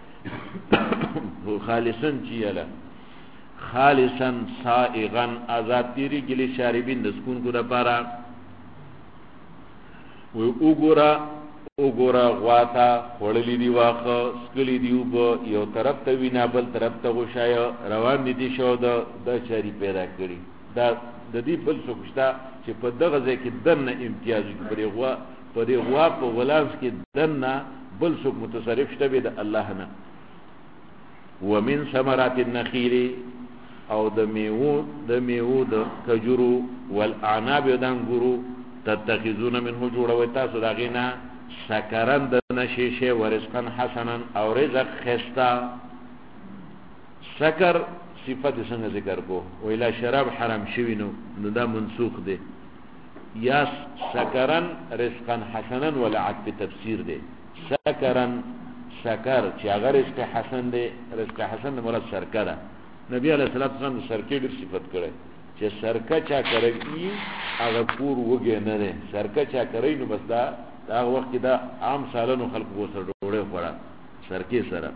خالصا چیاله خالصا سائغا آزاد تیری گلی شاربین د سکون کو لپاره و وګورا وګوره غواته خوړلې دی واخه سکلی دی وب یو طرف ته وینا بل طرف ته غشایا روان دي شو د چاري پیدا کړی دا د دې بل څوکشتا چې په دغه ځای کې دنه امتیاز پرې غوا په غلاف کې دنه بل څوک متصرف شته به د الله نه. ومن ثمرات النخيل او د میوه د کجورو والاعناب د انګورو تتخذون منه جوړوي تاسو دا غینا سکرن د نشیشه ورزقن حسنا او رزق خستا. سکر صفت څنګه ذکر کو ویلا شراب حرام شوی نو دا منسوخ دی یا سکرن رزقن حسنا ولا عد تفسیر دی. سکرن سکر چې هغه رزق حسن دی رزق حسن مراد سرکه ده. نبی علیہ الصلوۃ والسلام سرکه ډیر صفت کړي چې سرکه چا کوي هغه پور وګه نه ده سرکه چا کوي نو بس دا وخت دا عام سالانو خلق وو سره ډوړې خورا سرکه سره.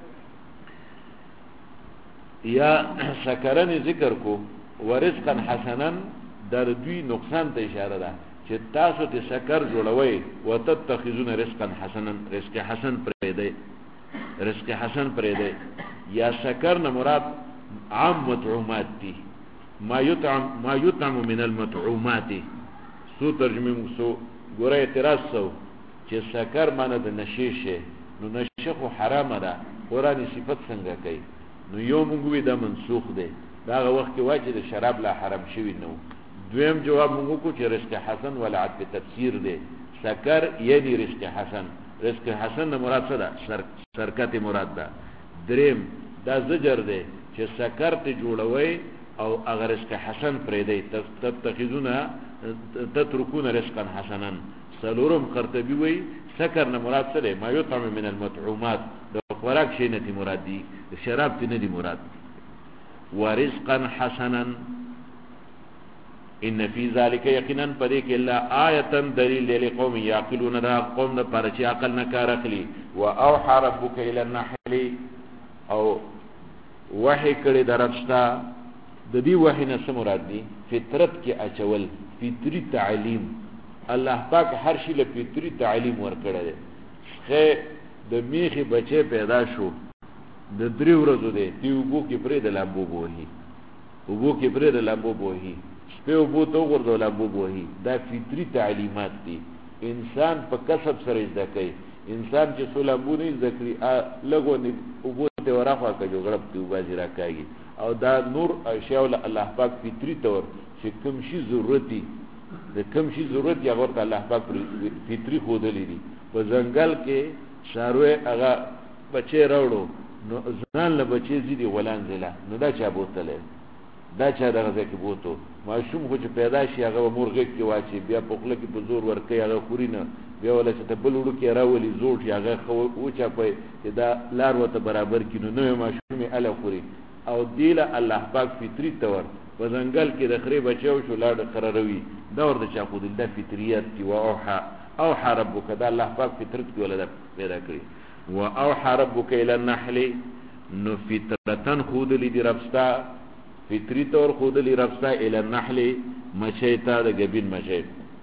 یا سکرن ذکر کو ورزقا حسنا در دوی نقصان ته اشاره ده چې تاسو ته سکر جوړوي وتتخذون رزقا حسنا رزق حسن پرې دی رزق حسن پرې دی. یا سکر نه مراد عام مطعومات دي ما يطعم من المطعومات. سو ترجمه مو ګوره اعتراض سو چې سکر معنی د نشیشه نو نشه خو حرامه ده قرآنی صفت څنګه کوي نو یو مونږ وی دا منسوخ دی دا وخت کې واجب د شراب لا حرام شوی نو. دویم جواب مونږ کو چې رزق حسن ولا عد تفسیر دی سکر یعنی رزق حسن رزق حسن مراد څه ده سرکت مراد ده. دریم دا زجر دی چې سکر ته جوړوي او اگر رزق حسن پرې دی تتركون رزقا حسنا. سلورم قرطبي وی سکر نه مراد څه دی ما يطعم من المطعومات د خوراک شي نه مراد دی شراب ته نه دی مراد. ورزقا حسنا ان فی ذلک یقینا پدې کې الله آیه دلیل لقوم یعقلون دا قوم د پر چې عقل نه کار اخلي. واوحى ربک الى النحل او وحی کړي درښتا د دې وحی نه مراد دی فطرت کې اچول فطری تعلیم. الله پاک هر شي له فطری تعلیم ورکړی دی. خې د میخي بچي پیدا شو د درې ورځو دی دی وبو کې پرې د لامبو بوهي وبو کې پرې د لامبو بوهي په وبو تو ورته لامبو بوهي دا فطری تعلیمات دي. انسان په کسب سره زده کوي انسان چې سولامبو نه زده کړي لګونی وبو ته ورافه کوي غرب ته وبازي راکاږي او دا نور اشیاء الله پاک فطری تور چې کوم شي ضرورتي د کوم شي ضرورت یا ورته الله پاک فطری خودلې دي. په ځنګل کې شاروي هغه بچي راوړو نو ځان له بچي زیدي ولان زلا نو دا چا بوتله دا چا دغه ځکه بوتو ماشوم خو چې پیدا شي هغه مرغه کې واچي بیا په خپل کې په زور ورکي هغه خورینه بیا ولا چې ته بل وړو کې راولي زوړ هغه خو او چا په دا لار وته برابر کینو نو ماشوم اله خوري او دیله الله پاک فطری تور په ځنګل کې د خري بچو شو لاړ قراروي دا ورته چا خو د فطریات دی اوحى ربک دا الله پاک فطرت کې ولدا پیدا کړی. واوحى ربک الى النحل نو فطرتن خود لدی ربستا فطری طور خود لی ربستا الى النحل مچیتا د گبین مچی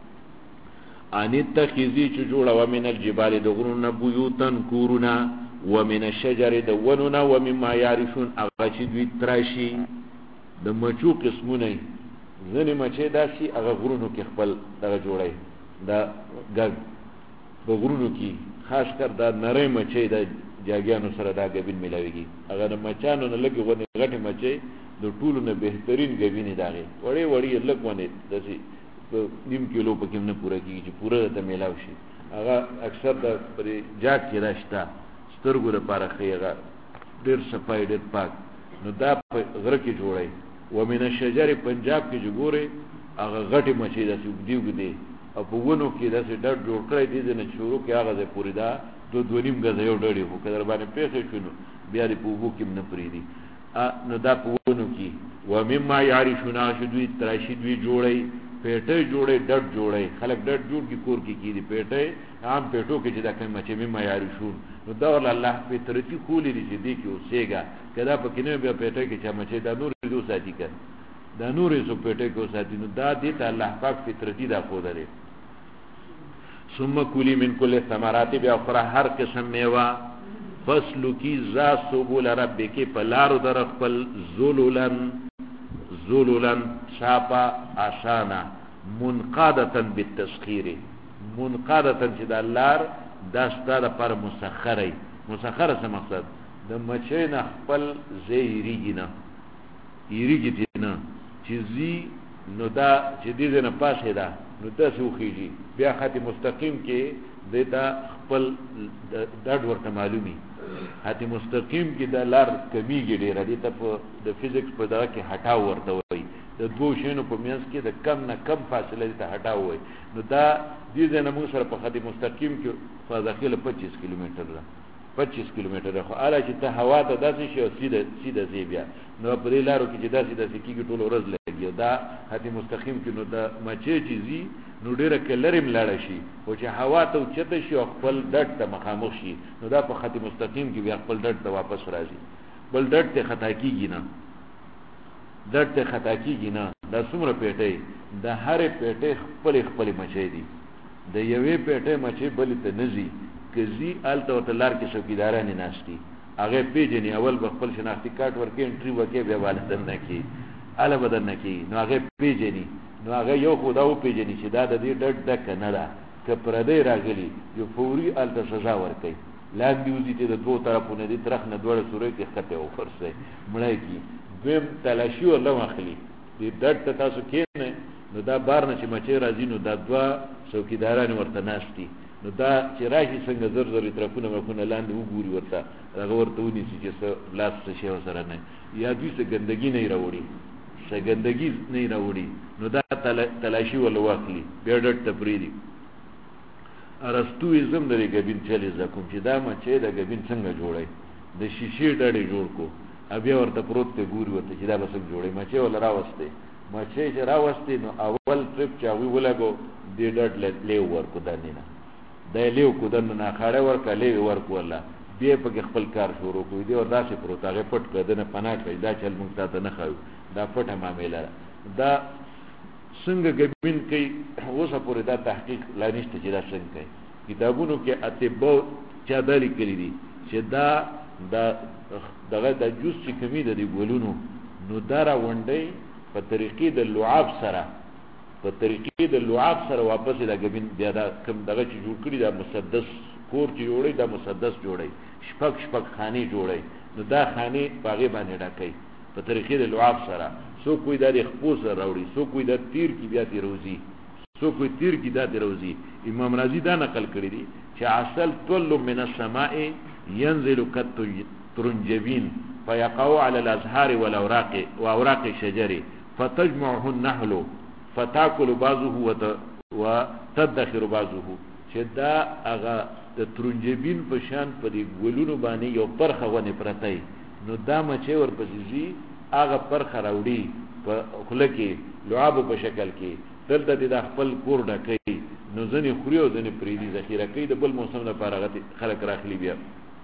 ان تخذی چ جوړه ومن الجبال دغرون بیوتن کورونا ومن الشجر دوننا ومما يعرشون اغه چې دوی تراشی د مچو قسمونه ځنه مچې داسي هغه غرونو کې خپل دغه جوړي دا ګګ په غرونو کې خاص کر دا نری مچې د جاګیانو سره دا غبین ملاويږي هغه د مچانو نه لګي غونې غټي مچې د ټولو نه بهترین غبینې داغه وړي وړي لګونه دسي نیم کیلو پکې نه پوره کیږي چې پوره ته ملاوي شي هغه اکثر د پرې جاګ کې راشتا سترګو لپاره خیغه ډیر صفای ډیر پاک نو دا په غره کې جوړي ومن الشجر پنجاب کې جوړي هغه غټي مچې داسې دیوګدي او په ونو کې داسې ډډ جوړ کړی دي نه شروع کې هغه د پوری دا دو نیم غزه یو ډډي خو کله باندې پیسې شنو بیا دې په وو کې نه پریدي نو دا په ونو کې ومما يعرشون اشدوی تراشدوی جوړي پیټه جوړي ډډ جوړي خلک ډډ جوړ کی کور کې کیدي پیټه عام پیټو کې چې دا کوم مچې مما يعرشون نو دا ول الله په ترتیب خولې دي دې کې اوسېګا کدا په کې نه بیا پیټه کې چې مچې دا نور دې ساتي کړ دا نور یې سو پیټه کې ساتي نو دا دې ته الله پاک فطرتي دا خو درې ثم کلی من کل ثمرات بیا خورا هر قسم میوه فصلو کی ذا سبول ربک پلارو در خپل ذلولن شاپا آسانا منقادتا بالتسخیر منقادتا چې دا لار دا ستا د پر مسخره څه مقصد د مچۍ نه خپل ځای یریږي نه چې ځي نو دا چې دې نه پاسې ده نو داسې وخیږي بیا خط مستقیم کې دیتا خپل ډډ ورته معلومي خط مستقیم کې دا لار کمیږي ډېره دې ته په د فزیکس په دغه کې هټاو ورته وایي د دوو شیانو په منځ کې د کم نه کم فاصله دې ته هټاو وایي نو دا دې ځای نه موږ سره په خط مستقیم کې فاصله 25 کیلومتر ده 25 کیلومتر خو اله چې ته هوا ته داسې شي او سیده ځي بیا نو په دې لارو کې چې داسې کېږي ټول ورځ لګي دا خط مستقیم کې نو دا مچۍ چې ځي نو ډېره کلرم لاړه شي او چې هوا ته اوچته شي او خپل ډډ ته مخامخ شي نو دا په خط مستقیم کې بیا خپل ډډ ته واپس راځي بل ډډ ته خطا کېږي نه دا څومره پیټۍ د هرې پیټۍ خپلې مچۍ دي د یوې پیټۍ مچۍ بلې ته نه ځي که ځي هلته ورته لار کې څوکیدارانې ناستي هغې پېژني اول به خپل شناختي کارت ورکوي انټري وکوي بیا به دننه کېږي هله به دننه کېږي نو هغې پېژني نو هغه یو خو دا وپېژني چې دا د دې ډډ ډکه نه ده که پردی راغلي یو فوري هلته سزا ورکوي لاندې وځي چې د دوو طرفونه دي ترخ نه دواړه سورۍ کې ښکته وخرڅوي مړی کړي دویم تلاشي ورله واخلي دې ډډ ته تاسو کښېنئ نو دا بار نه چې مچۍ راځي نو دا دوه څوکیداران ورته ناست دي نو دا چې راشي څنګه زر طرفونه مخونه لاندې وګوري ورته هغه ورته ونیسي چې څه لاس څه شی ورسره نه یا دوی څه ګندګي نه راوړي نو دا تلاشي ورله واخلي بیا ډډ ته پرېږدي ارسطو ازم د ګبین چلې زده کوم چې دا مچۍ د ګبین څنګه جوړی د شیشې ډډې جوړ کو بیا ورته پروت ته ګوري ورته چې دا به څنګه جوړی مچۍ ورله راوستې مچۍ چې راوستې نو اول ټرپ چې هغوی ولګو دې ډډ لیو ورکو دننه دا لیو کو دننه اخاړه ورکه لیو ورکو الله بیا پکې خپل کار شروع کوي دی او داسې پروت هغې پټ کړه دنه پناه کړي دا چل موږ تا ته نه ښایو دا پټه معامله دا څنګه ګبین کوي اوسه پورې دا تحقیق لا نشته چې دا څنګه کوي کتابونو کې اطباء چا دا لیکلي دي چې دغه د جوس چې کمی ده د ګلونو نو دا راونډی په طریقې د لعاب سره واپس دا ګبین بیا دا کوم دغه چې جوړ کړي دا مسدس کور چې جوړی دا مسدس جوړی شپږ خانې جوړی نو دا خانې په هغې باندې ډکوي په طریقې د لعاب سره څوک کوئی دا د خپو سره راوړي څوک کوئی دا تیر کې بیا تیروزي څوک کوئی تیر کې دا تیروزي امام رازي دا نقل کړی دی چې عسل طل من السماء ينزل كالترنجبين فيقع على الازهار واوراق الشجر فتجمعه النحل فتاكل بعضه وتدخر بعضه چې دا هغه د ترنجبین په شان په دې ګلونو باندې یو پرخه ونې پرتی نو دا مچۍ ورپسې ځي هغه پرخه راوړي په خوله کې لعابو په شکل کې دلته دې دا خپل کور ډکوي نو ځینې خوري او ځینې پرېږدي ذخیره کوي د بل موسم لپاره هغه خلک راخلي بیا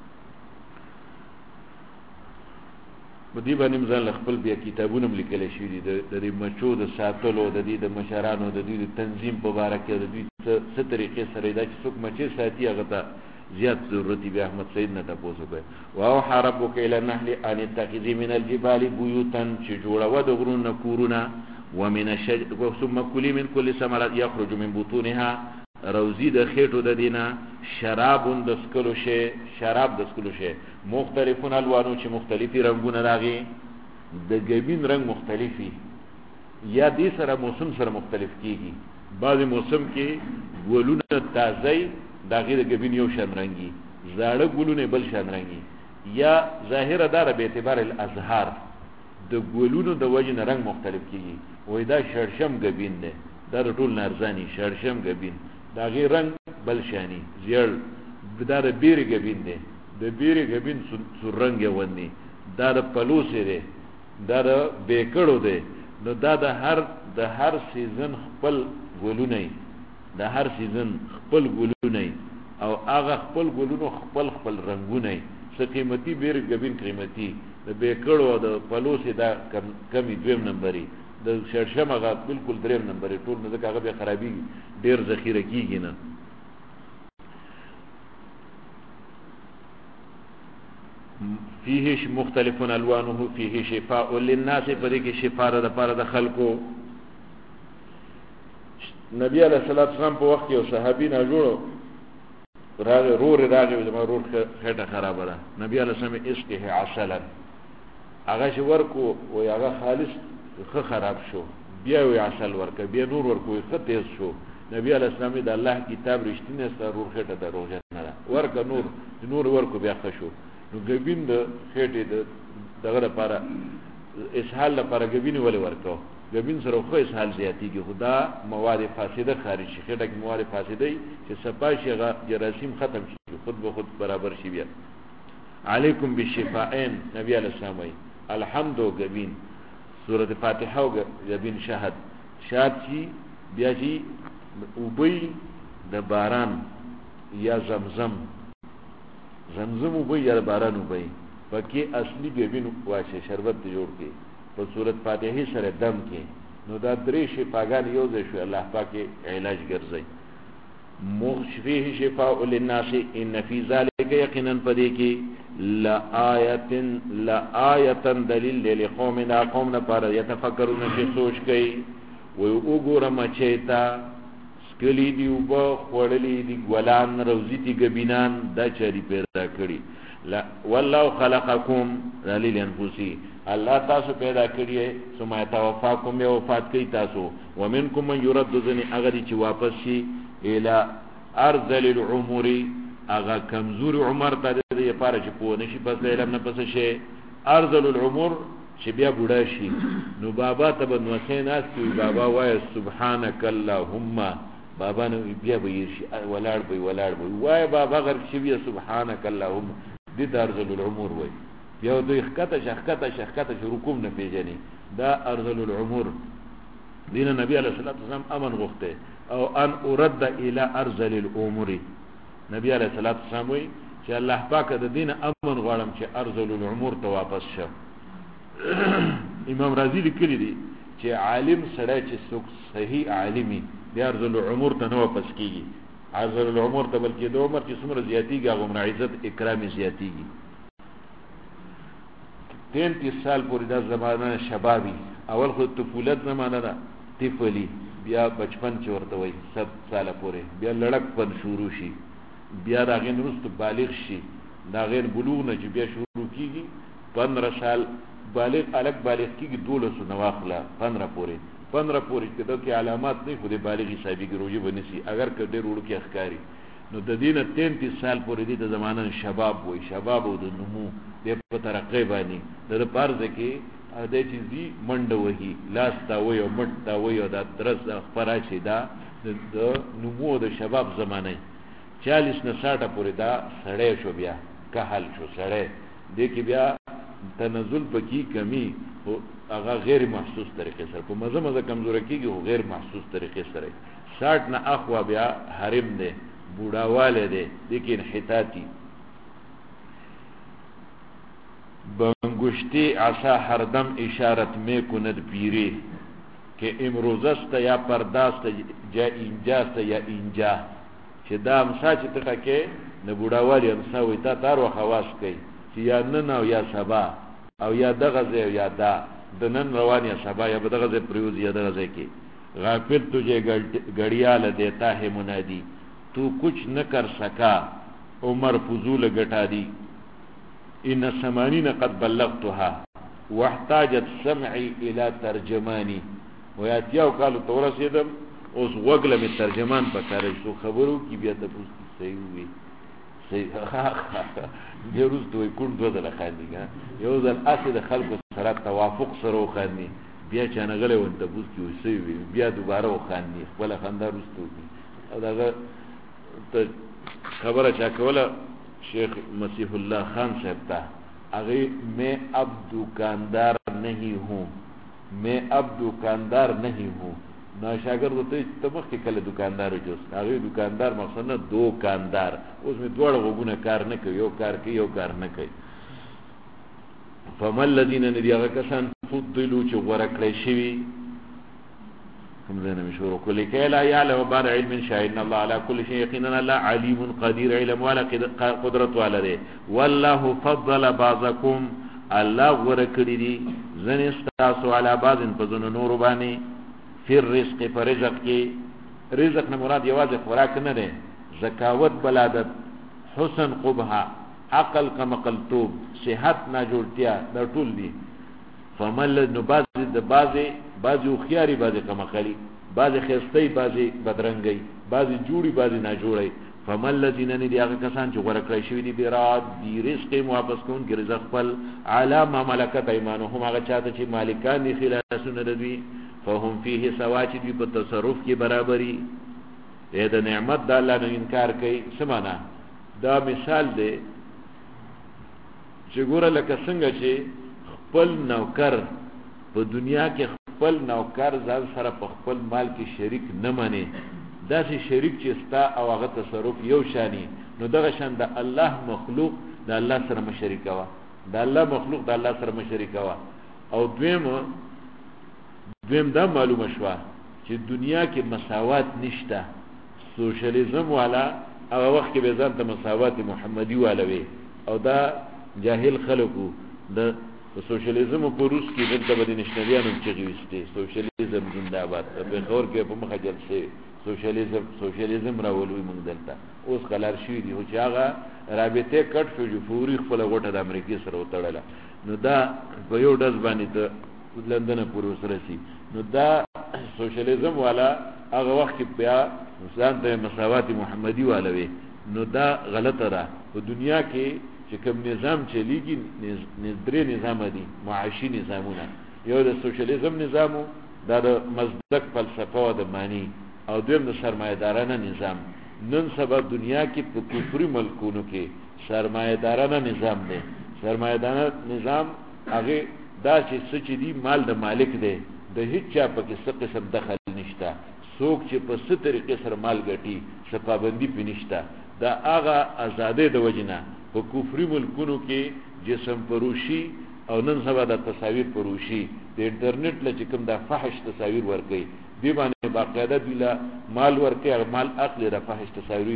په دې باندې ځان له خپل بیا کتابونه هم لیکلی شوي دي د دې مچو د ساتلو د دې د مشرانو د دې د تنظیم په باره کې د دوی څه طریقې سره دا چې څوک مچۍ ساتي هغه ته زیات ضرورت بیا احمد سید نه تپوس وکړي واوحى ربک الی النحل ان اتخذی من الجبال بیوتا چې جوړوه د غرونو نه کورونه ومن الشجر ثم کلی من کل ثمرات یخرج من بطونها روزی د خېټو د دینه شراب د سکلو شي مختلفون الوانو چې مختلفي رنگونه راغي د ګبین رنگ مختلفي یا دې سره موسم سره مختلف کیږي بعضی موسم کې ګلونه تازه داغه د ګبین یو شان رنگي زاړه ګلونه بل شان رنگي یا ظاهر دار به اعتبار الازهار د ګلونو د وجه رنگ مختلف کیږي وای دا شړشم ګبین ده دا ټول نارزانی شړشم ګبین دا غیر رنگ بل شانی زیړ دا د بیر ګبین ده د بیر ګبین سور رنگ ونی دا د پلوسه ده دا د بیکړو ده نو دا د هر سیزن خپل ګلونه د هر سیزن خپل ګلونه او هغه خپل ګلونو خپل رنگونه څه قیمتي بیر ګبین قیمتي د بیکړو د پلوسه دا کمی دویم نمبرې د شړشم هغه بالکل دریم نمبرې ټول نه ځکه هغه بیا خرابي ډیر ذخیره کیږي نه فيه مختلف الوانه فيه شفاء للناس پدې کې شفاء ده لپاره د خلکو. نبی علیہ الصلوۃ والسلام په وخت یو صحابي نه جوړو راغی د رور خټه خراب ده. نبی علیہ السلام اسقه عسلا هغه چې ورکو و هغه خالص خراب شو، بیا وی عسل ورکه، بیا نور ورکو خ تیز شو. نبی علیہ السلام د الله کتاب رښتینه ستاره رور خټه دروغه نه ده ورکه، نور ورکو بیا ښه شو. نو ګبین د خېټې دغه لپاره اسهال لپاره ګبین ولې ورکو؟ ګبین سره خو اسهال زیاتیږي، خدا مواد فاسده خارج شي، خېټه کې مواد فاسده چې صفاشي جراثیم ختم شي، خود به خود برابر شي. بیا علیکم بالشفاءین نبی علیہ السلام وی الحمد ګبین سورۃ فاتحه او ګبین شاد شي. بیا چې وبې د باران یا زمزم وبې یا باران وبې پکې اصلي ګبین واشه شربت جوړ کې په سورۃ فاتحه سره دم کې، نو دا درې شفاګان یو ځای شو، الله پاک علاج ګرځي. مشفيه شفاء للناس ان في ذلك يقينا پدې کې لآیه دلیل لقوم پر يتفکرون چې سوچ کوي. و وګوره مچیتا سکلی دی وبا خړلې دی ګلان روزي دی ګبینان دا چری پیدا کړی. لا والله خلقکم ذلیل انفسی الله تاسو پیدا کړی ثم توفاکم یو وفات کوي تاسو. ومنکم من يرد ذنی اگر چې واپس شي الی ارذل العمر اگر کمزور عمر ته دې لپاره چې په نشي پس علم نه پس شي ارذل العمر چې بیا بوډا شي. نو بابا ته بنو سیناس کی بابا وای سبحانك اللهم بابا نو بیا به شي ولاړ به وای بابا غر شي بیا سبحانك اللهم دې ارذل العمر وای. بیا دوی خکته چې رکوع نه پیژني دا ارذل العمر. دین نبی علیہ الصلوۃ والسلام امن غوښته او ان ارد الى ارذل الامور. نبی علیہ الصلوۃ والسلام وی چې الله پاک د دین امن غواړم چې ارذل العمور ته واپس شه. امام رازی لیکلی دی چې عالم سره چې صحیح عالمي د ارذل العمور ته نه واپس کیږي. ارذل العمور ته بلکې د عمر چې څومره زیاتیږي هغه عزت اکرام زیاتیږي. 33 سال پورې د زمانه شبابي اول خو طفولت زمانه ده طفلی، بیا بچپن چې ورته وای 7 سال پورې، بیا لړک پن شروع شي، بیا دا غین رست بالغ شي، دا غیر بلوغ نه چې بیا شروع کیږي 15 سال بالغ کیږي 12 نواخله 15 پورې کده کې علامات نه خو د بالغ حسابي ګروجي بنسي اگر کډه وړو کې اخکاری. نو د دینه 33 سال پورې د زمانه شباب وای، شباب او د نمو د په ترقې باندې د پارځ کې د چیزي منډه وهي لاس تا وای او مټ تا وای او د درس خبره دا د نمو د شباب زمانه 40 نه 60 پورې دا سړی شو، بیا کهل شو سړی د کې بیا تنزل پکې کمی هغه غیر محسوس طریقې سره په مزه کمزوري کېږي او غیر محسوس طریقې سره 60 نه اخوا بیا حرم دی بوډاواله دی لیکن حتاتی بنگشتی عصا هر دم اشارت می کند پیری که امروز است یا پرداست جا اینجاست یا اینجا. چې دا امسا چې ته کې نه بوډاوالی امسا وي تا تار و خواص کوي چې یا نن او یا سبا او یا دغه ځای یا دا د نن روان یا سبا یا به دغه ځای پریوز یا دغه ځای کې. غافل تجھے گھڑیال دیتا ہے منادی تو کچھ نہ کر سکا عمر فضول گٹا دی. ان سمانین قد بلغتها واحتاجت سمعی الى ترجمانی. ویاتیاو کالو تورسیدم اوس وګله می ترجمان پکاره شو خبرو کی بیا ته پوښتنه صحیح وي صحیح دی روز دوی کون دوه د خاندیګا یو ځل اسې د خلکو سره توافق سره وخاندي بیا چې نه غلې ونته پوښتنه وي صحیح وي بیا دوباره وخاندي خپل خندا روستو او داغه ته خبره چا کوله شیخ مسیح الله خان صاحب ته هغه میں اب دکاندار نہیں ہوں نا شاگرد ته تمخ کې کله دکاندار جوړ هغه دکاندار مقصد نه دوکاندار اوس می دوړ غوونه کار نه کوي یو کار کوي یو کار نه کوي. فمل الذين ندیغه کسان فضلوا چې ورکړی شوی کوم ځای نه مې شروع کړو لکي لا یعلم بعد علم شاهد الله على كل شيء یقینا الله علیم قدیر علم والا قدرت والا دی والله فضل بعضکم الله غوړه کړی دي ځنې تاسو علی بعض په ځنو نور باندې فی الرزق پر رزق کې رزق نه مراد یوازې خوراک نه دی زکاوت بلادت حسن قبحه عقل کمقلتوب صحت ناجوړتیا دا ټول دي فمل نو بعضی خياري بعضی کمقلی بعضی خستی بعضی بدرنګي بعضی جوړي بعضی ناجوړي فمل الذين ندي هغه کسان چې غوړه کړی شوی دي براد دي رزق واپس کون کې رزق خپل علامه ملکت ایمانهم هغه چاته چې مالکان دي خلاصونه دوی فهم فيه سوا چې دوی په تصرف کې برابرۍ دا نعمت د الله نه انکار کوي سمانا دا مثال دی چې ګوره لکه څنګه چې خپل نوکر په دنیا کې خپل نوکر ځان سره په خپل مال کې شریک نه مانی داسې شریک چې ستا او هغه تصرف یو شانی نو دغه شان د الله مخلوق د الله سره مشرک وا د الله مخلوق د الله سره مشرک وا او دویم دا معلومه شوه چې دنیا کې مساوات نشته سوشلیزم والا هغه وخت کې به ځان د مساوات محمدي والا وي او دا جاهل خلکو د سوشلیزم په روس کې دلته باندې نشنریانو چې وسته سوشلیزم زنده‌باد په خور کې په مخه جلسه سوشلیزم راولوي موږ دلته اوس قلار شي دي چې هغه رابطه کټ شو جو فوري خپل غوټه د امریکای سره وتړله نو دا په یو ډز باندې ته لندن پورې سره سي نو دا سوشلیزم والا هغه وخت بیا ځان ته مساوات محمدي والا وي نو دا غلطه ده په دنیا کې چې کوم نظام چلیږي درې نظام دي معاشي نظامونه یو د سوشلیزم نظامو دا د مزدک فلسفه او د معنی او دویم د سرمایه‌دارانه نظام نن سبا دنیا کې په کفري ملکونو کې سرمایه‌دارانه نظام دی سرمایه‌دارانه نظام هغه دا چې دی مال د مالک دی د هیڅ چا په کې څه قسم دخل نشته څوک چې په څه طریقې سره مال ګټي څه پابندي پنيشته دا هغه آزادۍ د وجنه په کفري ملکونو کې جسم فروشي او نن سبا د تصاویر فروشي د انټرنیټ لچ کوم د فحش تصاویر ورکي دی باندې باقاعده بلا مال ورکي او مال اخلي د فحش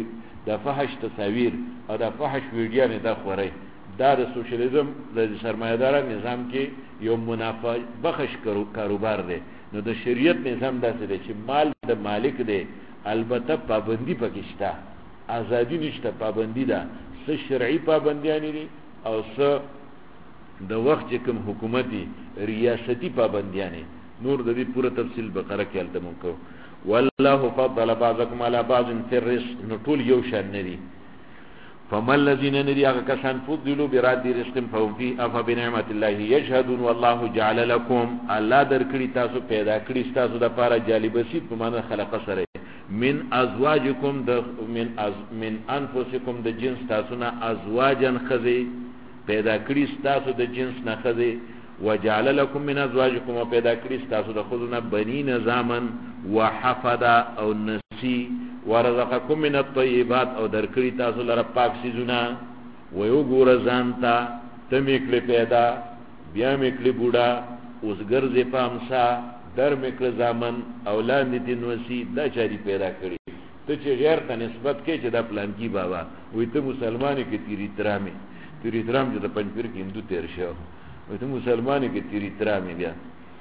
تصاویر او د فحش ویډیو نه دا خوري دا د سوشلیزم د سرمایه‌دار نظام کې یو منافع بخش کاروبار دی نو د شریعت نظام داسې دی چې مال د مالک دی البته پابندي پکې شته ازادي نشته پابندي ده څه شرعي پابنديان دي او څه د وخت کوم حکومتي ریاستي پابنديان نور د دې پوره تفصیل بقره کې الته مونږ والله فضل بعضكم على بعض في الرزق نو ټول یو شان ندي فما الذين ندي هغه کسان فضلوا براد رزق فهم فيه افبنعمت الله يشهدون والله جعل لكم الله درکړي تاسو پیدا کړی تاسو د پاره جالبسیت په معنا خلق سره من ازواجکم من انفسکم د جنس تاسو نه ازواجن خذي پیدا کړی تاسو د جنس نه خذي وجعل لكم من ازواجكم پیدا کړی تاسو د خودونه بنی نظامن وحفدا او نسی ورزقکم من الطيبات او درکړی تاسو لره پاک سيزونه ويو ګور ځانتا تمیکله پیدا بیا میکله بوډا اوس ګرځي پامسا در میکله زامن اولاد دې نوسی دا چاري پیدا کړی ته چې غیر ته نسبت کې چې دا پلان کی بابا وې ته مسلمانې کې تیری ترام چې د پنځپیر کې هندو تیر شو وې ته مسلمانې کې تیری ترامې بیا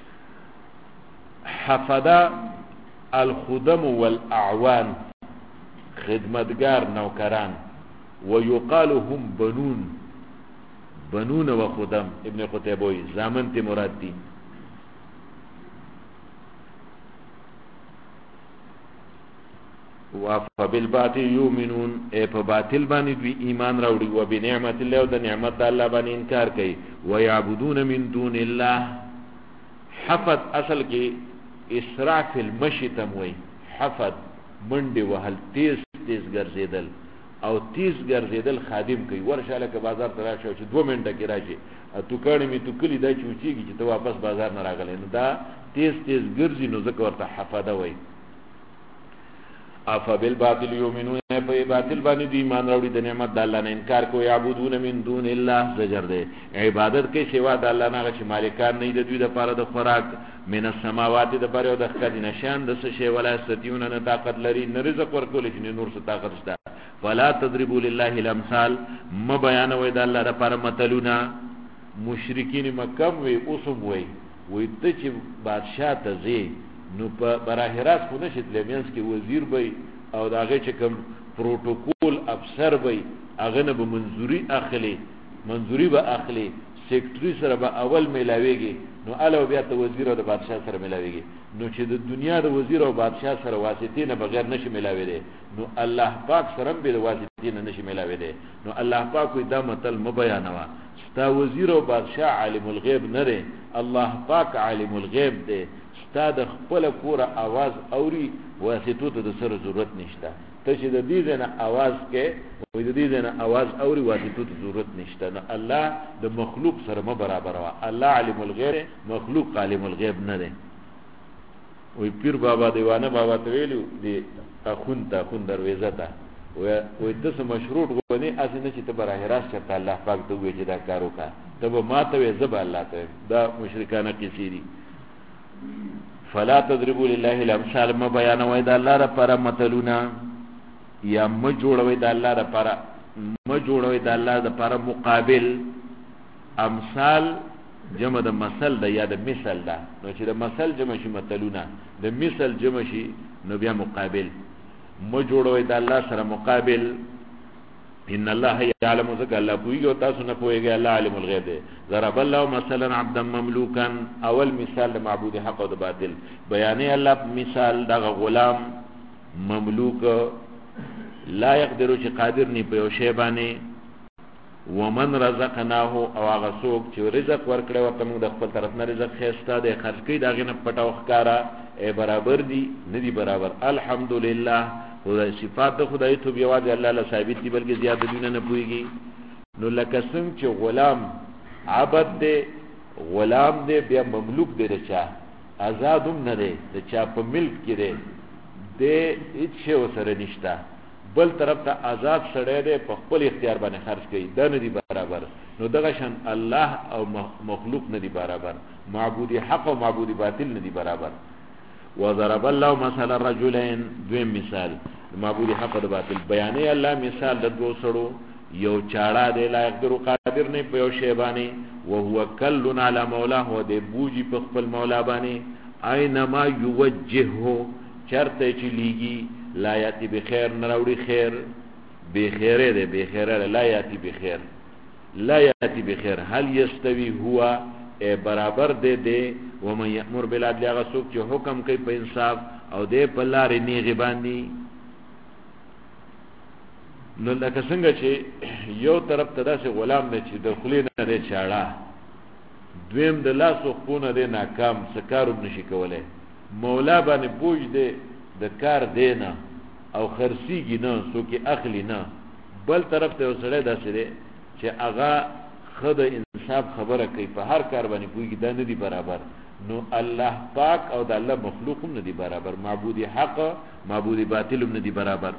حفدا الخدم والاعوان خدمتگار نوکران ويقال هم بنون وخدم ابن قتيبوي زامن تی مراد دی وفبالباطل يؤمنون په باطل باندې دوی ایمان راوړي او بنعمت الله او د نعمت الله باندې انکار کوي ويعبدون من دون الله حفظ اصل کې اسراع فی المشي تموي حفظ منډه وهل تیز ګرځیدل او تیز ګرځیدل خادم کوي ورشاله کې بازار ته راشه چې 2 منټه کې راځي تو کړي می تو کلی دا چوچیږي چې ته واپس بازار نه راغلی نو دا تیز ګرځي نو ځکه ورته حفظه وای افا بالباطل یؤمنون په باطل باندې دی ایمان راوړي د نعمت د الله نه انکار کوي یعبدون من دون الله زجر ده عبادت کوي سوا د الله نه چې مالکان نه د دوی د پاره د خوراک من السماوات د بره او د خدای نشان د څه شی ولا استتیون نه طاقت لري نه رزق ورکول چې نور څه طاقت شته فلا تضربوا لله الامثال ما بیان وای د الله لپاره مثلونه مشرکین مکه وی اوسم وی ته چې بادشاہ ته زی نو په براه راست خو نشي تلمنس کې وزیر وي او داغه چې کوم پروتوکول افسر وي هغه نه به منظوری به اخلي سیکریټری سره به اول ملاويږي نو الو بیا ته وزیر او د بادشاہ سره ملاويږي نو چې د دنیا د وزیر او بادشاہ سره واسطې نه بغیر نشي ملاوي دي نو الله پاک سره به واسطې نه نشي ملاوي دي نو الله پاک دا متل مبیانوا ستا وزیر او بادشاہ عالم الغیب نه دی الله پاک عالم الغیب دی ستا د خپل کور आवाज اوري واسطو ته د سره ضرورت نشته ته چې د دې نه आवाज کې وې د دې نه आवाज اوري واسطو ته ضرورت نشته نو الله د مخلوق سره برابر وا الله عالم الغیب مخلوق عالم الغیب نه دی وې پیر بابا دیوانه بابا ته ویلو دی اخون دروازه ته وې د څه مشروط غونې اسنه چې ته براه راست چې الله پاک ته وې چې دا کار وکړه ته به ماته وې زب الله ته دا مشرکانه کیسې فلا تضربوا لله الامثال ما بیان وای د الله لپاره مثلونه یا ما جوړوي د الله لپاره مقابل امثال جمع د مثل د یا د مثل ده نو چې د مثل جمع شي مثلونه د مثل جمع شي نو بیا مقابل ما جوړوي د الله سره مقابل ان الله يعلم ذك الله پویږي او تاسو نه پویږي الله عالم الغیب دی ضرب الله مثلا عبدا مملوکا اول مثال معبود حق او باطل بیانې الله مثال دا غلام مملوک لا يقدر چې قادر نه په شی باندې ومن رزقناه او هغه څوک چې رزق ورکړي ورته موږ د خپل طرف نه رزق خېستا دی خرج کوي دا غنه پټاو ښکارا برابر دي نه دي برابر الحمدلله خدای صفات د خدای ته بیواز الله له ثابت دي بلکې زیات دونه نه پويږي نو لکه څنګه چې غلام عبد دی غلام دی بیا مملوک دی رچا آزادم نه دی د چا په ملک کې دی د هیڅ شی سره نشته بل طرف ته آزاد سره دی په خپل اختیار باندې خرج کوي دا نه دی برابر نو دغه شان الله او مخلوق نه دی برابر معبود حق او معبود باطل نه دی برابر وضرب الله مثلا رجلين دویم مثال معبود حق او باطل بیانې الله مثال د دوه سړو یو چاړه دی لا يقدر قادر نه په یو شی باندې او هو کل علی مولاه و دی بوجي په خپل مولا باندې اينما يوجهه چرته چې لیږي لا یاتی بخیر نراوړي خیر بخیره دی بخیره لا یاتی بخیر لا یاتی بخیر هل یستوی هو برابر دی ومن یأمر بالعدل هغه څوک چې حکم کوي په انصاف او دی په لارې نیغې باندې نو لکه څنګه چې یو طرف ته داسې غلام دی چې د خولې نه دی چاړه دویم د لاسو خونه دی ناکام څه کار نشي کولی مولا باندې بوج دی د کار دی نه او خرڅېږي نه څوک اخلي نه بل طرف ته یو سړی داسې دی چې هغه ښه د انصاف خبره کوي په هر کار باندې پوهېږي دا نه دي برابر نو الله پاک او د الله مخلوق هم نه دي برابر معبود حق معبود باطل هم نه دي برابر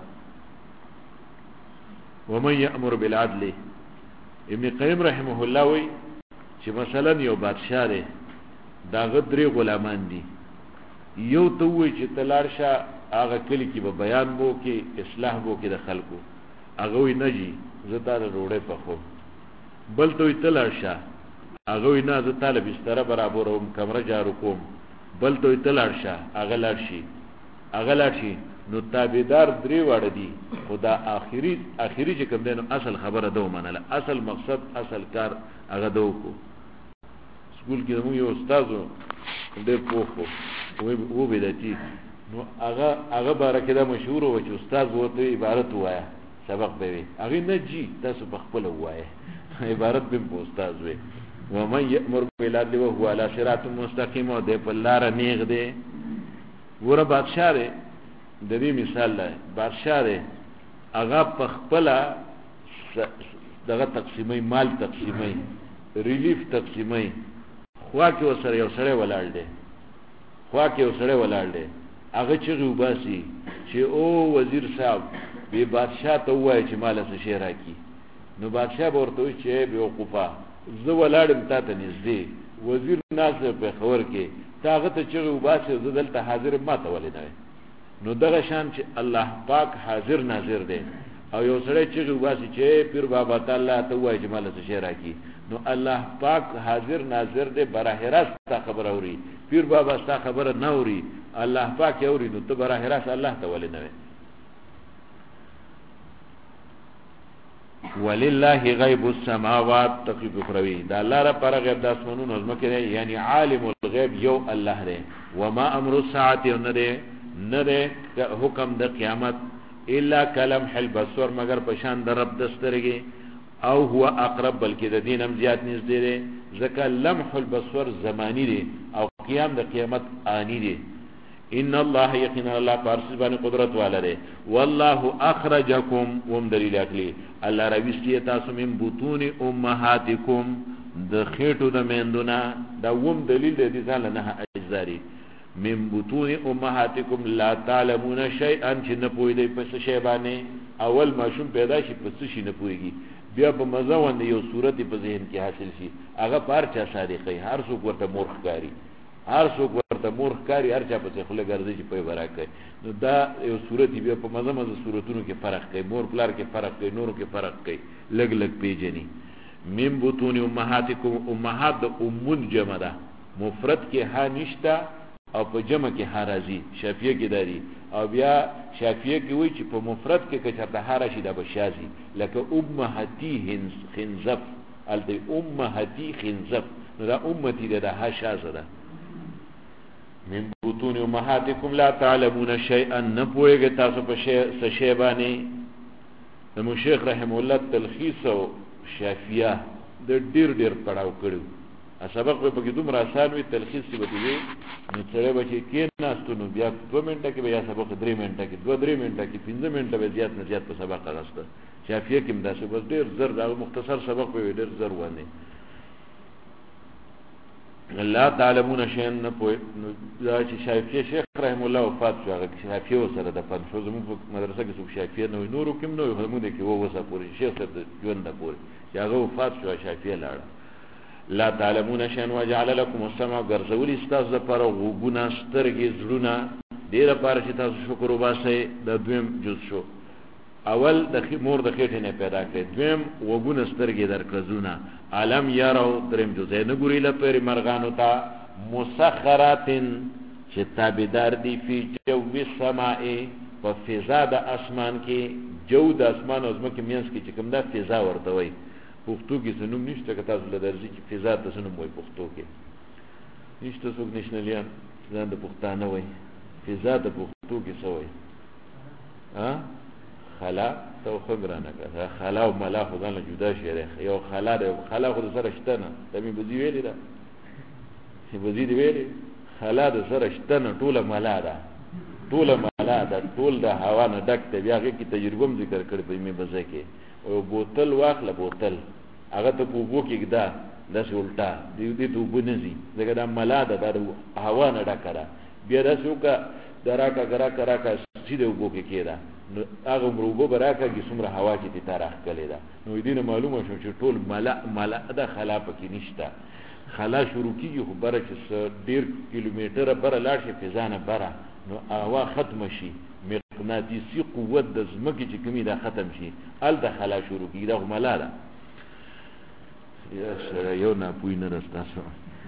ومن یأمر بالعدل ابن قیم رحمه الله وی چې مثلا یو بادشاہ دی دا غدري غلامان دي یو ته وی چې تلار شه هغه کلی کې به بیان وو کې اصلاح وو کې د خلکو هغه وی نه جی زه تا د روړې په خو بل ته تلار شه هغه وی نه زه طالب بستر برابروم کمره جارو کوم بل ته تلار شه هغه لار شي نو تابعدار درې واړه دي خدا اخیری چې کوم دنو اصل خبره دو منله اصل مقصد اصل کار هغه دو کو سکول کې موږ یو استادو ډېر پوهو وو بداتی نو هغه بارکه دا مشهور و چې استاد وته عبارت وایا سبق به وي هغه نه جی تاسو په خپل وایا عبارت به استاد وي ومن یأمر بالعدل وهو على صراط مستقیم او د په لار نیغ دی ګوره بادشاہ دی د دې مثال دی بادشاہ دی هغه په خپل دغه تقسیمي مال تقسیمي ریلیف تقسیمي خوا کې وسره یو سره ولاړ دی هغه چې غوباسي چې او وزیر صاحب به بادشاہ ته وایي چې مال څه شي راکړي، نو بادشاہ به ورته وایي چې بیوقوفه زه ولاړم تا ته نږدې، وزیر ناست په خبر کې تا هغه ته چغې وباسې زه دلته حاضر ما ته ولې نه وې. نو دغه شان چې الله پاک حاضر ناظر دی او یو سړی چغې وباسي چې پیر بابا تعالی ته وایي چې مال څه شی راکړي، نو الله پاک حاضر ناظر دی، براه راست تا خبر اوري، پیر بابا ستا خبره نه اوري، الله پاک اوري، نو ته براه راست الله ته ولې نه وې. ولله غیب السماوات تخفیف اخروی دا الله را پر غیب د اسمانونو زمکه دی، یعنی عالم الغیب یو الله دی. وما امر الساعه نه دی حکم د قیامت الا کلمح البصر مگر پشان د رب دسترګي، او هو اقرب بلکې د دینم زیات نږدې دی، ځکه لمح البصر زمانی دی او قیام د قیامت آنی دی. ان الله یقینا الله پارس باندې قدرت والا دی. والله اخرجکم وم دلیل عقلی الله راویستی تاسو من بطون امهاتکم د خېټو د میندونه، دا وم دلیل دی ځان نه اجزاری. من بطون امهاتکم لا تعلمون شیئا چې نه پوی دی پس شی باندې، اول ماشوم پیدا شي پس شي نه پویږي، بیا په مزه باندې یو صورت په ذهن کې حاصل شي، هغه پارچا صادقي، هر څوک ورته مورخ کاری، هر څوک ورته مورخ کاری، هر چا په خله ګرځي چې په براکه. نو دا یو صورت بیا په مزه مزه صورتونو کې فرق کوي، مور پلار کې فرق کوي، نورو کې فرق کوي، لګ لګ پیجنی. من بطون امهاتکم، امهات د امون جمع ده، مفرد کې ها نشتا او په جمع کې ها راځي، شافیه کې داری، او بیا شافیه کې وایي چې په مفرد کې که چرته ها راشي دا به شاذي، لکه امهاتی خنزف، الته امهاتی خنزف، نو دا امتی ده ها شاذ ده. من بطون امهاتکم لا تعلمون شیئا نپوهیږئ تاسو په شی باندې. د مشیخ رحم الله تلخیص او شافیه د ډیر ډیر پړاو کړو، سبق په کې دومره آسان وي، تلخیص چې وتی نو سره به چې کې ناستو نو بیا 2 منټه کې بیا سبق 3 منټه کې 2-3 منټه کې 15 منټه به زیات نه زیات په سبق راځته. شافیه کې مداسه بس ډیر زر دا مختصر سبق به ډیر زر ونه. لا تعلمون شيئا نپوي دا چې شافعي شیخ رحم الله وفات شو، هغه شافعي وسره د پن شو زموږ په مدرسه کې څوک شافعي نه نورو کوم نو هم د کې وسه پوری شیخ د ژوند د پوری چې هغه وفات شو شافعي لاړ. لا تعلمون شيئا وجعل لكم السمع غرزول استاذ لپاره غوګونه سترګې زړونه ډیر لپاره چې تاسو شکر وباسئ. د دویم جز شو، اول د مور د خېټې نه پیدا کړي، دویم وګونه سترګې درکړزونه، عالم یارو، دریم جز نه ګوري لپاره مرغانو ته مسخراتن چې تابعدار دي فی جو السماء په فضا د اسمان کې، جو د اسمان او زمکه مینس کې چې کوم دا فضا ورته وای، پښتو کې سنوم نشته که تاسو له درځي چې فضا ته سنوم وای، پښتو کې نشته، څوک نشنلیان ځان د پښتانه وای، فضا د پښتو کې سوای ها خلا تو خبرانه که خلا او ملا خدانه جدا شي، یو خلا ده، خلا خود سره شته نه، تمې بزی ویلې ده چې بزی دی ویلې، خلا د سره شته نه، ټوله ملا ده، ټوله ملا ده، ټول د هوا نه ډک ته. بیا هغه کې تجربه هم ذکر کړی په مې بزه کې، او بوتل واخله، بوتل هغه ته په وبو کې ګدا داسې الټا دې ته وبو نه ځي، ځکه دا ملا ده، د هوا نه ډکه ده، بیا داسې وکړه دراکه ګراکه راکه سیده وبو کې کېده، نو هغه مروبو براکه کې څومره هوا کې دې تاراخ کړی ده. نو دې نه معلومه شو چې ټول ملا ده، خلا پکې نشته. خلا شروع کیږي خو بره چې 1.5 کیلومتره بره لاړ شي فضا نه بره، نو هوا ختم شي، مقناطیسي قوت د ځمکې چې کومې دا ختم شي، هلته خلا شروع کیږي، دا خو ملا ده. یا سره یو ناپوی نه رستاسو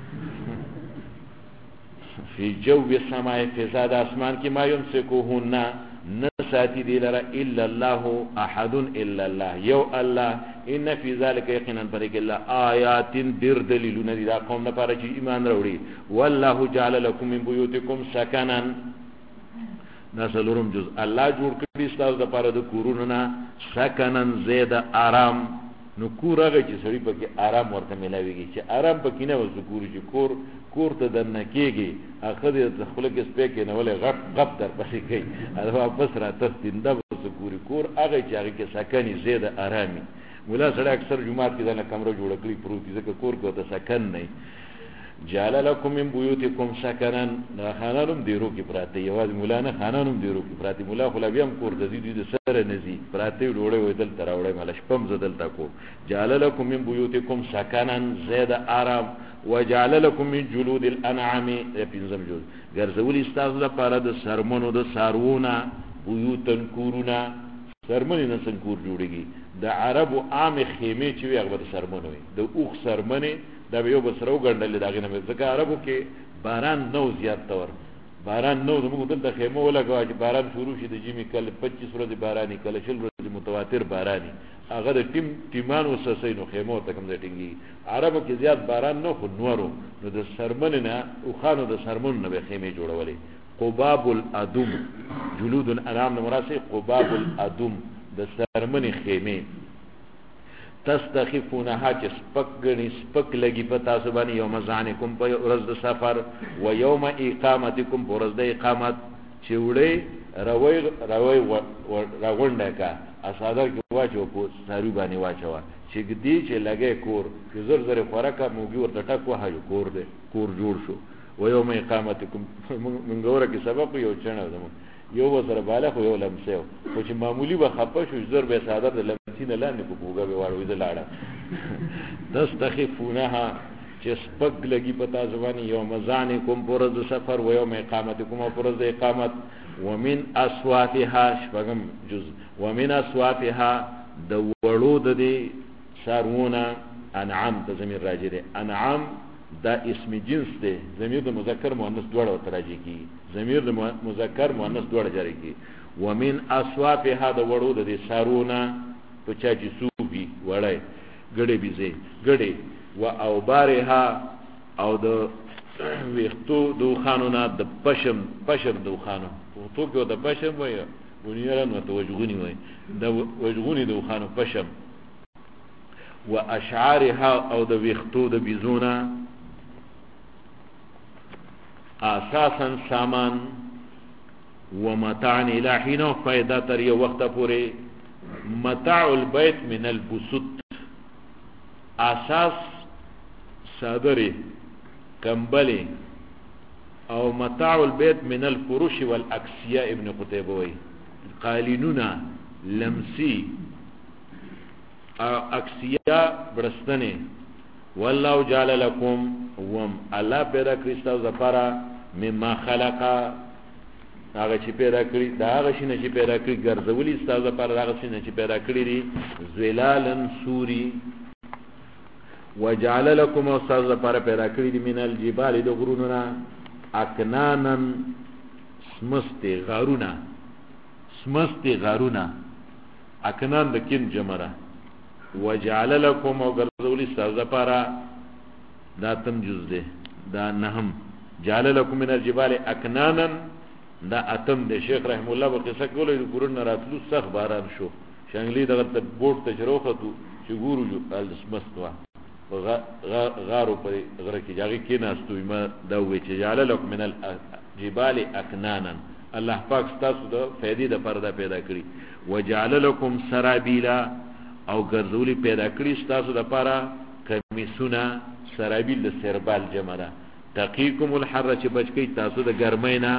فی جو السماء فضا د اسمان کې ما یمسکوهن نساتی دی لرا الا الله احد الا الله یو الله. ان فی ذلک یقینا برک الله آیات دیر دلیلون دی دا قوم لپاره چې ایمان راوړي. والله جعل لكم من بیوتکم سکنا، نسلورم جز الله جوړ کړی تاسو لپاره د کورونو نه سکنن زید آرام. نو کور هغه چې سړی پکې آرام ورته ملاويږي، چې آرام پکې نه وځو کور چې کور ته دنه کېږي، اخر دې خپل کې سپې کې نه ولې غپ در پسې کوي، دا واپس را تستینده وځو کور هغه چې هغه کې سکنی زید آرامي. مولا سره اکثر جمعات کې دا کمره جوړ کړی پروت ځکه کور کې ته سکن نه جعل لكم من بيوتكم سكنا خانانم دیرو کې پراته یواز مولانا خانانم دیرو کې پراته مولا خو بیا هم کور د دې سره نزي پراته وړوي ودل تراوړې مل شپم زدل تاکو جعل لكم من بيوتكم سكنا زاد آرام وجعل لكم من جلود الانعام پنځم جوړ ګرځولي استاد لپاره د سرمنو د سارونه بيوتن کورونه سرمنې نه څنګه کور جوړيږي د عربو عام خیمه چې وي هغه سرمنه وي د اوخ سرمنه دا به یو بسرو ګڼل داغه نه ځکه عربو کې باران نو زیات تور باران نو زموږ دلته خیمه ولګوا چې باران شروع شي د جمی کله 25 ورځې باراني کله شل ورځې متواتر باراني هغه د ټیمان وسسې نو خیمه ته کوم ځټینګي عربو کې زیات باران نو خو نورو نو د سرمنه نه او خانو د سرمن نه به خیمه جوړولې قباب الادم جلود الانعام مراسي قباب الادم د سرمنه خیمه تستخفونها چې سپک غني سپک لګي په تاسو باندې یوم ځانکم په ورځ د سفر و یوم اقامتکم په ورځ د اقامت چې وړي روي راغونډه کا اسادر کې واچو په سارو باندې واچو چې دې چې لګي کور چې زر زر خوراکه موږ ورته ټکو هاجو کور دې کور جوړ شو و یوم اقامتکم من ګوره کې سبق یو چنه دمو یو وسره بالا خو یو لمسه خو چې معمولی به خپه شو زر به صادر د لمسینه لاندې کو بوګه به واړوي د لاړه تستخفونها چې سپک لګي پتا ځواني یوم ځانکم پرز سفر و یوم اقامتکم پرز اقامت ومن اصوافها شپغم جز ومن اصوافها د وړو د دې سارونه انعام د زمير راځي دي انعام دا اسم جنس دی ضمیر د مذکر مؤنث دواړه تراجی کی ضمیر د مذکر مؤنث دواړه جاری کی ومن اصوافها د وړو د سارونه په چا چې صوفي وړای ګډې بيزي ګډې و اوبارها او د ویختو دو خانونه د پشم دو خانو تو کې د پشم وای ونیران و توجغونی وای د وجغونی دو خانو پشم و اشعارها او د ویختو د بيزونه اساسا سامان ومتاع الى حين فائدہ تر یو وخت پورې متاع البيت من البسط اساس صادری کمبلی او متاع البيت من الفروش والاكسياء ابن قتيبه وی قالینونا لمسی اکسیاء برستنه والله جعل لكم وم الله پیدا کړی تاسو لپاره مما خلقا هغه چې پیدا کړی دا هغه شنه چې پیدا کړی ګرځولي تاسو لپاره هغه شنه چې پیدا کړی دي زلالن سوري وجعل لكم تاسو لپاره پیدا کړی دي من الجبال د غرونو اکنانن سمستی غارونه اکنان د کین جمره وجعل لكم وغرزولي استغفارا دا تم جز ده دا نهم جعل لكم من الجبال اكنانا دا اتم ده شیخ رحم الله وقصه کوله د قرن راتلو سخ باران شو شنګلی دغه بورډ تجروخته چې ګورو جو السمستوا غارو پر غره کې جاګه کې ناستو ما دا وی چې جعل لكم من الجبال اكنانا الله پاک تاسو د فائدې د پرده پیدا کړی وجعل لكم سرابيلا او ګرځولي پیدا کړی تاسو د پاره کمیسونه سرابیل د سربال جمع ده تقیکم الحر چې بچی تاسو د ګرمۍ نه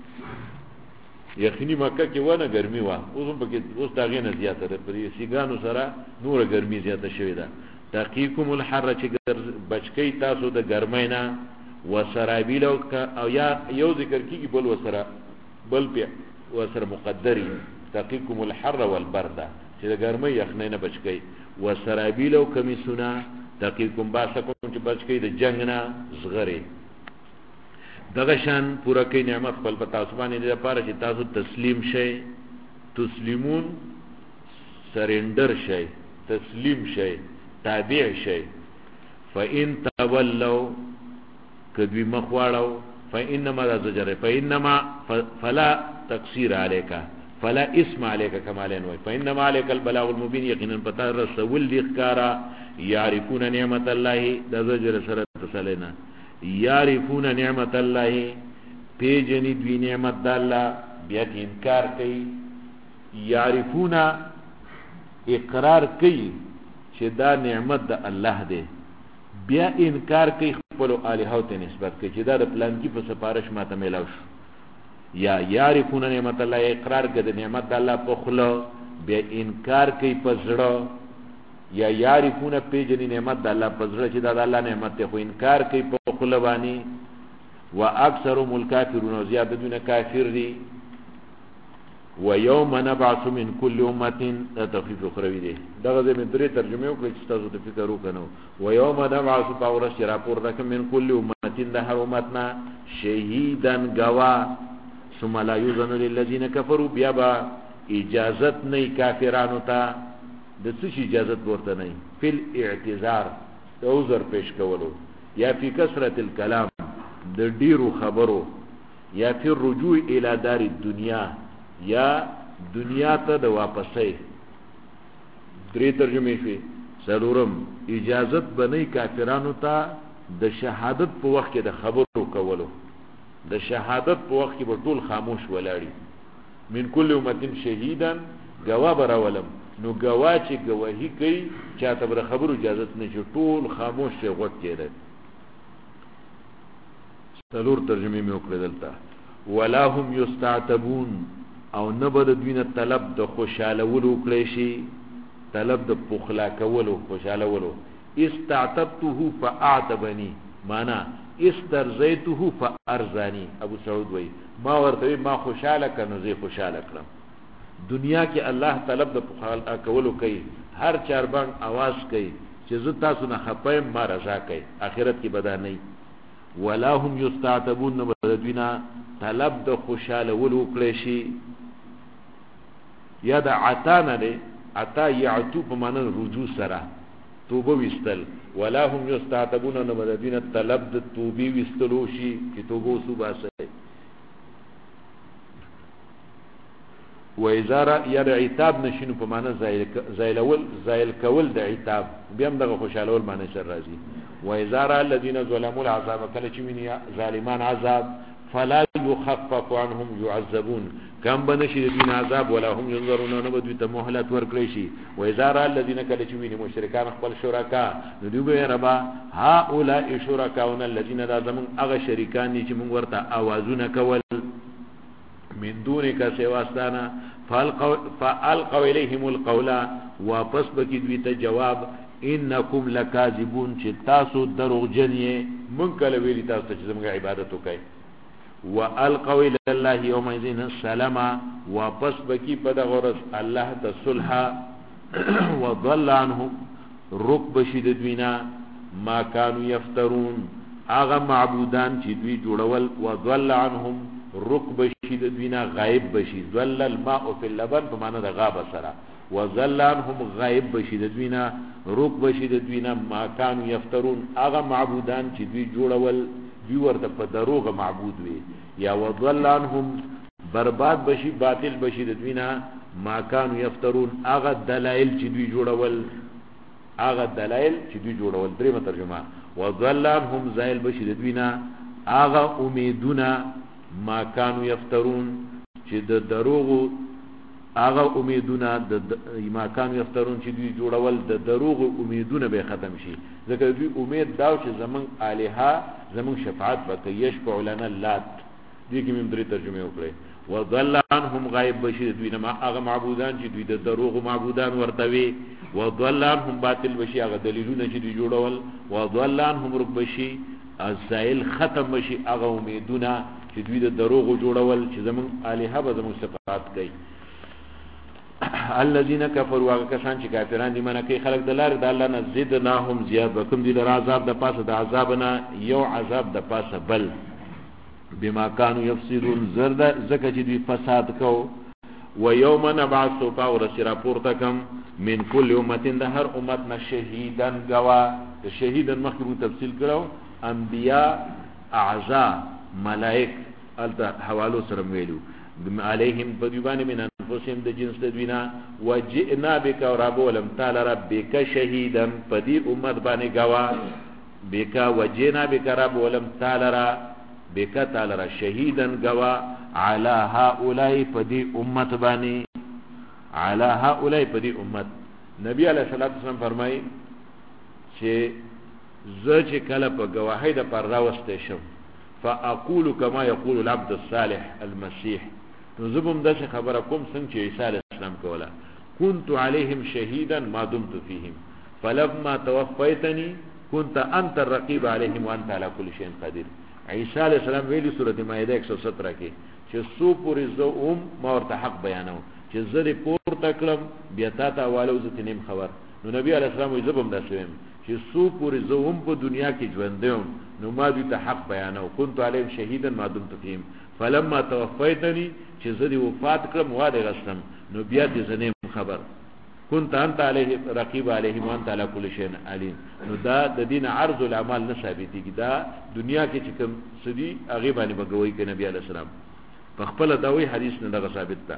یخنی مکه کې ونه ګرمي وا اوس دغه نه زیاته ده پر سیګانو سره نور ګرمي زیاته شوې ده تقیکم الحر چې بچی تاسو د ګرمۍ نه وسرابیل او یا یو ذکر کیږي بل وسره مقدری تقیکم الحر والبرد چې د ګرمۍ یخنۍ نه بچی وسرابیل او کمیسونه تقیکم باسکم چې بچی د جنگ نه زغری دغه شان پورا کې نعمت خپل په تاسو باندې د لپاره چې تاسو تسلیم شئ تسلیمون سرندر شئ تسلیم شئ تابع شئ فإن تولوا کدی مخواړو فإنما زجر فإنما فلا تقصير عليك فلا اسم عليك كما لين وي فإنما عليك البلاغ المبين يقينا پتا رسول لخکارا يعرفون نعمت الله د زجر سره تسلینا یعرفون نعمت الله پیجنی دوی نعمت د الله بیا انکار کوي یعرفون اقرار کوي چې دا نعمت د الله دی بیا انکار کوي خپل الہو ته نسبت کوي چې دا د پلان کې په سفارش ماته ملاو شو یا یعرفون نعمت الله اقرار کوي د نعمت الله په خوله بیا انکار کوي په زړه یا یعرفون پیجن نعمت الله په زړه چې دا د الله نعمت ته خو انکار کوي په خوله باندې واکثرهم الکافرون زیادتونه کافر دي ويوم نبعث من كل امه تخفيف اخروی دی دغه زمين درې ترجمه وکړي چې تاسو ته فکر وکړو ويوم نبعث باورش راپور راکم من كل امه د هر امتنا شهیدن گوا ثم لا يؤذن للذين كفروا بیا با اجازت نه کافرانو ته د څه اجازت ورته نه فل اعتذار عذر پیش کولو یا فی کثرت الكلام د ډیرو خبرو یا فی الرجوع الى دار الدنيا یا دنیا ته د واپسې درې ترجمه شي سلورم اجازت بنئ کافرانو ته د شهادت په وخت کې د خبرو کولو د شهادت په وخت کې به ټول خاموش ولاړی من کل امه شهیدا گواه براولم نو گواه چې گواهی کوي چاته بر خبرو اجازت نشي ټول خاموش شي غوټ کېده سلور ترجمه مې وکړه دلته ولا هم یستعتبون او نبد دوینه طلب د خوشاله ولو کړی شي طلب د پخلا کولو خوشاله ولو استعتبته فاعتبني معنا استرزيته فارزاني ابو سعود وای ما ورته ما خوشاله کنه زه خوشاله کړم دنیا کې الله طلب د پخلا کولو کوي هر چار باندې आवाज کوي چې زه تاسو نه خپایم ما رضا کوي اخرت کې بدا نه ولا هم یستعتبون نبد دوینه طلب د خوشاله ولو کړی شي یا د عطا نه دی عطا یعتو په معنی رجوع سره توبه وستل ولا هم یستعتبون نبدین طلب د توبه وستلو شي چې توبه وسوباسه و ازاره یا د عتاب نشینو په معنی زایل کول د عتاب بیا هم دغه خوشاله ول معنی سره راځي و ازاره الذين ظلموا العذاب کله چې ویني ظالمان عذاب فلا يخفف عنهم يعذبون کم بنشي دین عذاب ولا هم ينظرون نو بدوی ته مهلت ورکړي شي و ازار الذين کله چې ویني مشرکان خپل شرکا نو دوی به ربا هؤلاء شرکاون الذين لازم اغه شریکان چې موږ ورته आवाजونه کول من دونک سواستانا فالقوا اليهم القول واپس بکی دوی ته جواب انکم لکاذبون چې تاسو دروغجن یې مونږ کله ویلی تاسو چې زموږ عبادت وکړي والقوا الى الله يومئذ السلام واپس بکی په دغه ورځ الله ته صلح وضل عنهم ركب شد دوینا ما كانوا يفترون اغه معبودان چې دوی جوړول وضل عنهم ركب شد دوینا غائب بشي ذل الماء في اللبن په معنا د غاب سره وضل عنهم غائب بشي دوینا ركب شد دوینا ما كانوا يفترون اغه معبودان چې دوی جوړول دوی ورته په دروغه معبود وي یا وضل عنهم برباد بشي باطل بشي د دوینا ما كانوا يفترون اغه دلائل چې دوی جوړول درېمه ترجمه وضل عنهم زائل بشي د دوینا اغه امیدونه ما كانوا يفترون چې د دروغو اغه امیدونه ما كانوا يفترون چې دوی جوړول د دروغو امیدونه به ختم شي ځکه دوی امید داو چې زمون الها زمون شفاعت وکي يشفع لنا اللات دې کې موږ درې ترجمه وکړې وضل عنهم غائب بشي دوی نه هغه معبودان چې دوی د دروغ معبودان ورته وي وضل عنهم باطل بشي هغه دلیلونه چې دوی جوړول وضل عنهم رب بشي الزائل ختم بشي هغه امیدونه چې دوی د دروغ جوړول چې زمون الها به زمون شفاعت کوي الذين كفروا وكسان چې کافران دي منه کوي خلق د لار د الله نه زدناهم زیاد وکم دي د عذاب د پاسه د عذابنا یو عذاب د پاسه بل بما كانوا يفسدون زرد زکه چې دوی فساد کو و يوم نبعث فور سرا پورتکم من كل امه د هر امت نه شهیدن گوا شهیدن مخکې تفصیل کړو انبیاء اعزاء ملائک الته حوالو سره ویلو عليهم بديبان من انفسهم د جنس دوینا وجئنا بك وربولم تعالی ربك شهيدا فدي امت باندې گوا بك وجئنا بك ربولم تعالی بك تعالی شهيدا گوا على هؤلاء فدي امت باندې على هؤلاء فدي امت نبی علیہ الصلوۃ والسلام فرمای چې زه چې کله په گواهی د پر راوستې شم فاقول كما يقول العبد الصالح المسيح نو زبم داسې خبره کوم څنګه چې عیسی علیه السلام کوله كنت عليهم شهيدا ما دمت فيهم فلما توفيتني كنت انت الرقيب عليهم وانت على كل شيء قدير. عیسی علیه السلام ویلي سورۃ مائده 117 کې چې سو پورې زه ما ورته حق بیانو چې زه دې پورته کړم بیا تا ته والو زه تنیم خبر. نو نبی علیه السلام وی زبم داسې ویم چې سو پورې زه په دنیا کې ژوند یم نو ما دې ته حق بیانو كنت عليهم شهيدا ما دمت فيهم فلما توفيتني چې زه دې وفات کړم واده غستم نو بیا دې زنیم خبر كنت انت عليه رقيب عليهم وانت على كل شيء عليم. نو دا د دین عرض الاعمال نه ثابتېږي دا دنیا کې چې کوم سدي هغه باندې بګوي کې نبی عليه السلام په خپل داوی حدیث نه دغه ثابت ده.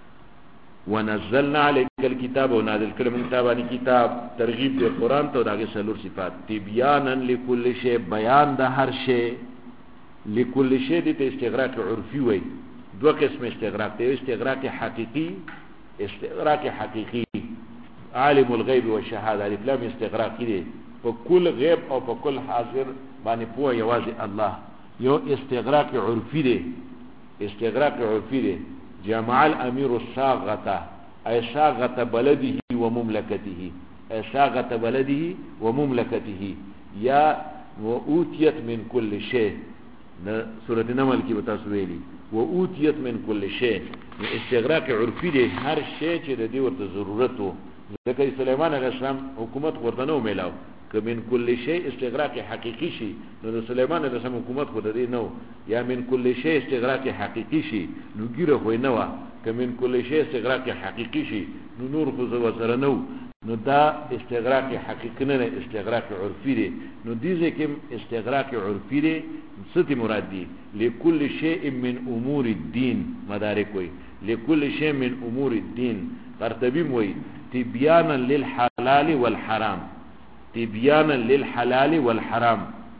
ونزلنا عليك الكتاب ونازل کړم کتابانی کتاب ترغیب دی قران ته دغه سلور صفات تبیانا لكل شيء بیان د هر شی لكل شيء د استغراق عرفي وي دوه قسم استغراق دی استغراق حقيقي استغراق حقيقي عالم الغيب والشهاده الاسلام استغراق دی په کل غیب او په کل حاضر باندې پوهه یوازې الله. یو استغراق عرفي دی استغراق عرفي دی جمع الامير الصاغه اي صاغه بلده ومملكته اي صاغه بلده ومملكته يا واوتيت من كل شيء سوره النمل کې تاسو ویلي واوتيت من كل شيء استغراق عرفي دی هر شی چې د دې ورته ضرورت وو ځکه سليمان عليه السلام حکومت ورته نو ملاو که من كل شيء استغراق حقيقي شي نو سليمان عليه السلام حکومت خو د دې نو یا من كل شيء استغراق حقيقي شي نو ګیره خو نه وا که من كل شيء استغراق حقيقي شي نو نور خو زو سره نو نو دا استغراق حقيقي نه استغراق عرفي دی. نو دې ځکه استغراق عرفي دی ستې مراد دي لكل شيء من امور الدين مدارک وي لكل شيء من امور الدين قرطبي وي تبيانا للحلال والحرام تبيانا للحلال والحرام.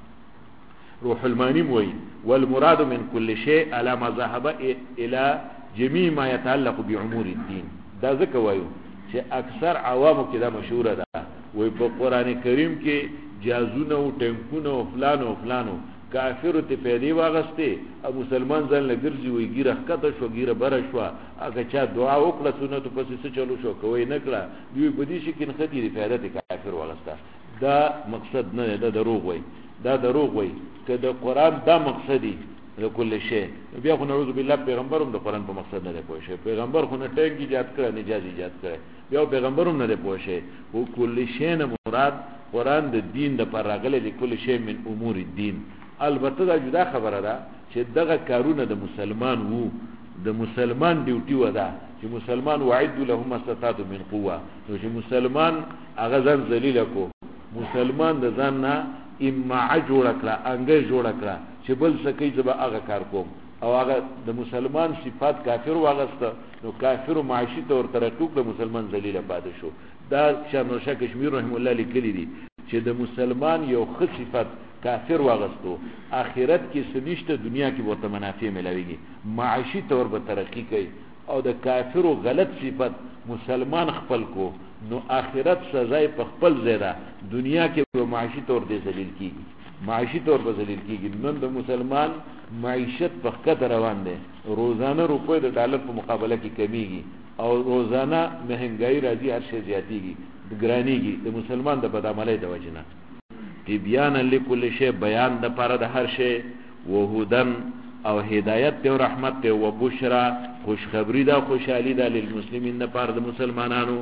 روح الماني وي والمراد من كل شيء على ما ذهب الى جميع ما يتعلق بعمور الدين. دا ذکر وایو چې اکثر عوامو کې دا مشهوره ده وي په قران کریم کې جازونه او ټنکونه او فلانو کافر ته پیدا واغسته او مسلمان ځان لګرځي وي ګیره کته شو ګیره بره شو هغه چا دعا وکړه سنت پسې څه چلو شو کوي نه کړه دوی بدی شي کې خدي پیدا ته کافر واغسته. دا مقصد نه ده دروغ وي دا دروغ وي که د قران دا مقصدی د کل شی بیا خو نعوذ بالله پیغمبرم د قران په مقصد نه دی پوه شي پیغمبر خو نه ټینګ ایجاد کړ نه جاز ایجاد کړ بیا پیغمبرم نه دی پوه شي او کل شی نه مراد قران د دین د پر راغله د کل شی من امور الدين. البته دا جدا خبره ده چې دغه کارونه د مسلمان وو د مسلمان ډیوټي ودا چې مسلمان وعد لهم استطاعت من قوه نو چې مسلمان هغه ځان ذلیل کو مسلمان د ځان نه اما جوړ کړه انګه جوړ کړه چې بل څه کوي زبا هغه کار کوم او هغه د مسلمان صفات کافر واغسته نو کافر معاشي تور تر ټوک د مسلمان ذلیل پاتې شو. دا شاه کشمیر رحم الله لیکلی دي چې د مسلمان یو ښه صفت کافر واغستو اخرت کې سنشته دنیا کې ورته منافع ملويږي معاشي تور به ترقی کوي او د کافر غلط صفت مسلمان خپل کو نو آخرت سزا په خپل زیاده دنیا کې به معاشي تور دې ذلیل کیږي معاشي تور به ذلیل کیږي. نن د مسلمان معیشت په خطر روان دي روزانه روپے د ډالر په مقابله کې کمیږي او روزانه مهنګای راځي هر شی زیاتیږي ګرانیږي د مسلمان د بدعملۍ د وجنه. تبیان لكل شی بیان د پاره د هر شی وهدن او هدایت او رحمت او بشرا خوشخبری دا خوشحالی دا للمسلمین د پاره د مسلمانانو.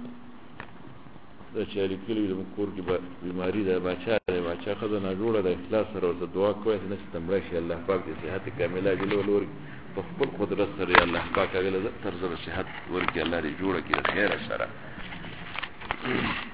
دا چې لیکلي د کور کې بیماری ده بچا خزانه جوړه د اخلاص سره ورته دعا کوي چې نشته تمړه شي الله پاک دې صحت کامله ګلور په خپل قدرت سره الله پاک هغه تر زره صحت ورکړي الله دې جوړه کړي خیر سره